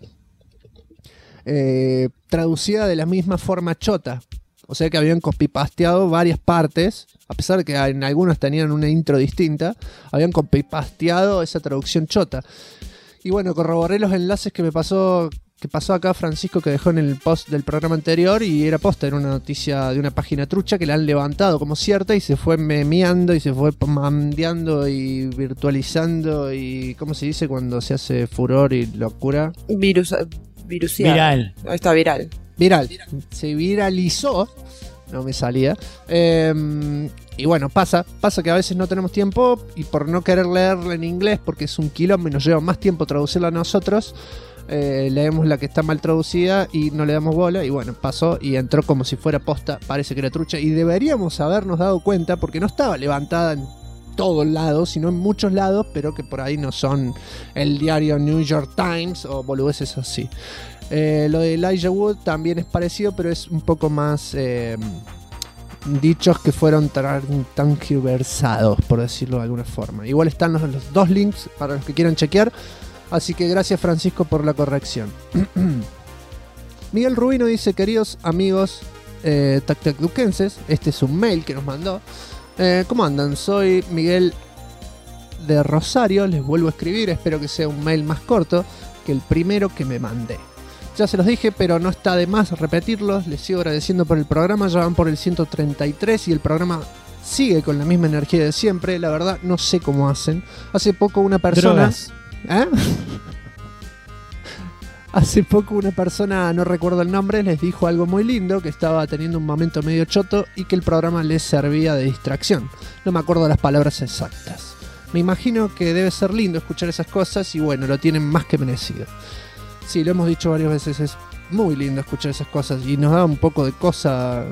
traducida de la misma forma chota. O sea que habían copy-pasteado varias partes, a pesar de que en algunos tenían una intro distinta, habían copy-pasteado esa traducción chota. Y bueno, corroboré los enlaces que me pasó que pasó acá Francisco, que dejó en el post del programa anterior, y era posta, era una noticia de una página trucha que la han levantado como cierta y se fue memeando y se fue mandeando y virtualizando y ¿cómo se dice cuando se hace furor y locura? Virusial. Viral. Ahí está, viral. Viral. Se viralizó. No me salía. Y bueno, pasa que a veces no tenemos tiempo y por no querer leerla en inglés, porque es un quilombo y nos lleva más tiempo traducirla a nosotros, leemos la que está mal traducida y no le damos bola. Y bueno, pasó y entró como si fuera posta. Parece que era trucha y deberíamos habernos dado cuenta porque no estaba levantada en todos lados, sino en muchos lados, pero que por ahí no son el diario New York Times o boludeces así. Lo de Elijah Wood también es parecido, pero es un poco más dichos que fueron tangiversados, por decirlo de alguna forma. Igual están los dos links para los que quieran chequear, así que gracias Francisco por la corrección. Miguel Rubino dice: queridos amigos tactacduquenses, este es un mail que nos mandó. ¿Cómo andan? Soy Miguel de Rosario, les vuelvo a escribir, espero que sea un mail más corto que el primero que me mandé. Ya se los dije, pero no está de más repetirlos. Les sigo agradeciendo por el programa. Ya van por el 133 y el programa sigue con la misma energía de siempre. La verdad, no sé cómo hacen. Hace poco una persona... Hace poco una persona, no recuerdo el nombre, les dijo algo muy lindo, que estaba teniendo un momento medio choto y que el programa les servía de distracción. No me acuerdo las palabras exactas. Me imagino que debe ser lindo escuchar esas cosas y bueno, lo tienen más que merecido. Sí, lo hemos dicho varias veces, es muy lindo escuchar esas cosas y nos da un poco de cosa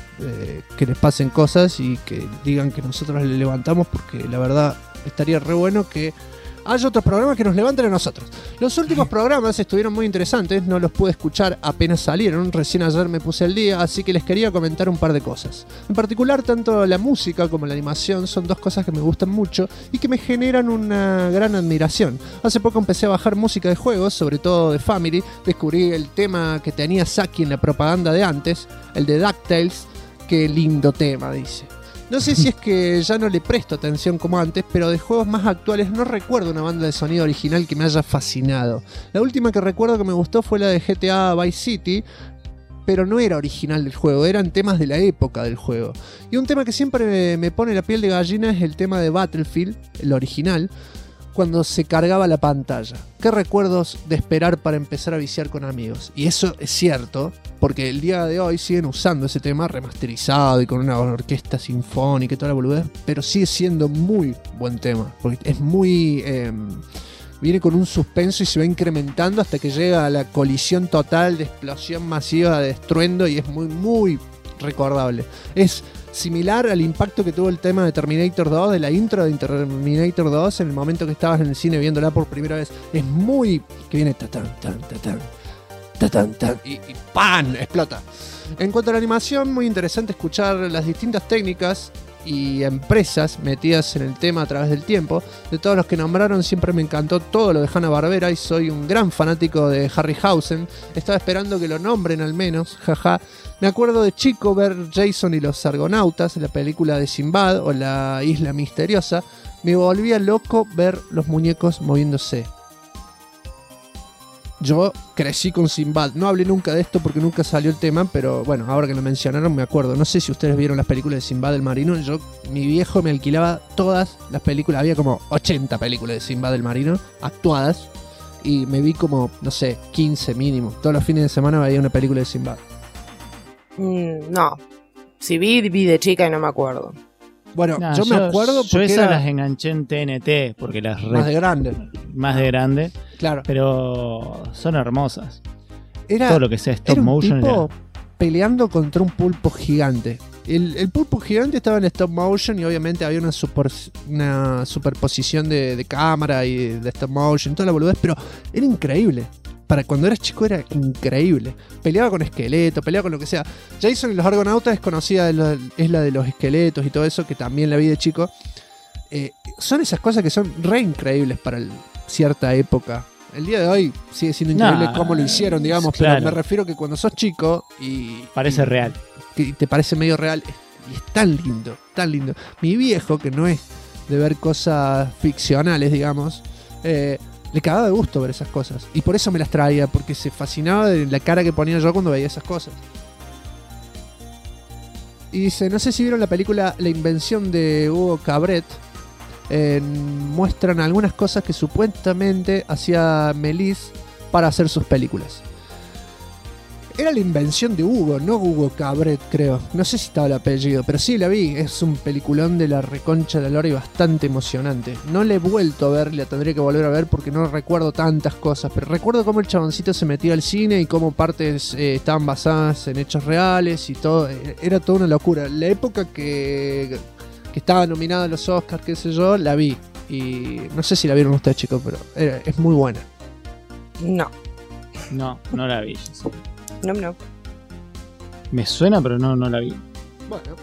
que les pasen cosas y que digan que nosotros le levantamos, porque la verdad estaría re bueno que haya otros programas que nos levanten a nosotros. Los últimos programas estuvieron muy interesantes, no los pude escuchar apenas salieron, recién ayer me puse al día, así que les quería comentar un par de cosas. En particular, tanto la música como la animación son dos cosas que me gustan mucho y que me generan una gran admiración. Hace poco empecé a bajar música de juegos, sobre todo de Family, descubrí el tema que tenía Saki en la propaganda de antes, el de DuckTales. Qué lindo tema, dice. No sé si es que ya no le presto atención como antes, pero de juegos más actuales no recuerdo una banda de sonido original que me haya fascinado. La última que recuerdo que me gustó fue la de GTA Vice City, pero no era original del juego, eran temas de la época del juego. Y un tema que siempre me pone la piel de gallina es el tema de Battlefield, el original, cuando se cargaba la pantalla. ¿Qué recuerdos de esperar para empezar a viciar con amigos? Y eso es cierto, porque el día de hoy siguen usando ese tema remasterizado y con una orquesta sinfónica y toda la boludez, pero sigue siendo muy buen tema, porque es muy... viene con un suspenso y se va incrementando hasta que llega a la colisión total de explosión masiva, de estruendo, y es muy, muy recordable. Es similar al impacto que tuvo el tema de Terminator 2, de la intro de Terminator 2, en el momento que estabas en el cine viéndola por primera vez. Es muy... que viene tatán, tan, tatán, tatán, tan, y ¡pam! Explota. En cuanto a la animación, muy interesante escuchar las distintas técnicas y empresas metidas en el tema a través del tiempo. De todos los que nombraron, siempre me encantó todo lo de Hanna-Barbera y soy un gran fanático de Harryhausen. Estaba esperando que lo nombren al menos, jaja. Me acuerdo de chico ver Jason y los Argonautas, la película de Sinbad o la Isla Misteriosa. Me volvía loco ver los muñecos moviéndose. Yo crecí con Sinbad. No hablé nunca de esto porque nunca salió el tema, pero bueno, ahora que lo mencionaron me acuerdo. No sé si ustedes vieron las películas de Sinbad el Marino. Mi viejo me alquilaba todas las películas. Había como 80 películas de Sinbad el Marino actuadas. Y me vi como, no sé, 15 mínimo. Todos los fines de semana veía una película de Sinbad. No. Si vi de chica y no me acuerdo. Bueno, yo me acuerdo porque yo esas las enganché en TNT porque las más de grande. Más de grande. Claro. Pero son hermosas. Era, todo lo que sea stop era un motion tipo peleando contra un pulpo gigante. El pulpo gigante estaba en stop motion y obviamente había una superposición de cámara y de stop motion, toda la boludez, pero era increíble. Para cuando eras chico era increíble. Peleaba con esqueletos, peleaba con lo que sea. Jason y los Argonautas es conocida, es la de los esqueletos y todo eso, que también la vi de chico. Son esas cosas que son re increíbles para cierta época. El día de hoy sigue siendo increíble cómo lo hicieron, digamos, claro. Pero me refiero que cuando sos chico y... parece real. Que te parece medio real, y es tan lindo, tan lindo. Mi viejo, que no es de ver cosas ficcionales, digamos... le Le cagaba de gusto ver esas cosas. Y por eso me las traía, porque se fascinaba de la cara que ponía yo cuando veía esas cosas. Y dice, no sé si vieron la película La invención de Hugo Cabret. Muestran algunas cosas que supuestamente hacía Méliès para hacer sus películas. Era la invención de Hugo, no Hugo Cabret, creo. No sé si estaba el apellido, pero sí la vi. Es un peliculón de la reconcha de la lora y bastante emocionante. No le he vuelto a ver, la tendría que volver a ver porque no recuerdo tantas cosas. Pero recuerdo cómo el chaboncito se metía al cine y cómo partes estaban basadas en hechos reales y todo. Era toda una locura. La época que estaba nominada a los Oscars, qué sé yo, la vi. Y no sé si la vieron ustedes, chicos, pero es muy buena. No. No la vi. No. Me suena, pero no la vi. Bueno.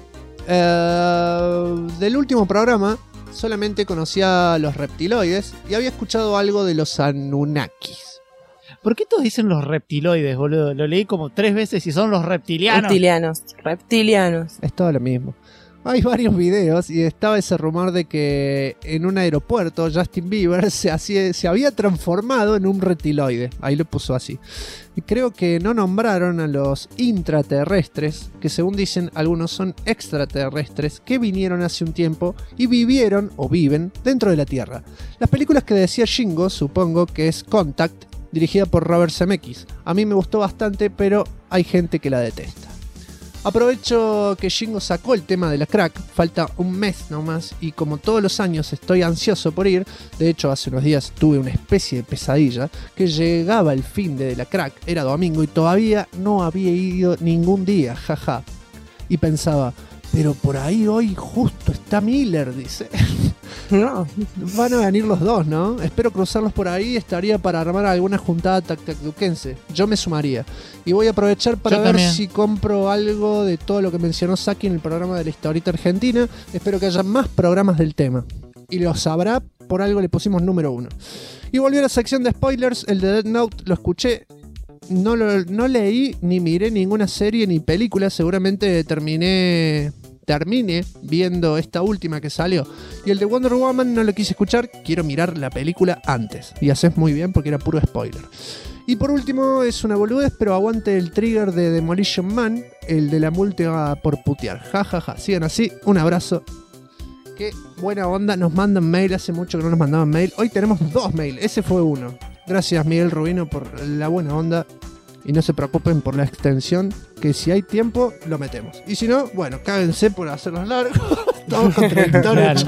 Del último programa solamente conocía a los reptiloides y había escuchado algo de los Anunnakis. ¿Por qué todos dicen los reptiloides, boludo? Lo leí como 3 veces y son los reptilianos. Reptilianos. Es todo lo mismo. Hay varios videos y estaba ese rumor de que en un aeropuerto Justin Bieber se había transformado en un reptiloide. Ahí lo puso así. Y creo que no nombraron a los intraterrestres, que según dicen algunos son extraterrestres, que vinieron hace un tiempo y vivieron o viven dentro de la Tierra. Las películas que decía Shingo, supongo que es Contact, dirigida por Robert Zemeckis. A mí me gustó bastante, pero hay gente que la detesta. Aprovecho que Shingo sacó el tema de la crack, falta un mes nomás y como todos los años estoy ansioso por ir, de hecho hace unos días tuve una especie de pesadilla, que llegaba el fin de la crack, era domingo y todavía no había ido ningún día, jaja. Y pensaba, pero por ahí hoy justo está Miller, dice. No. Van a venir los dos, ¿no? Espero cruzarlos por ahí, estaría para armar alguna juntada tactacuquense. Yo me sumaría. Y voy a aprovechar para ver si compro algo de todo lo que mencionó Saki en el programa de la historieta argentina. Espero que haya más programas del tema. Y lo sabrá, por algo le pusimos número 1. Y volví a la sección de spoilers, el de Death Note lo escuché. No leí ni miré ninguna serie ni película, seguramente termine viendo esta última que salió. Y el de Wonder Woman no lo quise escuchar, quiero mirar la película antes. Y haces muy bien porque era puro spoiler. Y por último, es una boludez, pero aguante el trigger de Demolition Man, el de la multa por putear. Ja. Sigan así, un abrazo. Qué buena onda, nos mandan mail, hace mucho que no nos mandaban mail. Hoy tenemos 2 mail, ese fue uno. Gracias Miguel Rubino por la buena onda. Y no se preocupen por la extensión, que si hay tiempo, lo metemos. Y si no, bueno, cáguense por hacerlos largos. Estamos contradictorios.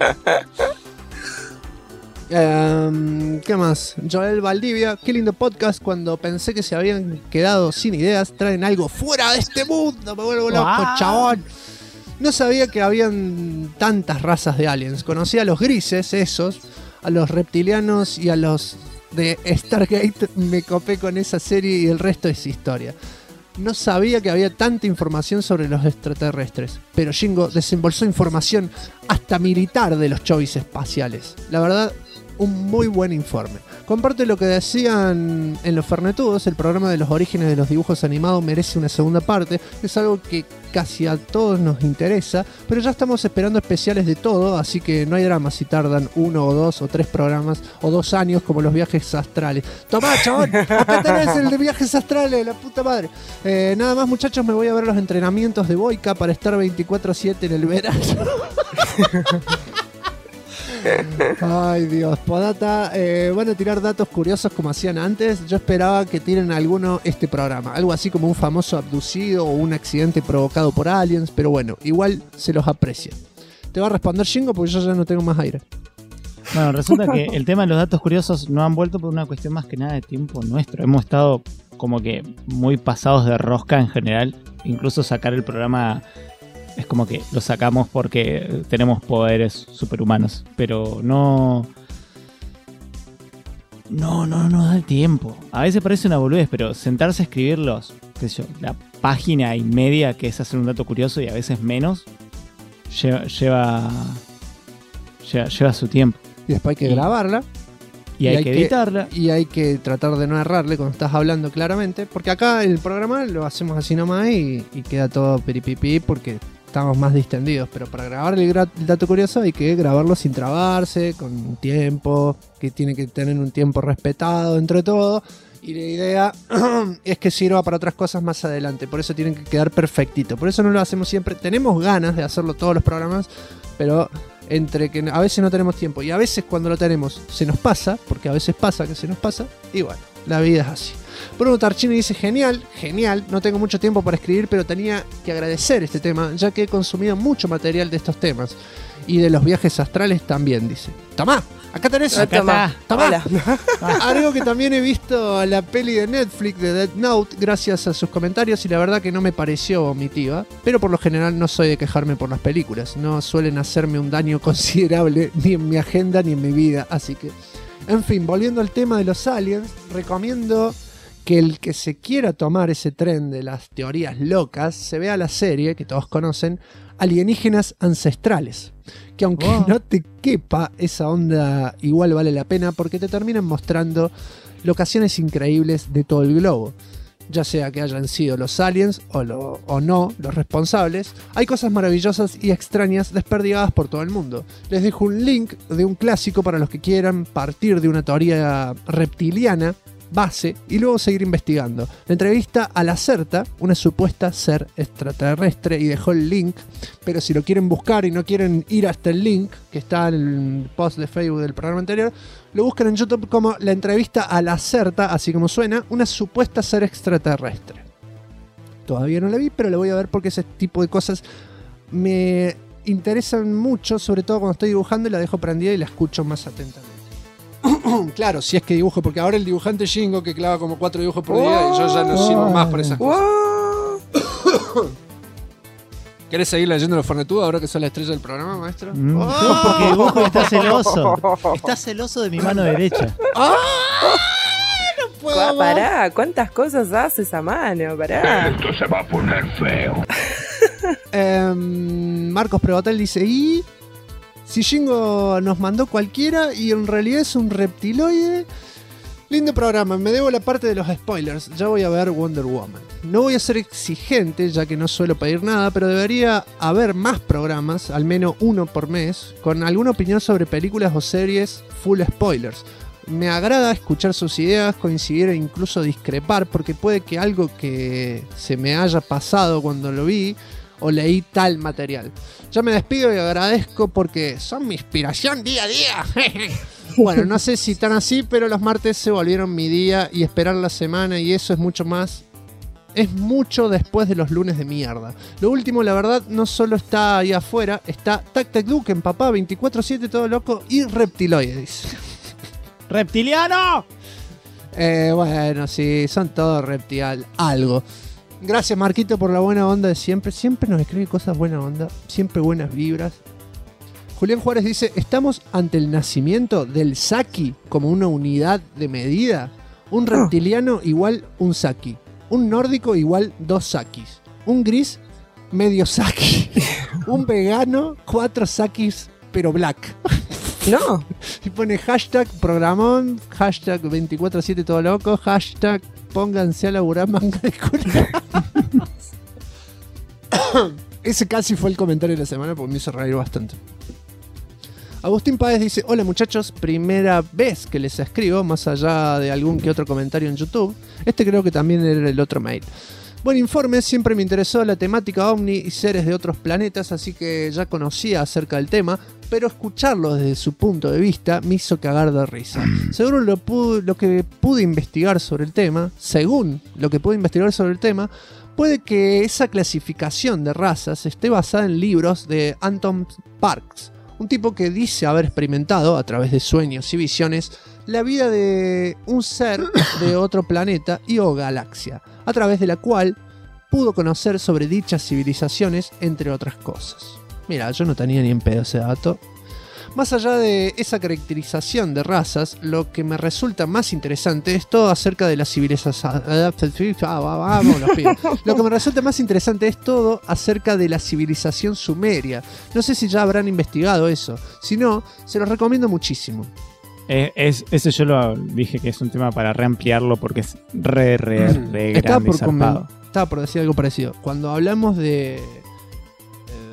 ¿Qué más? Joel Valdivia, qué lindo podcast. Cuando pensé que se habían quedado sin ideas, traen algo fuera de este mundo. Me vuelvo loco, chabón. No sabía que habían tantas razas de aliens. Conocía a los grises, esos, a los reptilianos y a los de Stargate. Me copé con esa serie y el resto es historia. No sabía que había tanta información sobre los extraterrestres, pero Shingo desembolsó información hasta militar de los chovis espaciales. La verdad, un muy buen informe. Comparte lo que decían en Los Fernetudos, el programa de los orígenes de los dibujos animados merece una segunda parte. Es algo que casi a todos nos interesa, pero ya estamos esperando especiales de todo, así que no hay drama si tardan 1 o 2 o 3 programas o 2 años como los viajes astrales. Tomá, chabón, acá tenés el de viajes astrales, la puta madre. Nada más, muchachos, me voy a ver los entrenamientos de Boyka para estar 24/7 en el verano. Ay Dios, Podata, van a tirar datos curiosos como hacían antes. Yo esperaba que tiren alguno este programa, algo así como un famoso abducido o un accidente provocado por aliens, pero bueno, igual se los aprecia. Te va a responder Shingo porque yo ya no tengo más aire. Bueno, resulta que el tema de los datos curiosos no han vuelto por una cuestión más que nada de tiempo nuestro. Hemos estado como que muy pasados de rosca en general. Incluso sacar el programa es como que lo sacamos porque tenemos poderes superhumanos, pero no da el tiempo. A veces parece una boludez, pero sentarse a escribirlos, qué sé yo, la página y media que es hacer un dato curioso y a veces menos, lleva su tiempo. Y después hay que grabarla. Y hay que editarla. Y hay que tratar de no errarle cuando estás hablando claramente. Porque acá el programa lo hacemos así nomás y queda todo peripipí porque estamos más distendidos, pero para grabar el dato curioso hay que grabarlo sin trabarse, con un tiempo, que tiene que tener un tiempo respetado entre todo, y la idea es que sirva para otras cosas más adelante, por eso tienen que quedar perfectito, por eso no lo hacemos siempre, tenemos ganas de hacerlo todos los programas, pero entre que a veces no tenemos tiempo y a veces cuando lo tenemos se nos pasa, porque a veces pasa que se nos pasa, y bueno, la vida es así. Bruno Tarchini dice, genial, no tengo mucho tiempo para escribir, pero tenía que agradecer este tema, ya que he consumido mucho material de estos temas. Y de los viajes astrales también, dice. Tomá, acá tenés. Tomá. Algo que también he visto la peli de Netflix de Death Note, gracias a sus comentarios, y la verdad que no me pareció vomitiva, pero por lo general no soy de quejarme por las películas, no suelen hacerme un daño considerable ni en mi agenda ni en mi vida, así que... En fin, volviendo al tema de los aliens, recomiendo que el que se quiera tomar ese tren de las teorías locas se vea la serie que todos conocen, Alienígenas Ancestrales, que aunque no te quepa esa onda, igual vale la pena porque te terminan mostrando locaciones increíbles de todo el globo, ya sea que hayan sido los aliens o no los responsables. Hay cosas maravillosas y extrañas desperdigadas por todo el mundo. Les dejo un link de un clásico para los que quieran partir de una teoría reptiliana base y luego seguir investigando. La entrevista a Lacerta, una supuesta ser extraterrestre, y dejó el link, pero si lo quieren buscar y no quieren ir hasta el link que está en el post de Facebook del programa anterior, lo buscan en YouTube como la entrevista a Lacerta, así como suena, una supuesta ser extraterrestre. Todavía no la vi, pero la voy a ver porque ese tipo de cosas me interesan mucho, sobre todo cuando estoy dibujando y la dejo prendida y la escucho más atentamente. Claro, si es que dibujo, porque ahora el dibujante Shingo que clava como 4 dibujos por día y yo ya no sirvo más por esas cosas. ¿Querés seguir leyendo los Fornetudos ahora que sos la estrella del programa, maestro? Porque dibujo y está celoso. Está celoso de mi mano derecha. No puedo. Pará, ¿cuántas cosas haces a mano? Pará. Esto se va a poner feo. Marcos Prevotel dice, ¿y si Shingo nos mandó cualquiera y en realidad es un reptiloide? Lindo programa, me debo la parte de los spoilers, ya voy a ver Wonder Woman. No voy a ser exigente, ya que no suelo pedir nada, pero debería haber más programas, al menos uno por mes, con alguna opinión sobre películas o series full spoilers. Me agrada escuchar sus ideas, coincidir e incluso discrepar, porque puede que algo que se me haya pasado cuando lo vi o leí tal material. Ya me despido y agradezco porque son mi inspiración día a día. Bueno, no sé si tan así, pero los martes se volvieron mi día y esperar la semana, y eso es mucho más. Es mucho después de los lunes de mierda. Lo último, la verdad, no solo está ahí afuera, está Tac Tac Duken, papá, 24/7, todo loco, y Reptiloides. ¡Reptiliano! Bueno, sí, son todos reptil algo. Gracias, Marquito, por la buena onda de siempre. Siempre nos escribe cosas buena onda, siempre buenas vibras. Julián Juárez dice, ¿estamos ante el nacimiento del Saki como una unidad de medida? Un reptiliano igual un Saki. Un nórdico igual 2 Sakis. Un gris, medio Saki. Un vegano, 4 Sakis, pero black. No. Y pone hashtag programón, hashtag 24/7 todo loco, hashtag pónganse a laburar manga de culo. Ese casi fue el comentario de la semana porque me hizo reír bastante. Agustín Páez dice, hola muchachos, primera vez que les escribo, más allá de algún que otro comentario en YouTube. Este creo que también era el otro mail. Buen informe, siempre me interesó la temática ovni y seres de otros planetas, así que ya conocía acerca del tema, pero escucharlo desde su punto de vista me hizo cagar de risa. Según lo que pude investigar sobre el tema, puede que esa clasificación de razas esté basada en libros de Anton Parks, un tipo que dice haber experimentado, a través de sueños y visiones, la vida de un ser de otro planeta y o galaxia, a través de la cual pudo conocer sobre dichas civilizaciones, entre otras cosas. Mira, yo no tenía ni en pedo ese dato. Más allá de esa caracterización de razas, lo que me resulta más interesante es todo acerca de la civilización. Lo que me resulta más interesante es todo acerca de la civilización sumeria. No sé si ya habrán investigado eso. Si no, se los recomiendo muchísimo. Ese yo lo dije que es un tema para reampliarlo porque es re grande y zarpado. Estaba por decir algo parecido. Cuando hablamos de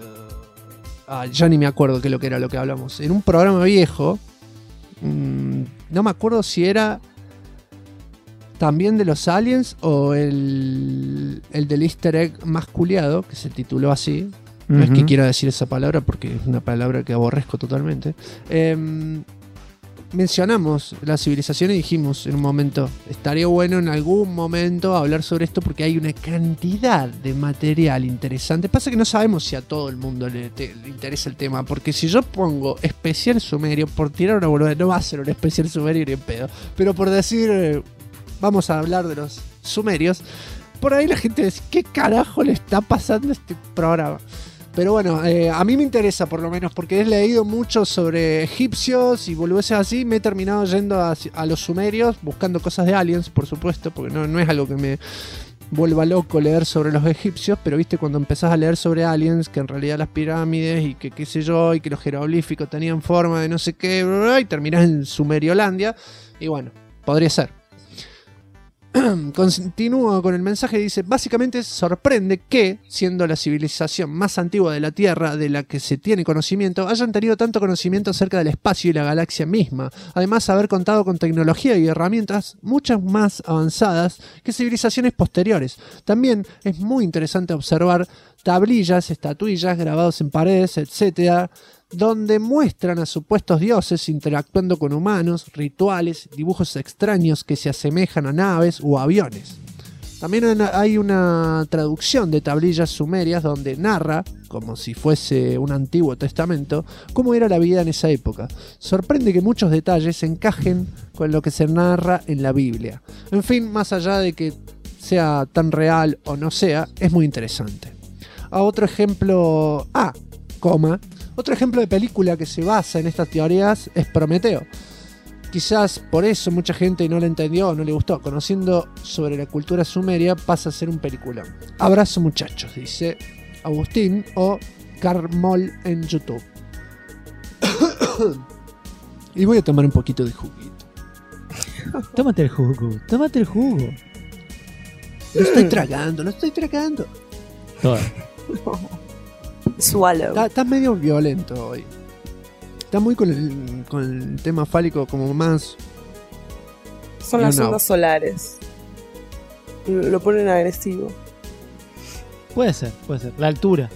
ya ni me acuerdo qué es lo que era lo que hablamos. En un programa viejo, no me acuerdo si era también de los aliens o el del easter egg más culiado, que se tituló así. No es que quiera decir esa palabra porque es una palabra que aborrezco totalmente. Mencionamos la civilización y dijimos en un momento, estaría bueno en algún momento hablar sobre esto porque hay una cantidad de material interesante. Pasa que no sabemos si a todo el mundo le interesa el tema, porque si yo pongo especial sumerio, por tirar una boludez, no va a ser un especial sumerio ni en pedo, pero por decir, vamos a hablar de los sumerios, por ahí la gente dice, ¿qué carajo le está pasando a este programa? Pero bueno, a mí me interesa por lo menos porque he leído mucho sobre egipcios y boludeces así. Me he terminado yendo a los sumerios buscando cosas de aliens, por supuesto, porque no es algo que me vuelva loco leer sobre los egipcios. Pero viste, cuando empezás a leer sobre aliens, que en realidad las pirámides y que qué sé yo, y que los jeroglíficos tenían forma de no sé qué, y terminás en Sumeriolandia. Y bueno, podría ser. Continúo con el mensaje, dice, básicamente sorprende que, siendo la civilización más antigua de la Tierra de la que se tiene conocimiento, hayan tenido tanto conocimiento acerca del espacio y la galaxia misma, además haber contado con tecnología y herramientas muchas más avanzadas que civilizaciones posteriores. También es muy interesante observar tablillas, estatuillas, grabados en paredes, etcétera, donde muestran a supuestos dioses interactuando con humanos, rituales, dibujos extraños que se asemejan a naves o aviones. También hay una traducción de tablillas sumerias donde narra, como si fuese un antiguo testamento, cómo era la vida en esa época. Sorprende que muchos detalles encajen con lo que se narra en la Biblia. En fin, más allá de que sea tan real o no sea, es muy interesante. Otro ejemplo de película que se basa en estas teorías es Prometeo. Quizás por eso mucha gente no la entendió o no le gustó. Conociendo sobre la cultura sumeria pasa a ser un peliculón. Abrazo muchachos, dice Agustín o Carmol en YouTube. Y voy a tomar un poquito de juguito. Tómate el jugo. Lo estoy tragando. Todo. Swallow. Está medio violento hoy. Está muy con el tema fálico como más... Son las ondas solares. Lo ponen agresivo. Puede ser. La altura.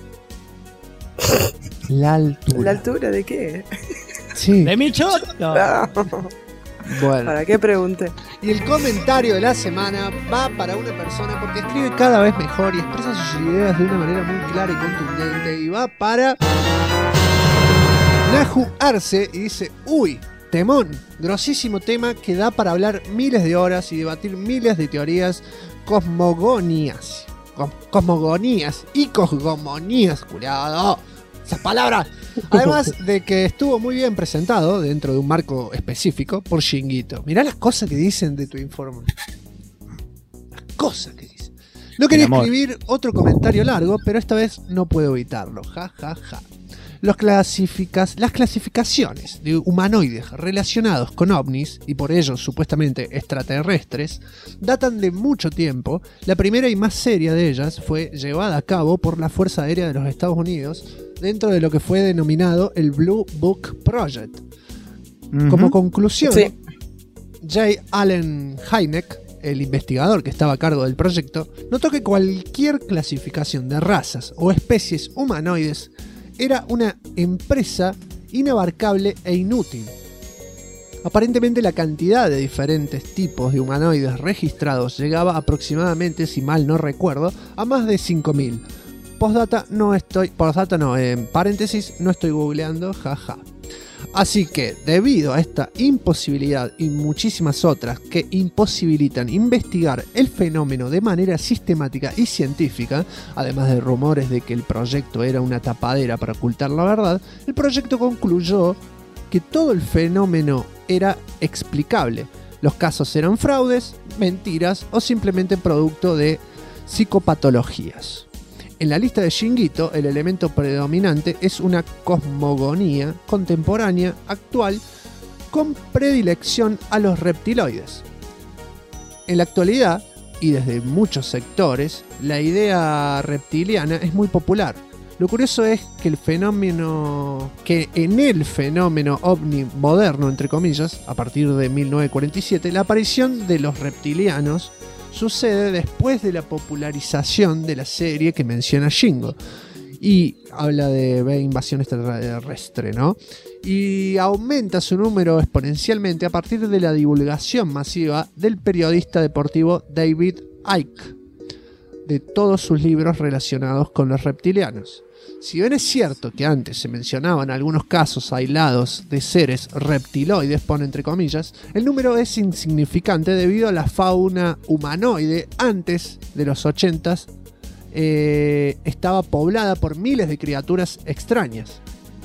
¿La altura de qué? Sí. ¡De mi choto! Bueno. ¿Para qué pregunté? Y el comentario de la semana va para una persona porque escribe cada vez mejor y expresa sus ideas de una manera muy clara y contundente. Y va para Nahu Arce y dice: uy, temón, grosísimo tema que da para hablar miles de horas y debatir miles de teorías cosmogonías y cosmogonías, culiado. Esas palabras. Además de que estuvo muy bien presentado dentro de un marco específico por Shinguito. Mirá las cosas que dicen de tu informe. Las cosas que dicen. No quería escribir otro comentario largo, pero esta vez no puedo evitarlo. Ja, ja, ja. Las clasificaciones de humanoides relacionados con ovnis, y por ello supuestamente extraterrestres, datan de mucho tiempo. La primera y más seria de ellas fue llevada a cabo por la Fuerza Aérea de los Estados Unidos dentro de lo que fue denominado el Blue Book Project. Como conclusión, J. Allen Hynek, el investigador que estaba a cargo del proyecto, notó que cualquier clasificación de razas o especies humanoides era una empresa inabarcable e inútil. Aparentemente la cantidad de diferentes tipos de humanoides registrados llegaba aproximadamente, si mal no recuerdo, a más de 5.000. Paréntesis, no estoy googleando, jaja. Así que, debido a esta imposibilidad y muchísimas otras que imposibilitan investigar el fenómeno de manera sistemática y científica, además de rumores de que el proyecto era una tapadera para ocultar la verdad, el proyecto concluyó que todo el fenómeno era explicable. Los casos eran fraudes, mentiras o simplemente producto de psicopatologías. En la lista de Shinguito, el elemento predominante es una cosmogonía contemporánea actual con predilección a los reptiloides. En la actualidad, y desde muchos sectores, la idea reptiliana es muy popular. Lo curioso es que en el fenómeno ovni moderno, entre comillas, a partir de 1947, la aparición de los reptilianos sucede después de la popularización de la serie que menciona Shingo. Y habla de invasión extraterrestre, ¿no? Y aumenta su número exponencialmente a partir de la divulgación masiva del periodista deportivo David Icke, de todos sus libros relacionados con los reptilianos. Si bien es cierto que antes se mencionaban algunos casos aislados de seres reptiloides, pone entre comillas, el número es insignificante debido a la fauna humanoide antes de los 80s. Estaba poblada por miles de criaturas extrañas.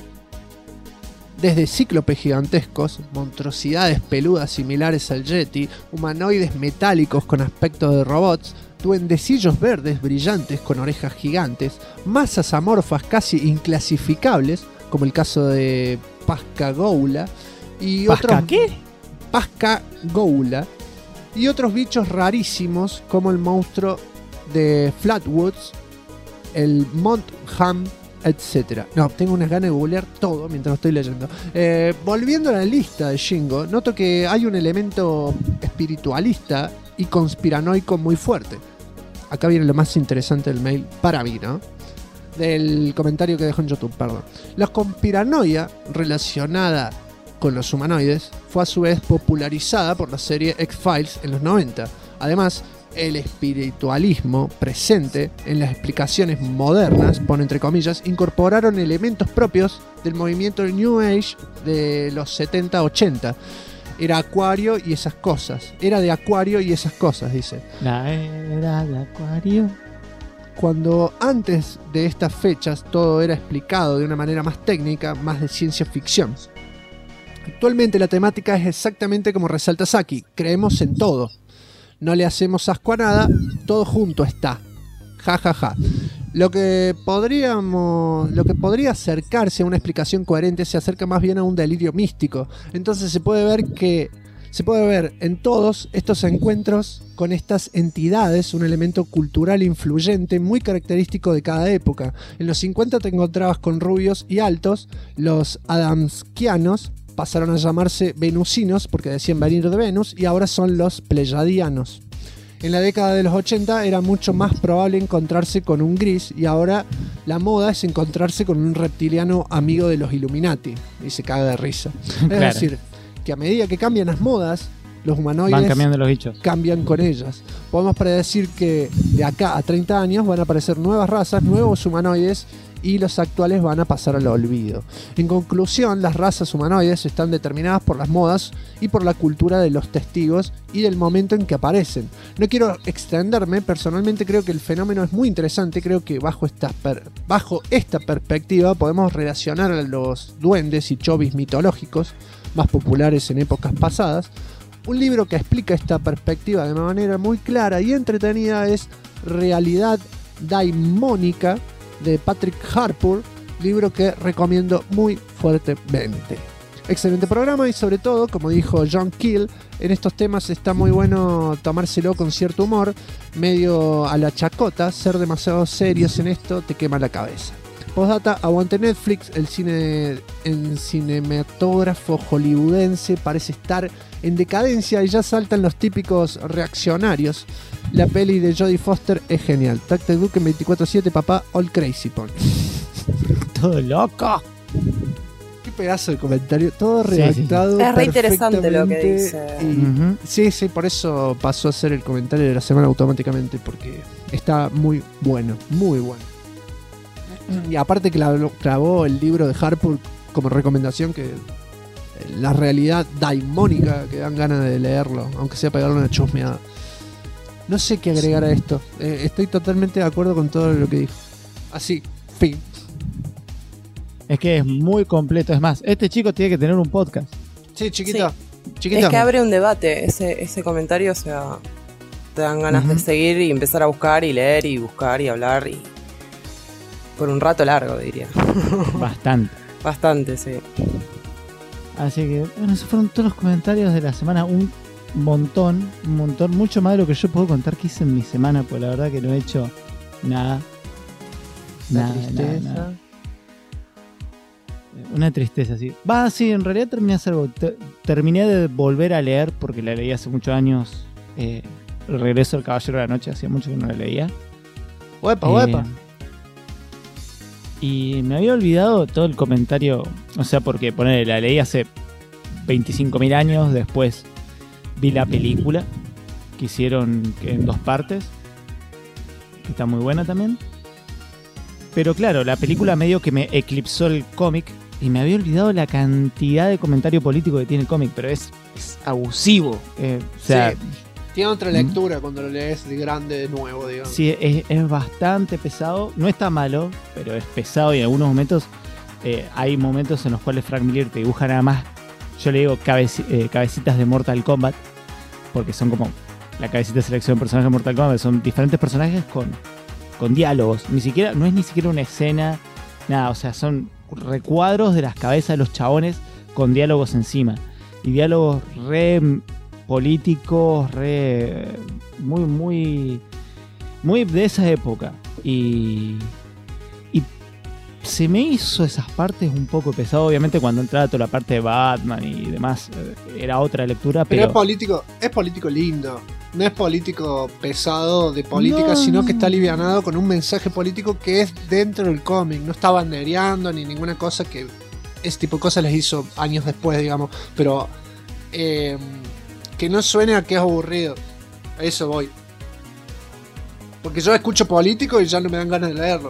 Desde cíclopes gigantescos, monstruosidades peludas similares al Yeti, humanoides metálicos con aspecto de robots, duendecillos verdes brillantes con orejas gigantes, masas amorfas casi inclasificables, como el caso de Pascagoula, y Pascagoula, y otros bichos rarísimos como el monstruo de Flatwoods, el Montham, etc. No, tengo unas ganas de googlear todo mientras lo estoy leyendo. Volviendo a la lista de Shingo, noto que hay un elemento espiritualista y conspiranoico muy fuerte. Acá viene lo más interesante del mail para mí, ¿no? Del comentario que dejó en YouTube, perdón. La conspiranoia relacionada con los humanoides fue a su vez popularizada por la serie X-Files en los 90. Además, el espiritualismo presente en las explicaciones modernas, pone entre comillas, incorporaron elementos propios del movimiento New Age de los 70-80. Era Acuario y esas cosas. Era de Acuario y esas cosas, dice. La era de Acuario. Cuando antes de estas fechas todo era explicado de una manera más técnica, más de ciencia ficción. Actualmente la temática es exactamente como resalta Saki. Creemos en todo. No le hacemos asco a nada, todo junto está. Ja, ja, ja. Lo que podría acercarse a una explicación coherente se acerca más bien a un delirio místico. Entonces se puede ver en todos estos encuentros con estas entidades un elemento cultural influyente muy característico de cada época. En los 50 te encontrabas con rubios y altos, los adamskianos pasaron a llamarse venusinos porque decían venir de Venus y ahora son los pleyadianos. En la década de los 80 era mucho más probable encontrarse con un gris y ahora la moda es encontrarse con un reptiliano amigo de los Illuminati. Y se caga de risa. Claro. Es decir, que a medida que cambian las modas, los humanoides van cambiando los bichos. Cambian con ellas. Podemos predecir que de acá a 30 años van a aparecer nuevas razas, nuevos humanoides y los actuales van a pasar al olvido. En conclusión, las razas humanoides están determinadas por las modas y por la cultura de los testigos y del momento en que aparecen. No quiero extenderme, personalmente creo que el fenómeno es muy interesante, creo que bajo esta perspectiva podemos relacionar a los duendes y chovis mitológicos más populares en épocas pasadas. Un libro que explica esta perspectiva de una manera muy clara y entretenida es Realidad Daimónica de Patrick Harpur, libro que recomiendo muy fuertemente. Excelente programa y sobre todo, como dijo John Keel, en estos temas está muy bueno tomárselo con cierto humor, medio a la chacota. Ser demasiado serios en esto te quema la cabeza. Postdata, aguante Netflix, el cinematógrafo hollywoodense parece estar en decadencia y ya saltan los típicos reaccionarios. La peli de Jodie Foster es genial. Tacte Duke en 24/7, papá, all crazy pon. Todo loco. Qué pedazo de comentario, todo redactado. Sí. Es re interesante lo que dice. Y, sí, por eso pasó a ser el comentario de la semana automáticamente, porque está muy bueno, muy bueno. Y aparte que clavó el libro de Harpur como recomendación, que la realidad daimónica, que dan ganas de leerlo, aunque sea pegarle una chusmeada. No sé qué agregar a esto. Estoy totalmente de acuerdo con todo lo que dijo. Así, fin. Es que es muy completo. Es más, este chico tiene que tener un podcast. Sí, chiquita. Sí. Chiquita. Es que abre un debate. Ese comentario, o sea, te dan ganas de seguir y empezar a buscar y leer y buscar y hablar y por un rato largo, diría. Bastante, sí. Así que, bueno, esos fueron todos los comentarios de la semana. Un montón, mucho más de lo que yo puedo contar que hice en mi semana, pues la verdad que no he hecho nada. Nada, tristeza. nada. Una tristeza, sí. Sí, en realidad terminé de volver a leer porque la leí hace muchos años. El Regreso del Caballero de la Noche, hacía mucho que no la leía. Huepa. Y me había olvidado todo el comentario, o sea, porque la leí hace 25.000 años, después vi la película que hicieron en 2 partes, que está muy buena también. Pero claro, la película medio que me eclipsó el cómic y me había olvidado la cantidad de comentario político que tiene el cómic, pero es abusivo. O sea, sí, tiene otra lectura cuando lo lees de grande de nuevo, digamos. Sí, es bastante pesado. No está malo, pero es pesado y en algunos momentos hay momentos en los cuales Frank Miller te dibuja nada más, yo le digo cabecitas de Mortal Kombat, porque son como la cabecita de selección de personajes de Mortal Kombat, son diferentes personajes con diálogos. No es ni siquiera una escena, nada, o sea, son recuadros de las cabezas de los chabones con diálogos encima. Y diálogos re políticos, muy de esa época. Y se me hizo esas partes un poco pesado. Obviamente cuando entraba toda la parte de Batman y demás, era otra lectura, pero es político lindo. No es político pesado de política, sino que está alivianado con un mensaje político que es dentro del cómic. No está bandereando ni ninguna cosa, que ese tipo de cosas les hizo años después, digamos. Pero que no suene a que es aburrido. A eso voy. Porque yo escucho político y ya no me dan ganas de leerlo.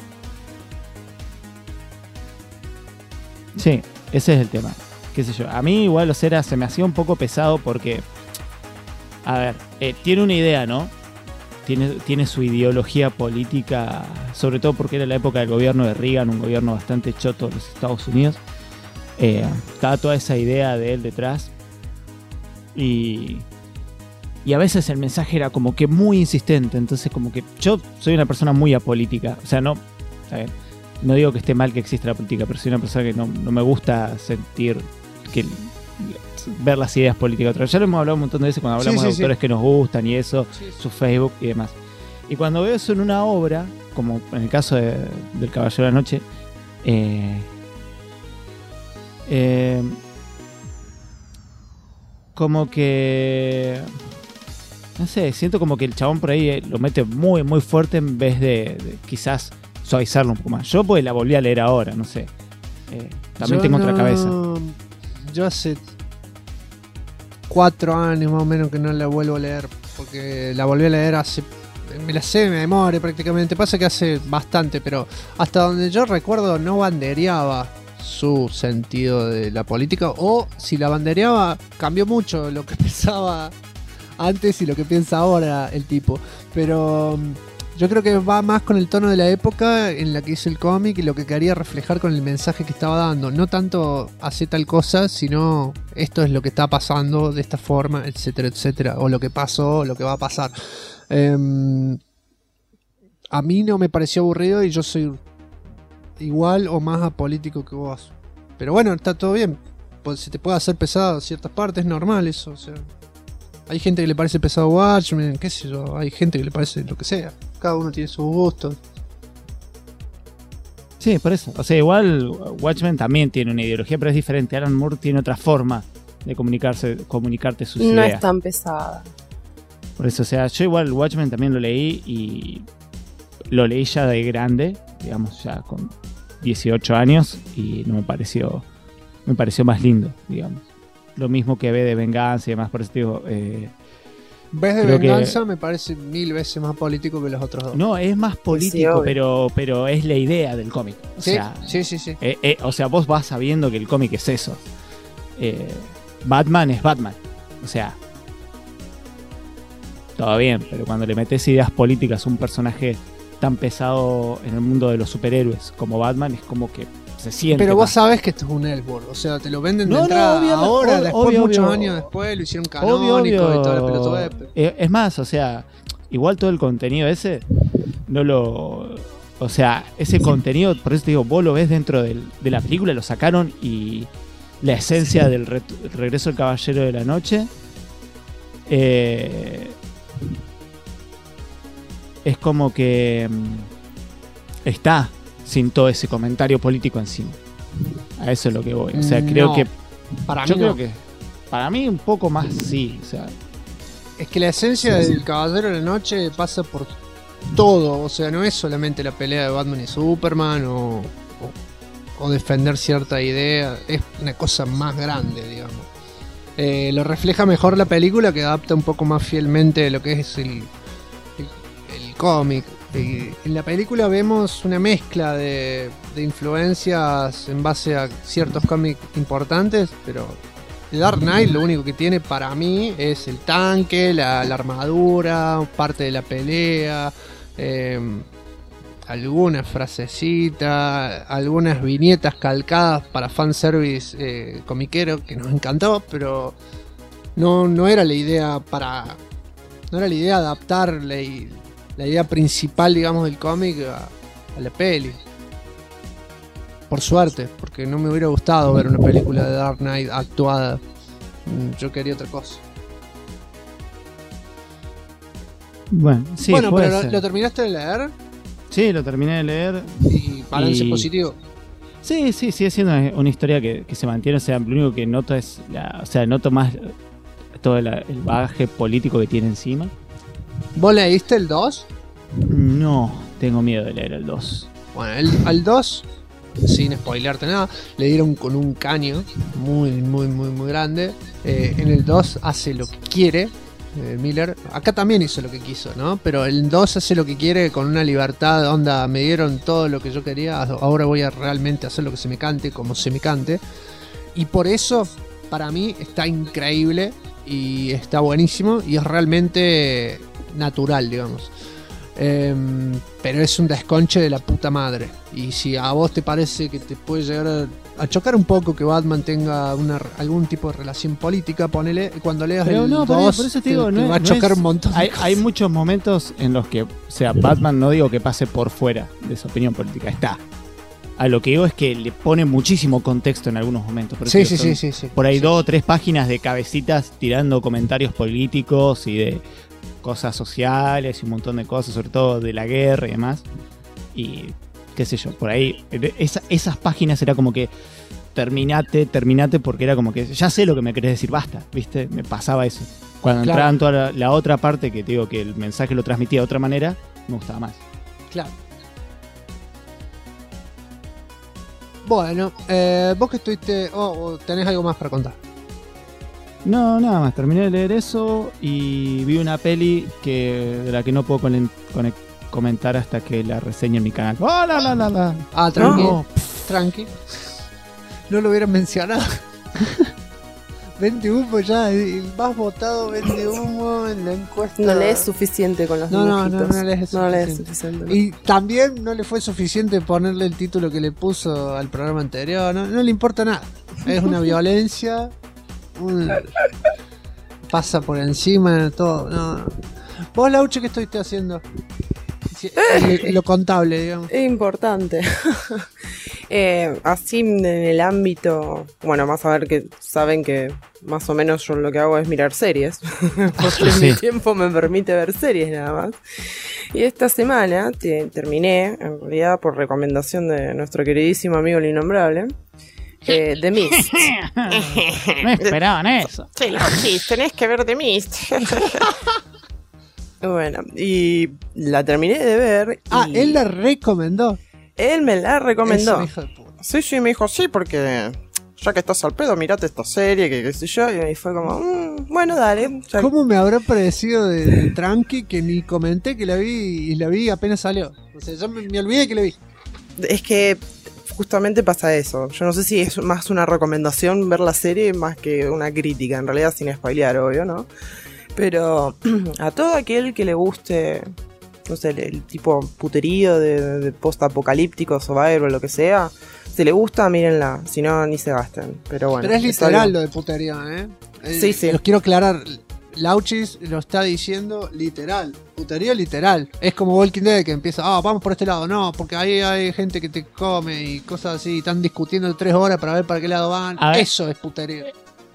Sí, ese es el tema. Qué sé yo. A mí igual se me hacía un poco pesado porque, a ver, tiene una idea, ¿no? Tiene su ideología política, sobre todo porque era la época del gobierno de Reagan, un gobierno bastante choto de los Estados Unidos. Estaba toda esa idea de él detrás. Y a veces el mensaje era como que muy insistente. Entonces como que yo soy una persona muy apolítica. O sea, no digo que esté mal que exista la política, pero soy una persona que no me gusta ver las ideas políticas otra vez. Ya lo hemos hablado un montón de veces cuando hablamos de autores que nos gustan y eso, su Facebook y demás. Y cuando veo eso en una obra, como en el caso del Caballero de la Noche, como que, no sé, siento como que el chabón por ahí lo mete muy, muy fuerte en vez de quizás suavizarlo un poco más. Yo pues la volví a leer ahora, no sé. También tengo otra cabeza. Yo hace 4 años más o menos que no la vuelvo a leer, porque la volví a leer me la sé de memoria prácticamente. Pasa que hace bastante, pero hasta donde yo recuerdo no bandereaba su sentido de la política, o si la bandereaba cambió mucho lo que pensaba antes y lo que piensa ahora el tipo. Pero yo creo que va más con el tono de la época en la que hizo el cómic y lo que quería reflejar con el mensaje que estaba dando. No tanto hacer tal cosa, sino esto es lo que está pasando de esta forma, etcétera, etcétera. O lo que pasó, lo que va a pasar. A mí no me pareció aburrido y yo soy igual o más apolítico que vos. Pero bueno, está todo bien. Pues se te puede hacer pesado ciertas partes, es normal eso. O sea, hay gente que le parece pesado Watchmen, qué sé yo. Hay gente que le parece lo que sea. Cada uno tiene sus gustos. Sí, por eso. O sea, igual Watchmen también tiene una ideología, pero es diferente. Alan Moore tiene otra forma de comunicarte sus ideas. No es tan pesada. Por eso, o sea, yo igual Watchmen también lo leí y lo leí ya de grande, digamos, ya con 18 años y no me pareció más lindo, digamos. Lo mismo que V de Venganza y demás, por eso digo... V de Venganza me parece 1000 veces más político que los otros dos. No, es más político, sí, pero es la idea del cómic. O sí, sea, sí. O sea, vos vas sabiendo que el cómic es eso. Batman es Batman. O sea, todo bien, pero cuando le metes ideas políticas a un personaje tan pesado en el mundo de los superhéroes como Batman, es como que se siente. Pero vos sabés que esto es un Elseworld, o sea, te lo venden de entrada ahora, después, muchos años después, lo hicieron canónico y todo el pelotudo. Es más, o sea, igual todo el contenido ese, no lo... O sea, ese contenido, por eso te digo, vos lo ves dentro de la película, lo sacaron y la esencia del regreso del Caballero de la Noche es como que está sin todo ese comentario político encima. A eso es lo que voy. O sea, creo que... creo que para mí un poco más sí. O sea, es que la esencia del Caballero de la Noche pasa por todo. O sea, no es solamente la pelea de Batman y Superman o defender cierta idea. Es una cosa más grande, digamos. Lo refleja mejor la película, que adapta un poco más fielmente lo que es el cómic. En la película vemos una mezcla de influencias en base a ciertos cómics importantes, pero The Dark Knight lo único que tiene para mí es el tanque, la armadura, parte de la pelea, algunas frasecitas, algunas viñetas calcadas para fanservice comiquero que nos encantó, pero no era la idea adaptar la idea principal, digamos, del cómic a la peli. Por suerte, porque no me hubiera gustado ver una película de Dark Knight actuada. Yo quería otra cosa. Bueno, sí, pero ¿lo terminaste de leer? Sí, lo terminé de leer. ¿Y balance positivo? Sí, sigue siendo una historia que se mantiene. O sea, lo único que noto es noto más todo el bagaje político que tiene encima. ¿Vos leíste el 2? No, tengo miedo de leer el 2. Bueno, al 2, sin spoilearte nada, le dieron con un caño muy, muy, muy, muy grande. En el 2 hace lo que quiere Miller. Acá también hizo lo que quiso, ¿no? Pero el 2 hace lo que quiere con una libertad, onda, me dieron todo lo que yo quería, ahora voy a realmente hacer lo que se me cante, como se me cante. Y por eso, para mí, está increíble y está buenísimo y es realmente natural, digamos. Pero es un desconche de la puta madre. Y si a vos te parece que te puede llegar a chocar un poco que Batman tenga algún tipo de relación política, ponele, cuando leas el 2 por eso te digo, te va a chocar un montón. Hay muchos momentos en los que, o sea, Batman no digo que pase por fuera de esa opinión política, está. A lo que digo es que le pone muchísimo contexto en algunos momentos. Sí. Por ahí 2 o 3 páginas de cabecitas tirando comentarios políticos y de cosas sociales y un montón de cosas, sobre todo de la guerra y demás. Y qué sé yo, por ahí esas páginas era como que terminate, porque era como que ya sé lo que me querés decir, basta, ¿viste? Me pasaba eso. Cuando entraba en toda la otra parte, que te digo que el mensaje lo transmitía de otra manera, me gustaba más. Claro. Bueno, vos que estuviste... ¿O tenés algo más para contar? No, nada más. Terminé de leer eso y vi una peli de la que no puedo comentar hasta que la reseñe en mi canal. ¡Oh, la! Ah, tranqui. No. Tranqui. No lo hubieran mencionado. Vende humo ya. El más votado vende humo en la encuesta. No lees suficiente con los dibujitos. No lees suficiente. Y también no le fue suficiente ponerle el título que le puso al programa anterior. No le importa nada. Es una violencia... pasa por encima de todo. No. Vos, Lauche, ¿qué estuviste haciendo? Lo contable, digamos. Es importante. Así en el ámbito, bueno, más a ver que saben que más o menos yo lo que hago es mirar series. Porque mi tiempo me permite ver series nada más. Y esta semana terminé, en realidad por recomendación de nuestro queridísimo amigo el Innombrable, The Mist. No esperaban eso. Sí, tenés que ver The Mist. Bueno, y la terminé de ver. Él la recomendó. Él me la recomendó. Es un hijo de puta. Sí, me dijo, sí, porque ya que estás al pedo, mirate esta serie, que qué sé yo. Y fue como, bueno, dale. Ya... ¿Cómo me habrá parecido de Tranqui que ni comenté que la vi y la vi apenas salió? O sea, yo me olvidé que la vi. Es que justamente pasa eso. Yo no sé si es más una recomendación ver la serie más que una crítica, en realidad sin spoilear, obvio, ¿no? Pero a todo aquel que le guste, no sé, el tipo puterío de post-apocalíptico, survival o lo que sea, si le gusta, mírenla, si no, ni se gasten. Pero bueno. Pero es literal lo de putería, ¿eh? Sí. Los quiero aclarar. Lauchis lo está diciendo literal. Putería literal. Es como Walking Dead que empieza, vamos por este lado. No, porque ahí hay gente que te come y cosas así. Están discutiendo 3 horas para ver para qué lado van. Eso es putería.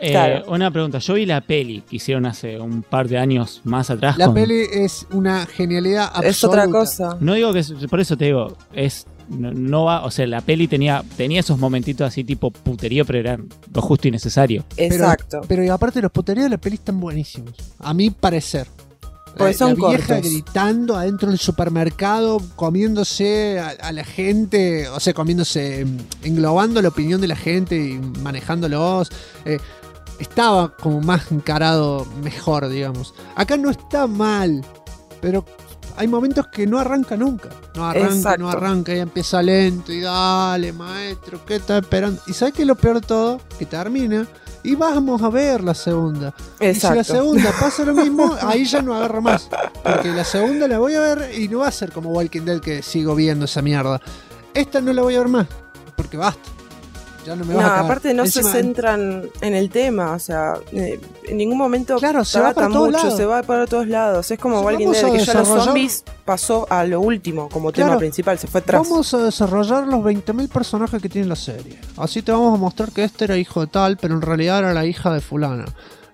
Claro. Una pregunta, yo vi la peli que hicieron hace un par de años más atrás. La peli es una genialidad absoluta. Es otra cosa. No digo que, por eso te digo, no va, o sea, la peli tenía esos momentitos así tipo puterío, pero eran lo justo y necesario. Exacto. Pero aparte los puteríos de la peli están buenísimos, a mi parecer. Pues son la vieja cortos. gritando adentro del supermercado, comiéndose a la gente, o sea, englobando la opinión de la gente y manejándolos. Estaba como más encarado mejor, digamos. Acá no está mal, pero hay momentos que no arranca nunca. No arranca y empieza lento y dale, maestro, ¿qué estás esperando? Y ¿sabes qué es lo peor de todo? Que termina y vamos a ver la segunda. Exacto. Y si la segunda pasa lo mismo, ahí ya no agarro más. Porque la segunda la voy a ver y no va a ser como Walking Dead que sigo viendo esa mierda. Esta no la voy a ver más, porque basta. Ya no me vas a cagar. Aparte no Encima, se centran en el tema, o sea, en ningún momento se va para todos lados. se va para todos lados. Es como Walking Dead, que ya los zombies pasó a lo último como tema principal, se fue atrás. Vamos a desarrollar los 20.000 personajes que tiene la serie. Así te vamos a mostrar que este era hijo de tal, pero en realidad era la hija de fulana.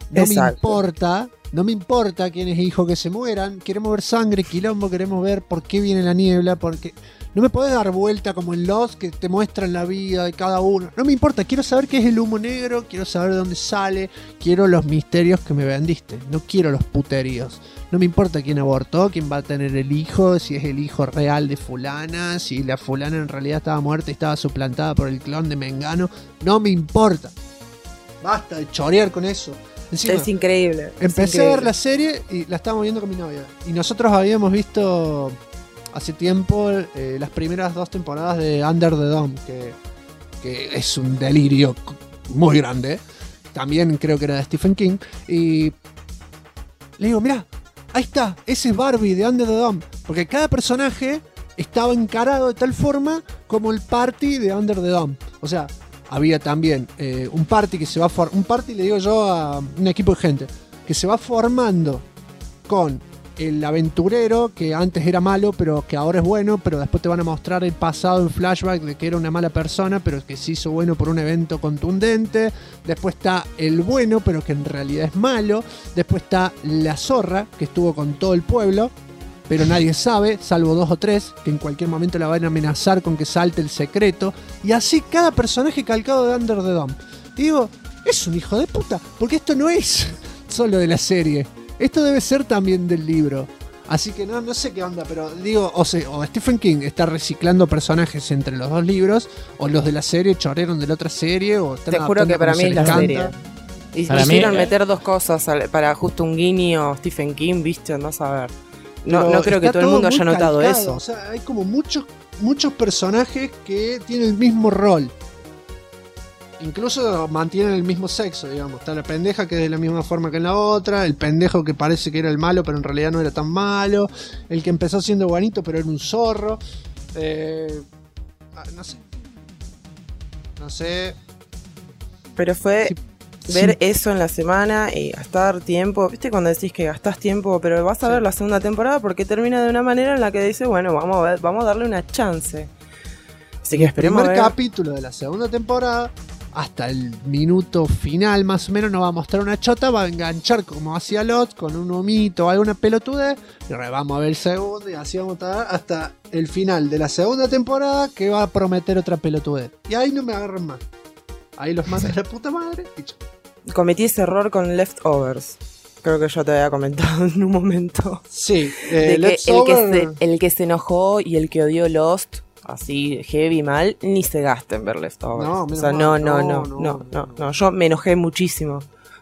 No me importa quién es hijo que se mueran. Queremos ver sangre, quilombo, queremos ver por qué viene la niebla, porque no me podés dar vuelta como en Lost que te muestran la vida de cada uno. No me importa, quiero saber qué es el humo negro, quiero saber de dónde sale, quiero los misterios que me vendiste, no quiero los puteríos. No me importa quién abortó, quién va a tener el hijo, si es el hijo real de fulana, si la fulana en realidad estaba muerta y estaba suplantada por el clon de Mengano. No me importa. Basta de chorear con eso. Encima, es increíble. Empecé a ver la serie y la estábamos viendo con mi novia. Y nosotros habíamos visto hace tiempo las primeras 2 temporadas de Under the Dome, que es un delirio muy grande. También creo que era de Stephen King. Y le digo, mirá, ahí está, ese es Barbie de Under the Dome. Porque cada personaje estaba encarado de tal forma como el party de Under the Dome. O sea, había también un party que se va un party, le digo yo, a un equipo de gente que se va formando con el aventurero que antes era malo pero que ahora es bueno, pero después te van a mostrar el pasado en flashback de que era una mala persona pero que se hizo bueno por un evento contundente. Después está el bueno pero que en realidad es malo. Después está la zorra que estuvo con todo el pueblo pero nadie sabe, salvo 2 o 3, que en cualquier momento la van a amenazar con que salte el secreto. Y así cada personaje calcado de Under the Dome. Y digo, es un hijo de puta, porque esto no es solo de la serie. Esto debe ser también del libro. Así que no sé qué onda, pero digo, o Stephen King está reciclando personajes entre los 2 libros, o los de la serie chorearon de la otra serie, o están te juro que para mí es la serie. Y quisieron meter 2 cosas para justo un guiño Stephen King, viste, andás a ver. No creo que todo el mundo haya notado eso. O sea, hay como muchos personajes que tienen el mismo rol. Incluso mantienen el mismo sexo, digamos. Está la pendeja que es de la misma forma que en la otra. El pendejo que parece que era el malo, pero en realidad no era tan malo. El que empezó siendo buenito, pero era un zorro. No sé. Pero fue... ver eso en la semana y gastar tiempo, viste cuando decís que gastás tiempo, pero vas a ver la segunda temporada porque termina de una manera en la que dice, bueno, vamos a darle una chance. Así que esperemos. El primer capítulo de la segunda temporada, hasta el minuto final más o menos, nos va a mostrar una chota, va a enganchar como hacía Lot, con un humito o alguna pelotudez, y ahora vamos a ver el segundo y así vamos a estar hasta el final de la segunda temporada que va a prometer otra pelotudez. Y ahí no me agarran más. Ahí los mando a la puta madre y chao. Cometí ese error con Leftovers. Creo que yo te había comentado en un momento. Sí, el que se enojó y el que odió Lost, así heavy mal, ni se gasta en ver Leftovers. No. Yo me enojé muchísimo.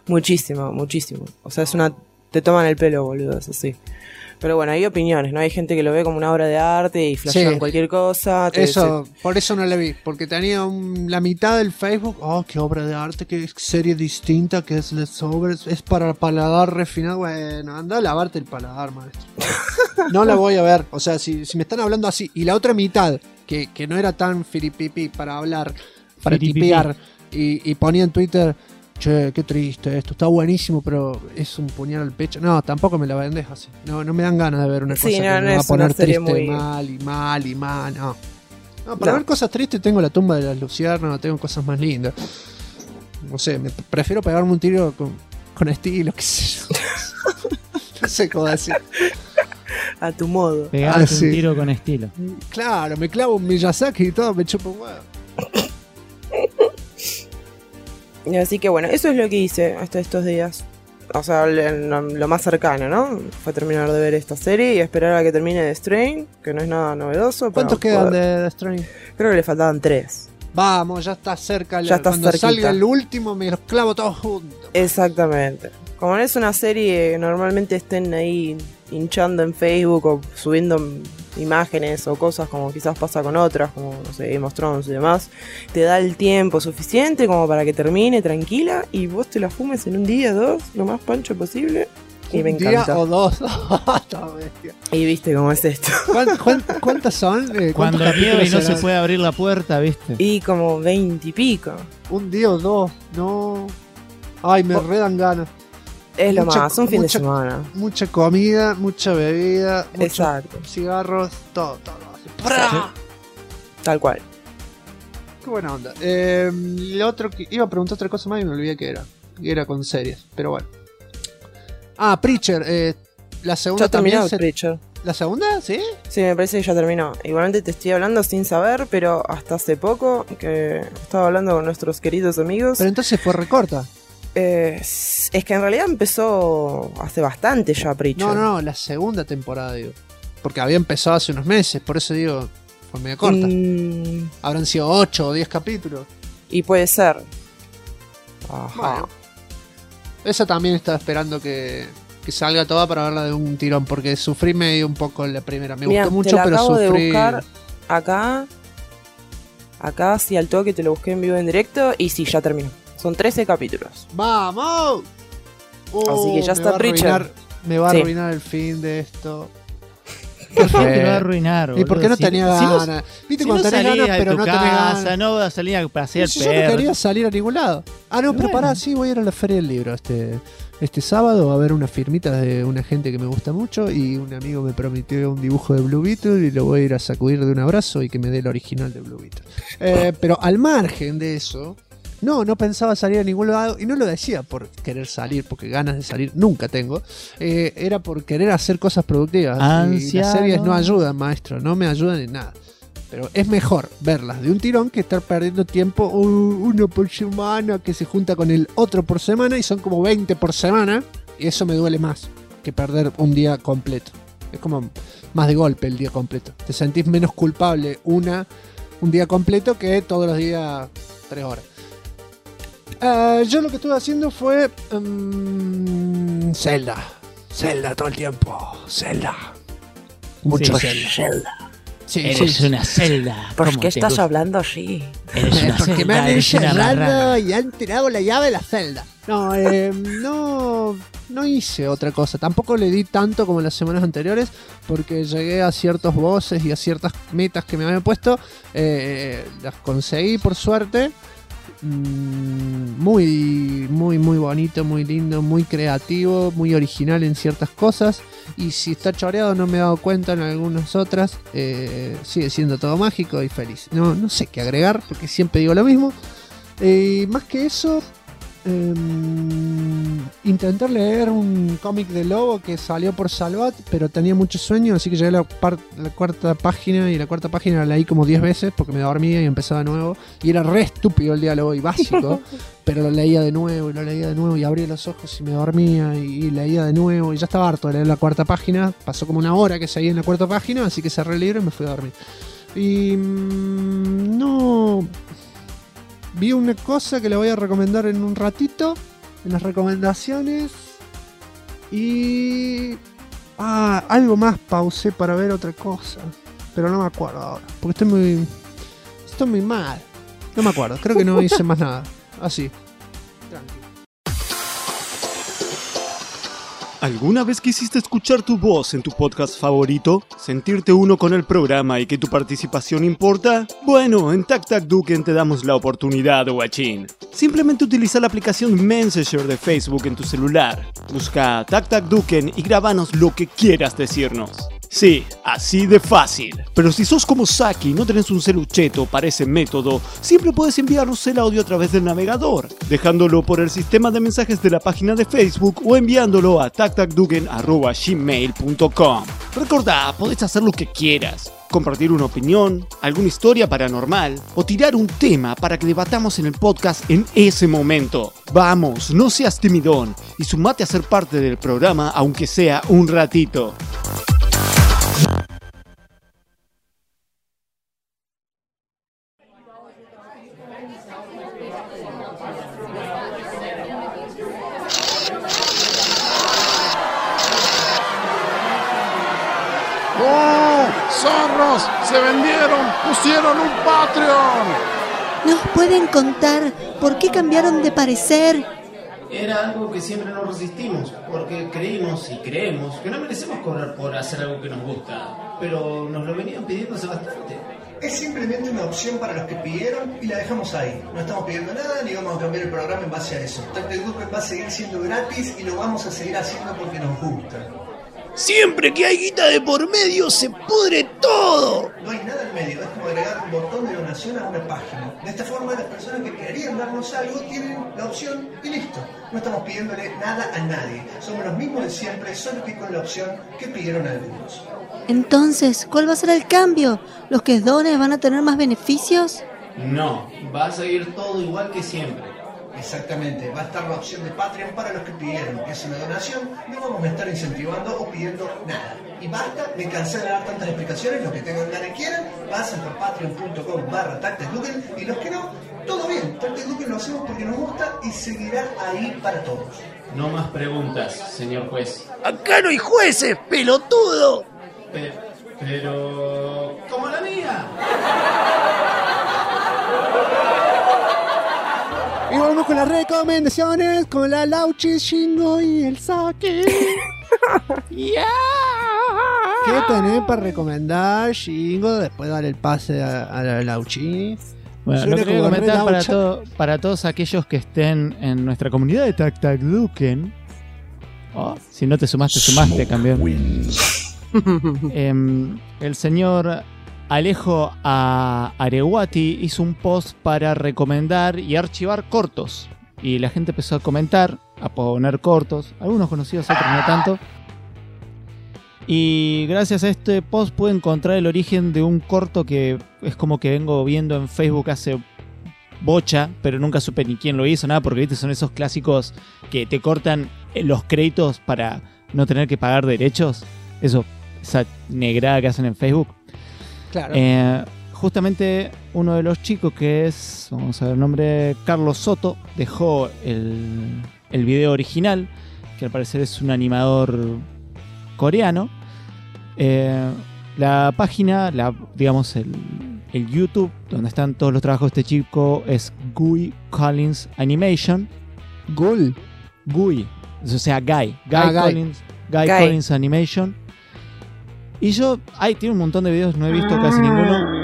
O sea, te toman el pelo, boludo, es así. Pero bueno, hay opiniones, ¿no? Hay gente que lo ve como una obra de arte y flashean cualquier cosa. Por eso no la vi, porque tenía la mitad del Facebook. Oh, qué obra de arte, qué serie distinta, que es Leftovers, es para el paladar refinado. Bueno, anda a lavarte el paladar, maestro. No la voy a ver, o sea, si me están hablando así. Y la otra mitad, que no era tan firipipi para hablar, para tipear, y ponía en Twitter... Che, qué triste esto, está buenísimo, pero es un puñal al pecho. No, tampoco me la vendes así. No me dan ganas de ver una cosa que me va a poner triste muy... mal, no. Para ver cosas tristes tengo La tumba de las luciérnagas, tengo cosas más lindas. no sé, prefiero pegarme un tiro con estilo, qué sé yo. No sé cómo decir. A tu modo. Pegarte un tiro con estilo. Claro, me clavo un Miyazaki y todo, me chupo un huevo. Y así que bueno, eso es lo que hice hasta estos días. O sea, lo más cercano, ¿no? Fue terminar de ver esta serie y esperar a que termine The Strain, que no es nada novedoso. ¿Cuántos quedan de The Strain? Creo que le faltaban 3. Vamos, ya está cerca. Ya está cuando cerquita. salga el último me los clavo todos juntos. Exactamente. Como no es una serie que normalmente estén ahí hinchando en Facebook o subiendo imágenes o cosas como quizás pasa con otras, como no sé, Game of Thrones y demás, te da el tiempo suficiente como para que termine tranquila y vos te la fumes en un día, 2, lo más pancho posible. Y me encanta. ¿Un día o 2? Esta bestia. Y viste cómo es esto. ¿Cuántas son? Cuando nieva y no se puede abrir la puerta, ¿viste? Y como 20 y pico. Un día o 2, no. Ay, me redan ganas. Es lo más, un fin de semana. Mucha comida, mucha bebida, exacto, muchos cigarros, todo. Sí. Tal cual. Qué buena onda. Lo otro que iba a preguntar otra cosa más y me olvidé que era. Y era con series, pero bueno. Ah, Preacher. La segunda ya terminó también. Preacher. ¿La segunda? ¿Sí? Sí, me parece que ya terminó. Igualmente te estoy hablando sin saber, pero hasta hace poco que estaba hablando con nuestros queridos amigos. Pero entonces fue recorta. Es que en realidad empezó hace bastante ya Preacher. No, la segunda temporada, digo. Porque había empezado hace unos meses, por eso digo, fue medio corta. Habrán sido 8 o 10 capítulos. Y puede ser. Ajá. Bueno. Esa también estaba esperando que salga toda para verla de un tirón, porque sufrí medio un poco en la primera. Me gustó mucho, pero acabo sufrí. De buscar acá sí al toque te lo busqué en vivo en directo y sí, ya terminó. Son 13 capítulos. ¡Vamos! Así que ya está Preacher. Me va a arruinar el fin de esto. ¿Por qué te va a arruinar, boludo? ¿Y por qué no tenía ganas? ¿Viste si cuando no tenés ganas, pero no tenés ganas? No vas a salir a pasear Yo no quería salir a ningún lado. Ah, no, pero pará, sí, voy a ir a la Feria del Libro este sábado a ver unas firmitas de una gente que me gusta mucho y un amigo me prometió un dibujo de Blue Beetle y lo voy a ir a sacudir de un abrazo y que me dé el original de Blue Beetle. Pero al margen de eso, no pensaba salir a ningún lado y no lo decía por querer salir, porque ganas de salir nunca tengo. Era por querer hacer cosas productivas. Y las series no ayudan, maestro, no me ayudan en nada. Pero es mejor verlas de un tirón que estar perdiendo tiempo uno por semana que se junta con el otro por semana y son como 20 por semana. Y eso me duele más que perder un día completo. Es como más de golpe el día completo. Te sentís menos culpable un día completo que todos los días 3 horas. Yo lo que estuve haciendo fue Zelda todo el tiempo. Zelda. Mucho Zelda. Sí, eres una Zelda. ¿Por qué estás hablando así? Eres una Porque Zelda, me han eres una encerrado marrana. y han tirado la llave de la Zelda. No hice otra cosa. Tampoco le di tanto como en las semanas anteriores porque llegué a ciertos bosses y a ciertas metas que me habían puesto. Las conseguí por suerte. Muy bonito, muy lindo, muy creativo, muy original en ciertas cosas. Y si está choreado no me he dado cuenta en algunas otras. Sigue siendo todo mágico y feliz. No sé qué agregar porque siempre digo lo mismo. Más que eso, intentar leer un cómic de Lobo que salió por Salvat, pero tenía mucho sueño, así que llegué a la cuarta página y la cuarta página la leí como 10 veces porque me dormía y empezaba de nuevo. Y era re estúpido el diálogo y básico, pero lo leía de nuevo y lo leía de nuevo y abría los ojos y me dormía y leía de nuevo y ya estaba harto de leer la cuarta página. Pasó como una hora que seguía en la cuarta página, así que cerré el libro y me fui a dormir. Y no... Vi una cosa que le voy a recomendar en un ratito, en las recomendaciones. Y... algo más pausé para ver otra cosa. Pero no me acuerdo ahora, porque estoy muy mal. No me acuerdo, creo que no hice más nada. Así. ¿Alguna vez quisiste escuchar tu voz en tu podcast favorito? ¿Sentirte uno con el programa y que tu participación importa? Bueno, en TacTacDuken te damos la oportunidad, guachín. Simplemente utiliza la aplicación Messenger de Facebook en tu celular. Busca TacTacDuken y grábanos lo que quieras decirnos. Sí, así de fácil. Pero si sos como Saki y no tenés un celucheto para ese método, siempre puedes enviarnos el audio a través del navegador, dejándolo por el sistema de mensajes de la página de Facebook o enviándolo a tactacduken@gmail.com. Recordá, podés hacer lo que quieras. Compartir una opinión, alguna historia paranormal o tirar un tema para que debatamos en el podcast en ese momento. Vamos, no seas timidón y sumate a ser parte del programa aunque sea un ratito. ¡Oh! ¡Zorros! ¡Se vendieron! ¡Pusieron un Patreon! ¿Nos pueden contar por qué cambiaron de parecer? Era algo que siempre nos resistimos, porque creímos y creemos que no merecemos cobrar por hacer algo que nos gusta, pero nos lo venían pidiendo hace bastante. Es simplemente una opción para los que pidieron y la dejamos ahí. No estamos pidiendo nada ni vamos a cambiar el programa en base a eso. Tactacduken va a seguir siendo gratis y lo vamos a seguir haciendo porque nos gusta. Siempre que hay guita de por medio se pudre todo. No hay nada en medio, es como agregar un botón de donación a una página. De esta forma las personas que querían darnos algo tienen la opción y listo. No estamos pidiéndole nada a nadie. Somos los mismos de siempre, solo que con la opción que pidieron algunos. Entonces, ¿cuál va a ser el cambio? ¿Los que donen van a tener más beneficios? No, va a seguir todo igual que siempre. Exactamente, va a estar la opción de Patreon para los que pidieron. Es una donación, no vamos a estar incentivando o pidiendo nada. Y basta, me cansé de dar tantas explicaciones, los que tengan ganas y quieran, pasen por patreon.com/tactacduken y los que no, todo bien, Tactacduken lo hacemos porque nos gusta y seguirá ahí para todos. No más preguntas, señor juez. Acá no hay jueces, pelotudo. Pero... ¡como la mía! Y volvemos con las recomendaciones con la Lauchi, Shingo y el Saki. ¡Ya! ¿Qué tenés para recomendar, Shingo? Después de dar el pase a la Lauchi. Bueno, lo quería comentar para todos aquellos que estén en nuestra comunidad de Tactacduken. Oh, si no te sumaste, campeón. El señor Alejo Arewati hizo un post para recomendar y archivar cortos. Y la gente empezó a comentar, a poner cortos, algunos conocidos, otros no tanto. Y gracias a este post pude encontrar el origen de un corto que es como que vengo viendo en Facebook hace bocha, pero nunca supe ni quién lo hizo, nada, porque ¿viste? Son esos clásicos que te cortan los créditos para no tener que pagar derechos. Esa negrada que hacen en Facebook. Claro. Justamente uno de los chicos que es, vamos a ver el nombre, Carlos Soto, dejó el video original, que al parecer es un animador coreano. La página, digamos el YouTube, donde están todos los trabajos de este chico, es Guy Collins Animation. Guy, o sea, Guy Collins Animation. Y tiene un montón de videos, no he visto casi ninguno.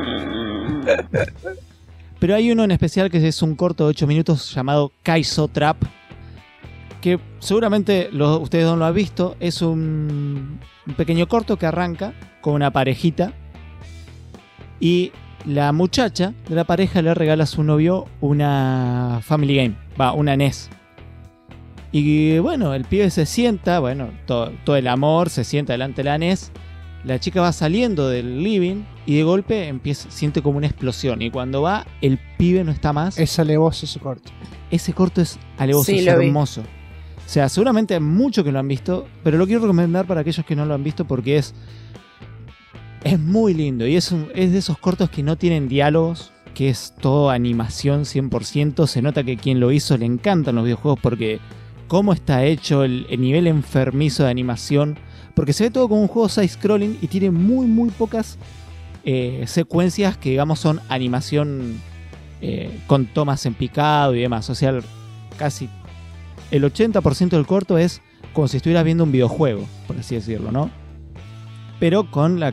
Pero hay uno en especial que es un corto de 8 minutos llamado Kaizo Trap, que seguramente ustedes no lo han visto. Es un pequeño corto que arranca con una parejita y la muchacha de la pareja le regala a su novio una Family Game, una NES. Y bueno, el pibe se sienta, todo el amor, se sienta delante de la NES. La chica va saliendo del living y de golpe siente como una explosión. Y cuando va, el pibe no está más. Es alevoso ese corto. Ese corto es alevoso, sí, es hermoso. O sea, seguramente hay muchos que lo han visto, pero lo quiero recomendar para aquellos que no lo han visto porque es muy lindo. Y es de esos cortos que no tienen diálogos, que es todo animación 100%. Se nota que quien lo hizo le encantan los videojuegos porque cómo está hecho, el nivel enfermizo de animación. Porque se ve todo como un juego side-scrolling y tiene muy, muy pocas secuencias que, digamos, son animación con tomas en picado y demás. O sea, casi el 80% del corto es como si estuvieras viendo un videojuego, por así decirlo, ¿no? Pero con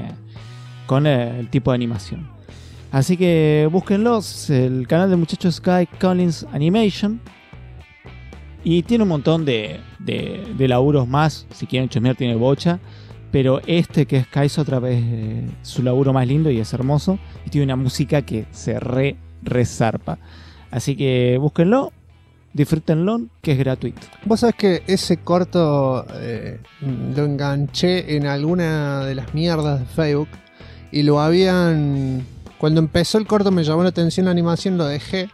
el tipo de animación. Así que búsquenlos. El canal del muchacho es Guy Collins Animation. Y tiene un montón de laburos más. Si quieren chusmear, tiene bocha. Pero que es Kaizo otra vez su laburo más lindo y es hermoso. Y tiene una música que se resarpa. Así que búsquenlo, disfrútenlo, que es gratuito. Vos sabés que ese corto lo enganché en alguna de las mierdas de Facebook. Y lo habían... Cuando empezó el corto me llamó la atención la animación, lo dejé.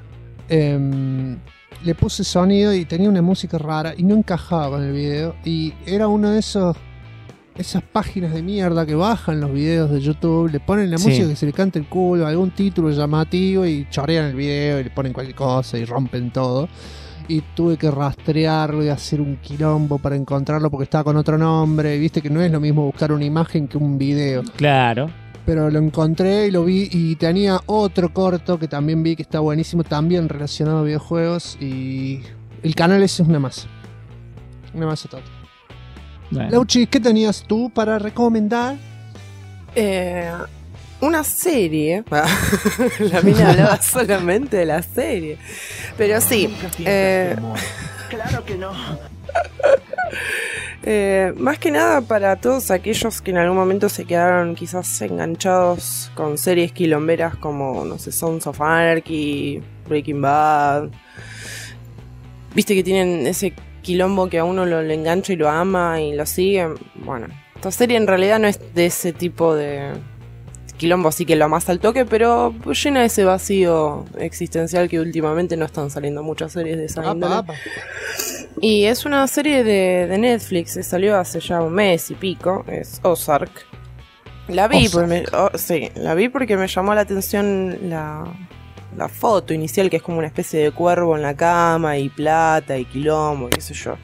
Le puse sonido y tenía una música rara y no encajaba con el video. Y era uno de esas páginas de mierda que bajan los videos de YouTube, le ponen la música que se le canta el culo, algún título llamativo y chorean el video y le ponen cualquier cosa y rompen todo. Y tuve que rastrearlo y hacer un quilombo para encontrarlo porque estaba con otro nombre. Y viste que no es lo mismo buscar una imagen que un video. Claro. Pero lo encontré y lo vi y tenía otro corto que también vi que está buenísimo, también relacionado a videojuegos. Y el canal ese es una masa. Una masa total. Bueno. Lauchi, ¿qué tenías tú para recomendar? Una serie. La mina hablaba solamente de la serie. Pero sí. Claro que no. Más que nada para todos aquellos que en algún momento se quedaron quizás enganchados con series quilomberas como, no sé, Sons of Anarchy, Breaking Bad. Viste que tienen ese quilombo que a uno le engancha y lo ama y lo sigue. Bueno, esta serie en realidad no es de ese tipo de quilombo, así que lo amas al toque, pero llena ese vacío existencial que últimamente no están saliendo muchas series de esa índole. Y es una serie de Netflix, salió hace ya un mes y pico, es Ozark. La vi porque me llamó la atención la foto inicial, que es como una especie de cuervo en la cama y plata y quilombo, qué sé yo.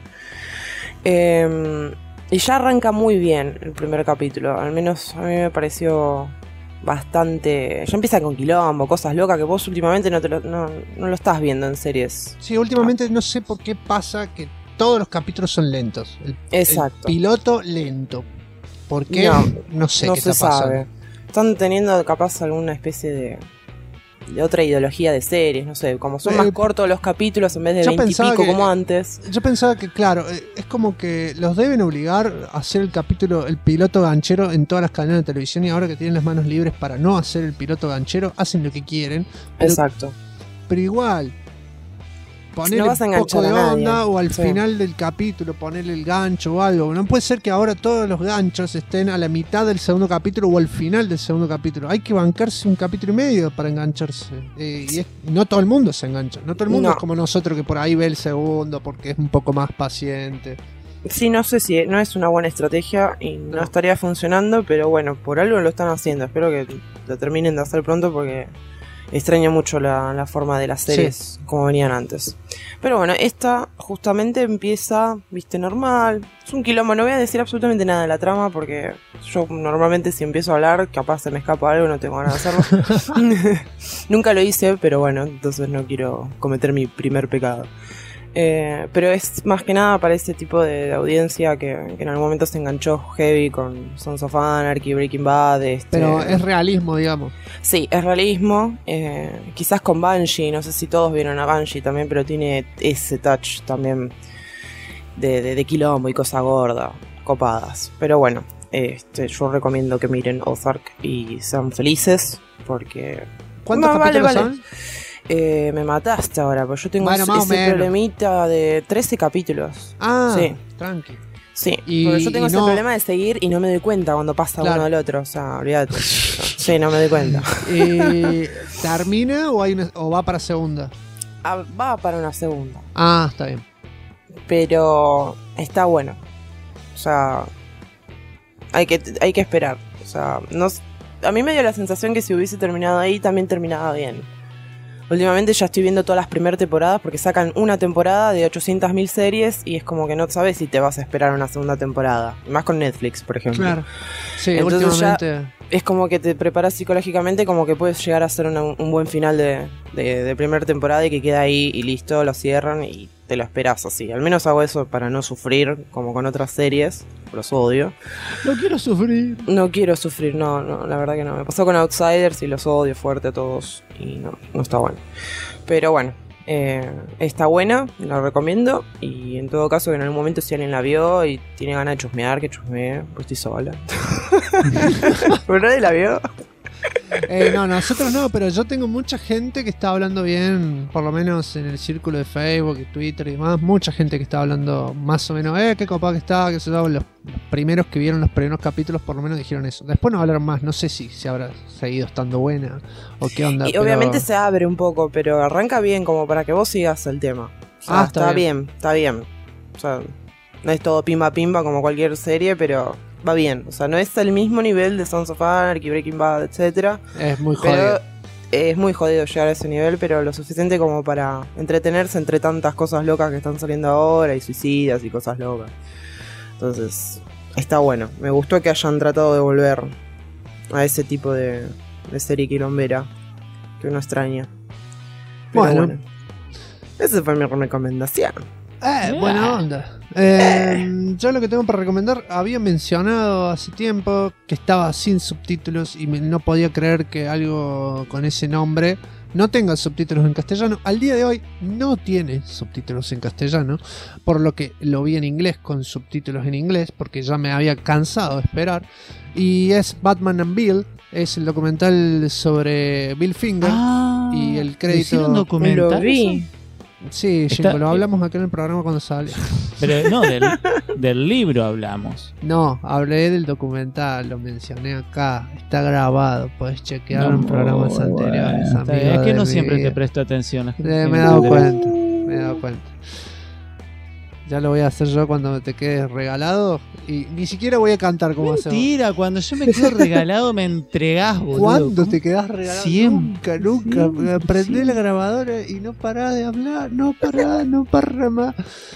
Y ya arranca muy bien el primer capítulo, al menos a mí me pareció bastante... Ya empieza con quilombo, cosas locas que vos últimamente no lo estás viendo en series. Sí, últimamente no sé por qué pasa que todos los capítulos son lentos. Exacto. El piloto lento. ¿Por qué? No sé qué está pasando. Sabe. Están teniendo capaz alguna especie de otra ideología de series, no sé, como son más cortos los capítulos en vez de 20 y pico como antes. Yo pensaba que, claro, es como que los deben obligar a hacer el piloto ganchero en todas las cadenas de televisión, y ahora que tienen las manos libres para no hacer el piloto ganchero, hacen lo que quieren. Exacto. Pero igual, ponerle un poco de onda o al final del capítulo ponerle el gancho o algo. No puede ser que ahora todos los ganchos estén a la mitad del segundo capítulo o al final del segundo capítulo. Hay que bancarse un capítulo y medio para engancharse. Y no todo el mundo se engancha. No todo el mundo es como nosotros, que por ahí ve el segundo porque es un poco más paciente. Sí, no sé si no es una buena estrategia y no estaría funcionando, pero bueno, por algo lo están haciendo. Espero que lo terminen de hacer pronto porque extraño mucho la forma de las series como venían antes. Pero bueno, esta justamente empieza, viste, normal. Es un quilombo, no voy a decir absolutamente nada de la trama porque yo normalmente si empiezo a hablar capaz se me escapa algo y no tengo ganas de hacerlo. Nunca lo hice, pero bueno, entonces no quiero cometer mi primer pecado. Pero es más que nada para ese tipo de audiencia que en algún momento se enganchó heavy con Sons of Anarchy, Breaking Bad. Pero es realismo, digamos. Sí, es realismo. Quizás con Banshee, no sé si todos vieron a Banshee también, pero tiene ese touch también de quilombo y cosa gorda, copadas. Pero bueno, yo recomiendo que miren Ozark y sean felices porque... ¿Cuántos capítulos son? Me mataste ahora, porque yo tengo ese problemita de 13 capítulos. Sí, tranqui. Sí, porque yo tengo ese problema de seguir y no me doy cuenta cuando pasa uno al otro. O sea, olvídate. Sí, no me doy cuenta. ¿Termina o va para segunda? Va para una segunda. Ah, está bien. Pero está bueno. O sea, hay que esperar. O sea, a mí me dio la sensación que si hubiese terminado ahí también terminaba bien. Últimamente ya estoy viendo todas las primeras temporadas porque sacan una temporada de 800.000 series y es como que no sabes si te vas a esperar una segunda temporada. Más con Netflix, por ejemplo. Claro. Sí, entonces últimamente... ya es como que te preparas psicológicamente como que puedes llegar a ser un buen final de primera temporada y que queda ahí y listo, lo cierran y te lo esperas así. Al menos hago eso para no sufrir como con otras series. Los odio. No quiero sufrir. No quiero sufrir, no, la verdad que no. Me pasó con Outsiders y los odio fuerte a todos y no está bueno. Pero bueno, Está buena, la recomiendo. Y en todo caso, que en algún momento si alguien la vio y tiene ganas de chusmear, que chusmee, pues estoy sola. ¿Pero nadie la vio? No, nosotros no, pero yo tengo mucha gente que está hablando bien, por lo menos en el círculo de Facebook y Twitter y demás, mucha gente que está hablando más o menos, qué copado que está, que se yo, los primeros que vieron los primeros capítulos por lo menos dijeron eso. Después no hablaron más, no sé si habrá seguido estando buena o qué onda. Y pero... obviamente se abre un poco, pero arranca bien como para que vos sigas el tema. O sea, está bien. O sea, no es todo pimba como cualquier serie, pero... va bien, o sea, no es el mismo nivel de Sons of Anarchy, Breaking Bad, etcétera. Es muy jodido. Es muy jodido llegar a ese nivel, pero lo suficiente como para entretenerse entre tantas cosas locas que están saliendo ahora, y suicidas y cosas locas. Entonces, está bueno. Me gustó que hayan tratado de volver a ese tipo de serie quilombera que uno extraña. Pero bueno. Esa fue mi recomendación. Buena onda. Yo lo que tengo para recomendar, había mencionado hace tiempo que estaba sin subtítulos y no podía creer que algo con ese nombre no tenga subtítulos en castellano. Al día de hoy no tiene subtítulos en castellano, por lo que lo vi en inglés con subtítulos en inglés, porque ya me había cansado de esperar. Y es Batman and Bill, es el documental sobre Bill Finger. Y el crédito... ¿Un documental? Lo vi. Sí, Jingo, lo hablamos acá en el programa cuando sale. Pero no, del libro hablamos. No, hablé del documental, lo mencioné acá. Está grabado, podés chequear en programas anteriores. Es que no siempre te presto atención. Me he dado cuenta. Ya lo voy a hacer yo cuando te quedes regalado. Y ni siquiera voy a cantar como hacemos. Mentira, cuando yo me quedo regalado me entregás, boludo. ¿Cuándo te quedás regalado? Siempre. Nunca. Prendé la grabadora y no pará de hablar. No pará más.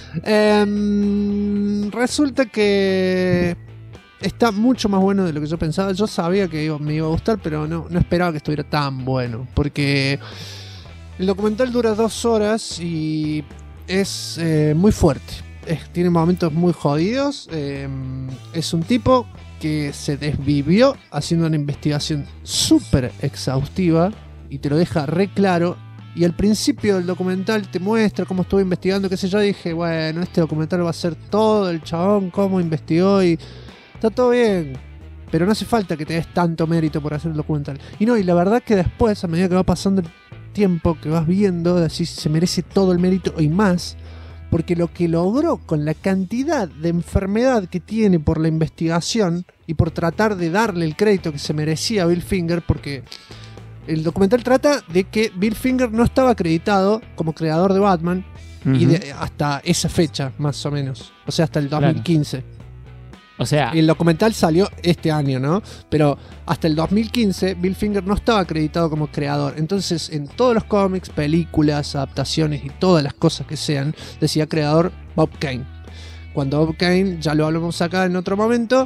Resulta que está mucho más bueno de lo que yo pensaba. Yo sabía que me iba a gustar, pero no esperaba que estuviera tan bueno. Porque el documental dura 2 horas y... es muy fuerte. Tiene momentos muy jodidos. Es un tipo que se desvivió haciendo una investigación súper exhaustiva y te lo deja re claro. Y al principio del documental te muestra cómo estuvo investigando, qué sé yo. Dije, bueno, este documental va a ser todo el chabón, cómo investigó, y está todo bien, pero no hace falta que te des tanto mérito por hacer el documental. Y la verdad que después, a medida que va pasando el tiempo, que vas viendo, así se merece todo el mérito y más, porque lo que logró con la cantidad de enfermedad que tiene por la investigación y por tratar de darle el crédito que se merecía a Bill Finger, porque el documental trata de que Bill Finger no estaba acreditado como creador de Batman y hasta esa fecha, más o menos, o sea, hasta el 2015. Claro. O sea, y el documental salió este año, ¿no? Pero hasta el 2015 Bill Finger no estaba acreditado como creador. Entonces, en todos los cómics, películas, adaptaciones y todas las cosas que sean, decía creador Bob Kane. Cuando Bob Kane, ya lo hablamos acá en otro momento,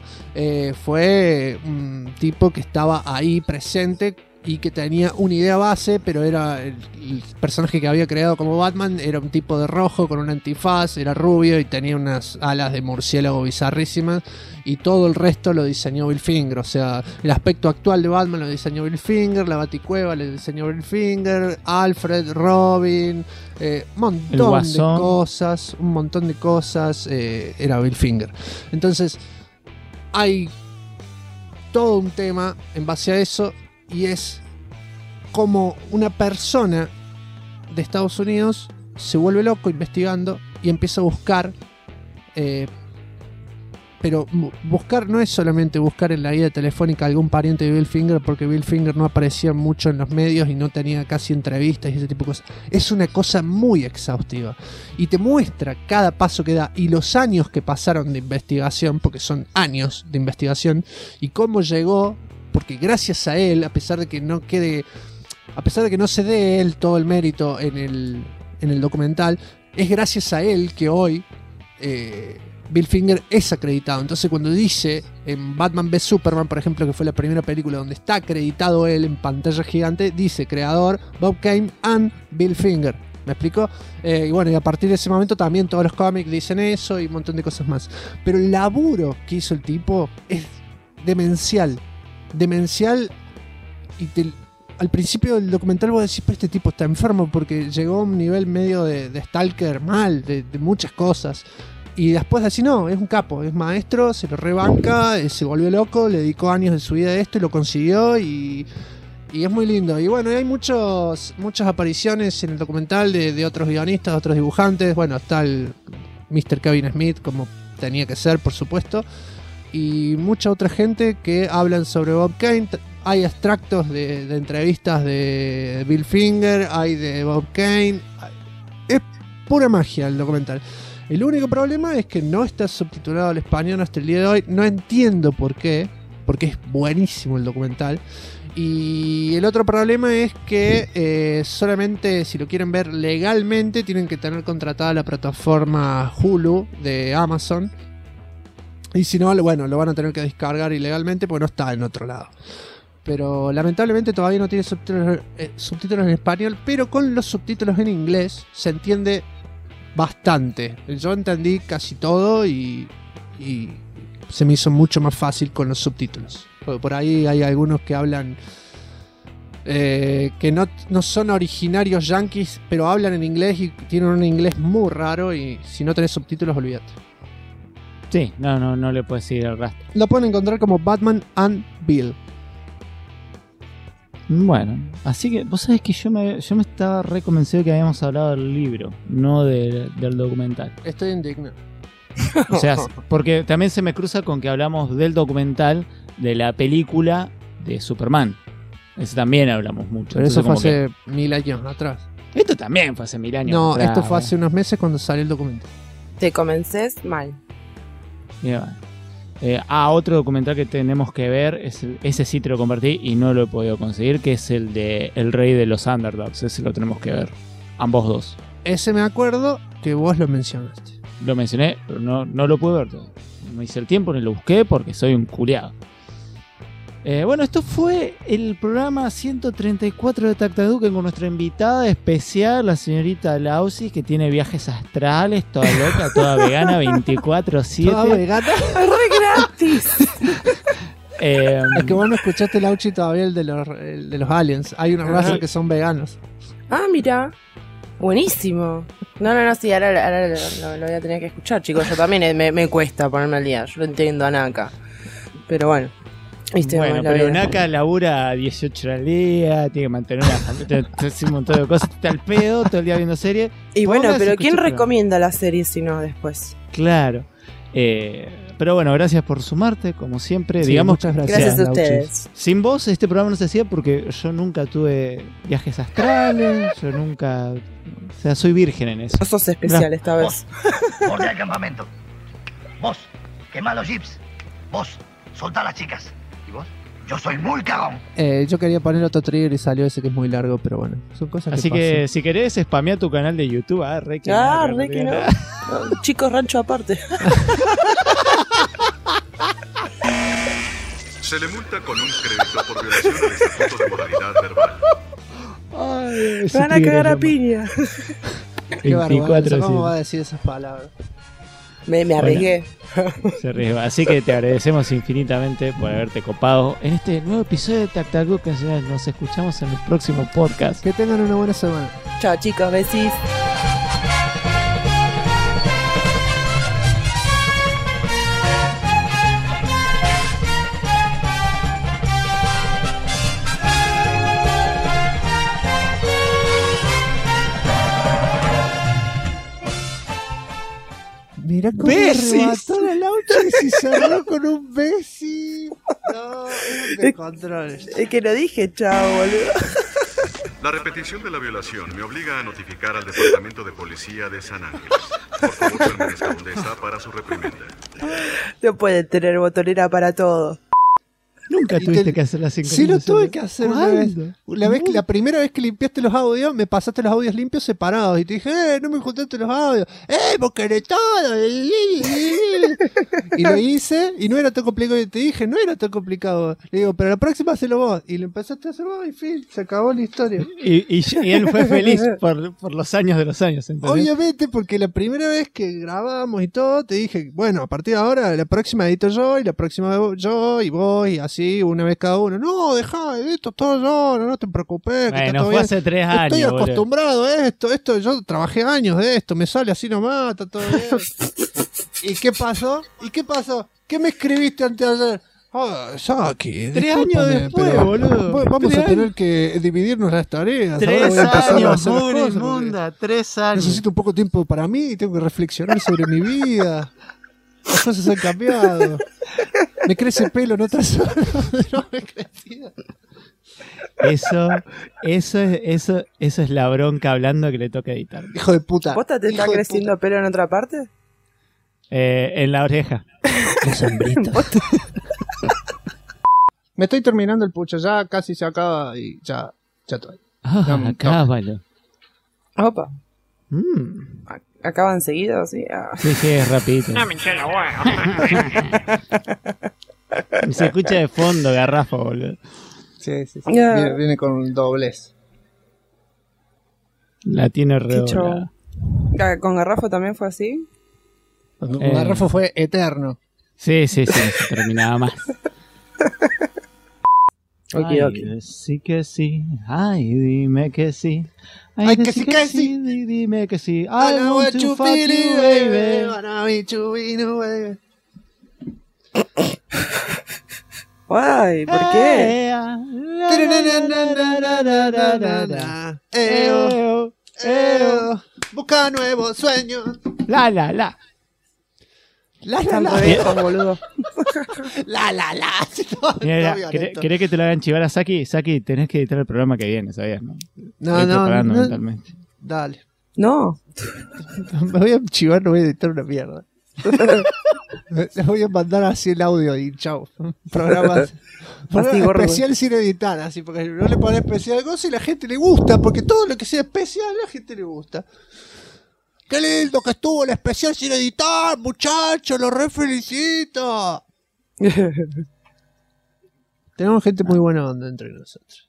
fue un tipo que estaba ahí presente y que tenía una idea base, pero era el personaje que había creado como Batman, era un tipo de rojo con un antifaz, era rubio y tenía unas alas de murciélago bizarrísimas, y todo el resto lo diseñó Bill Finger. O sea, el aspecto actual de Batman lo diseñó Bill Finger, la Baticueva lo diseñó Bill Finger, Alfred, Robin, un montón de cosas era Bill Finger. Entonces hay todo un tema en base a eso, y es como una persona de Estados Unidos se vuelve loco investigando y empieza a buscar, pero buscar no es solamente buscar en la guía telefónica algún pariente de Bill Finger, porque Bill Finger no aparecía mucho en los medios y no tenía casi entrevistas y ese tipo de cosas. Es una cosa muy exhaustiva y te muestra cada paso que da y los años que pasaron de investigación, porque son años de investigación, y cómo llegó. Porque gracias a él, a pesar de que no se dé él todo el mérito en el documental, es gracias a él que hoy Bill Finger es acreditado. Entonces, cuando dice en Batman v Superman, por ejemplo, que fue la primera película donde está acreditado él en pantalla gigante, dice creador Bob Kane and Bill Finger. ¿Me explico? Y bueno, y a partir de ese momento también todos los cómics dicen eso y un montón de cosas más. Pero el laburo que hizo el tipo es demencial, y al principio del documental vos decís, pero este tipo está enfermo, porque llegó a un nivel medio de stalker mal, de muchas cosas. Y después así no, es un capo, es maestro, se lo rebanca, se volvió loco, le dedicó años de su vida a esto y lo consiguió y es muy lindo. Y bueno, hay muchas apariciones en el documental de otros guionistas, de otros dibujantes. Bueno, está el Mr. Kevin Smith, como tenía que ser, por supuesto. Y mucha otra gente que hablan sobre Bob Kane. Hay extractos de entrevistas de Bill Finger, hay de Bob Kane. Es pura magia el documental. El único problema es que no está subtitulado al español hasta el día de hoy. No entiendo por qué, porque es buenísimo el documental. Y el otro problema es que solamente si lo quieren ver legalmente tienen que tener contratada la plataforma Hulu de Amazon. Y si no, bueno, lo van a tener que descargar ilegalmente porque no está en otro lado. Pero lamentablemente todavía no tiene subtítulos en español, pero con los subtítulos en inglés se entiende bastante. Yo entendí casi todo y se me hizo mucho más fácil con los subtítulos. Por ahí hay algunos que hablan que no son originarios yankees, pero hablan en inglés y tienen un inglés muy raro y si no tenés subtítulos, olvídate. Sí, no le puedes seguir el rastro. Lo pueden encontrar como Batman and Bill. Bueno, así que vos sabés que yo me estaba reconvencido que habíamos hablado del libro, no del documental. Estoy indignado. O sea, porque también se me cruza con que hablamos del documental de la película de Superman. Ese también hablamos mucho. Pero eso fue hace 1000 años atrás. Esto también fue hace 1000 años no, atrás. Esto fue hace unos meses cuando salió el documental. Te comencés mal. Yeah. Otro documental que tenemos que ver, ese sí te lo compartí y no lo he podido conseguir, que es el de El Rey de los Underdogs. Ese lo tenemos que ver, ambos dos. Ese me acuerdo que vos lo mencionaste. Lo mencioné, pero no lo pude ver todo. No hice el tiempo ni lo busqué porque soy un culiado. Bueno, esto fue el programa 134 de Tactaduque con nuestra invitada especial, la señorita Lausi, que tiene viajes astrales, toda loca, toda vegana, 24/7. ¿Toda vegana? ¡Re gratis! Es que vos no escuchaste, Lauchi, todavía el de los aliens. Hay una raza que son veganos. Ah, mira. Buenísimo. No, sí, ahora lo voy a tener que escuchar, chicos. Yo también me cuesta ponerme al día. Yo lo entiendo a Naka. Pero bueno. Bueno, pero Naka labura 18 horas al día, tiene que mantener una familia, un montón de cosas, está al pedo, todo el día viendo series. Y bueno, pero ¿quién recomienda la serie si no después? Claro. Pero bueno, gracias por sumarte, como siempre. Sí, digamos, muchas gracias. Gracias a ustedes. Sin vos este programa no se hacía porque yo nunca tuve viajes astrales, yo nunca... O sea, soy virgen en eso. No sos especial esta vez. Vos, orden al campamento. Vos, quemá los jeeps. Vos, soltá a las chicas. ¿Y vos? Yo soy muy cagón. Yo quería poner otro trigger y salió ese que es muy largo, pero bueno, son cosas así que pasan. Si querés, spamea tu canal de YouTube. Re que no. Chicos, rancho aparte. Se le multa con un crédito por violación al estatuto de modalidad verbal. Ay, van a cagar a piña. Qué vergüenza, ¿cómo va a decir esas palabras? Me arriesgué. Bueno, se arriesgó. Así que te agradecemos infinitamente por haberte copado en este nuevo episodio de Tactaduque. Nos escuchamos en el próximo podcast. Que tengan una buena semana. Chao, chicos, besis. Mirá cómo arrebató la Lauchi y cerró con un besi. No, es un descontrol. Es que lo dije, chao, boludo. La repetición de la violación me obliga a notificar al Departamento de Policía de San Ángeles. Por favor, permanezca donde está para su reprimenda. No pueden tener botonera para todo. Nunca tuviste que hacer la sincronización. Sí, lo tuve que hacer una vez. La primera vez que limpiaste los audios, me pasaste los audios limpios separados. Y te dije, no me juntaste los audios. Vos querés todo. Y lo hice, y no era tan complicado. Y te dije, no era tan complicado. Le digo, pero la próxima hacelo vos. Y lo empezaste a hacer vos, y fin, se acabó la historia. Y él fue feliz por los años de los años. ¿entendés? Obviamente, porque la primera vez que grabamos y todo, te dije, bueno, a partir de ahora, la próxima edito yo, y la próxima yo, y vos, y así. así, una vez cada uno. No, dejá de esto, todo yo, no te preocupes. Que Bueno, todo fue bien. hace 3 años. Estoy boludo. acostumbrado a esto, yo trabajé años de esto, me sale así nomás, está todo bien. ¿Y qué pasó? ¿Qué me escribiste antes de ayer? Saki, 3 años discúlpame, después, pero boludo. Vamos 3 a tener que dividirnos las tareas. 3 Ahora voy a empezar a años, hacer las mugre cosas, inmunda, porque 3 años. necesito un poco de tiempo para mí, tengo que reflexionar sobre mi vida. Las cosas han cambiado. Me crece pelo en otras zonas. No me crecía. Eso es la bronca hablando que le toca editar. Hijo de puta. ¿Posta te está creciendo pelo en otra parte? En la oreja. Los hombritos. Me estoy terminando el pucho, ya casi se acaba y ya estoy. Acábalo. Opa. ¿Acaban seguido? Sí, Sí, es rapidito. No me hinché la hueá. Se escucha de fondo, garrafa, boludo. Sí. Viene con doblez. La tiene Qué redoblada. show. ¿Con Garrafo también fue así? Con Garrafo fue eterno. Sí, se terminaba más. Okay. Sí que sí. Ay, dime que sí. Ay, que sí, que sí. Dime que sí. I want to fuck you, baby. Ay, ¿por qué? Busca nuevos sueños. La. Tanto viejo, boludo. La. Mira, ¿querés que te lo hagan chivar a Saki? Saki, tenés que editar el programa que viene, ¿sabías? No, No. mentalmente. Dale. No. Me voy a chivar, no voy a editar una mierda. Les voy a mandar así el audio y chao. Programa especial sin editar, así, porque no le pones especial cosa y la gente le gusta, porque todo lo que sea especial a la gente le gusta. Qué lindo que estuvo el especial sin editar, muchachos, lo re felicito. Tenemos gente muy buena onda entre nosotros.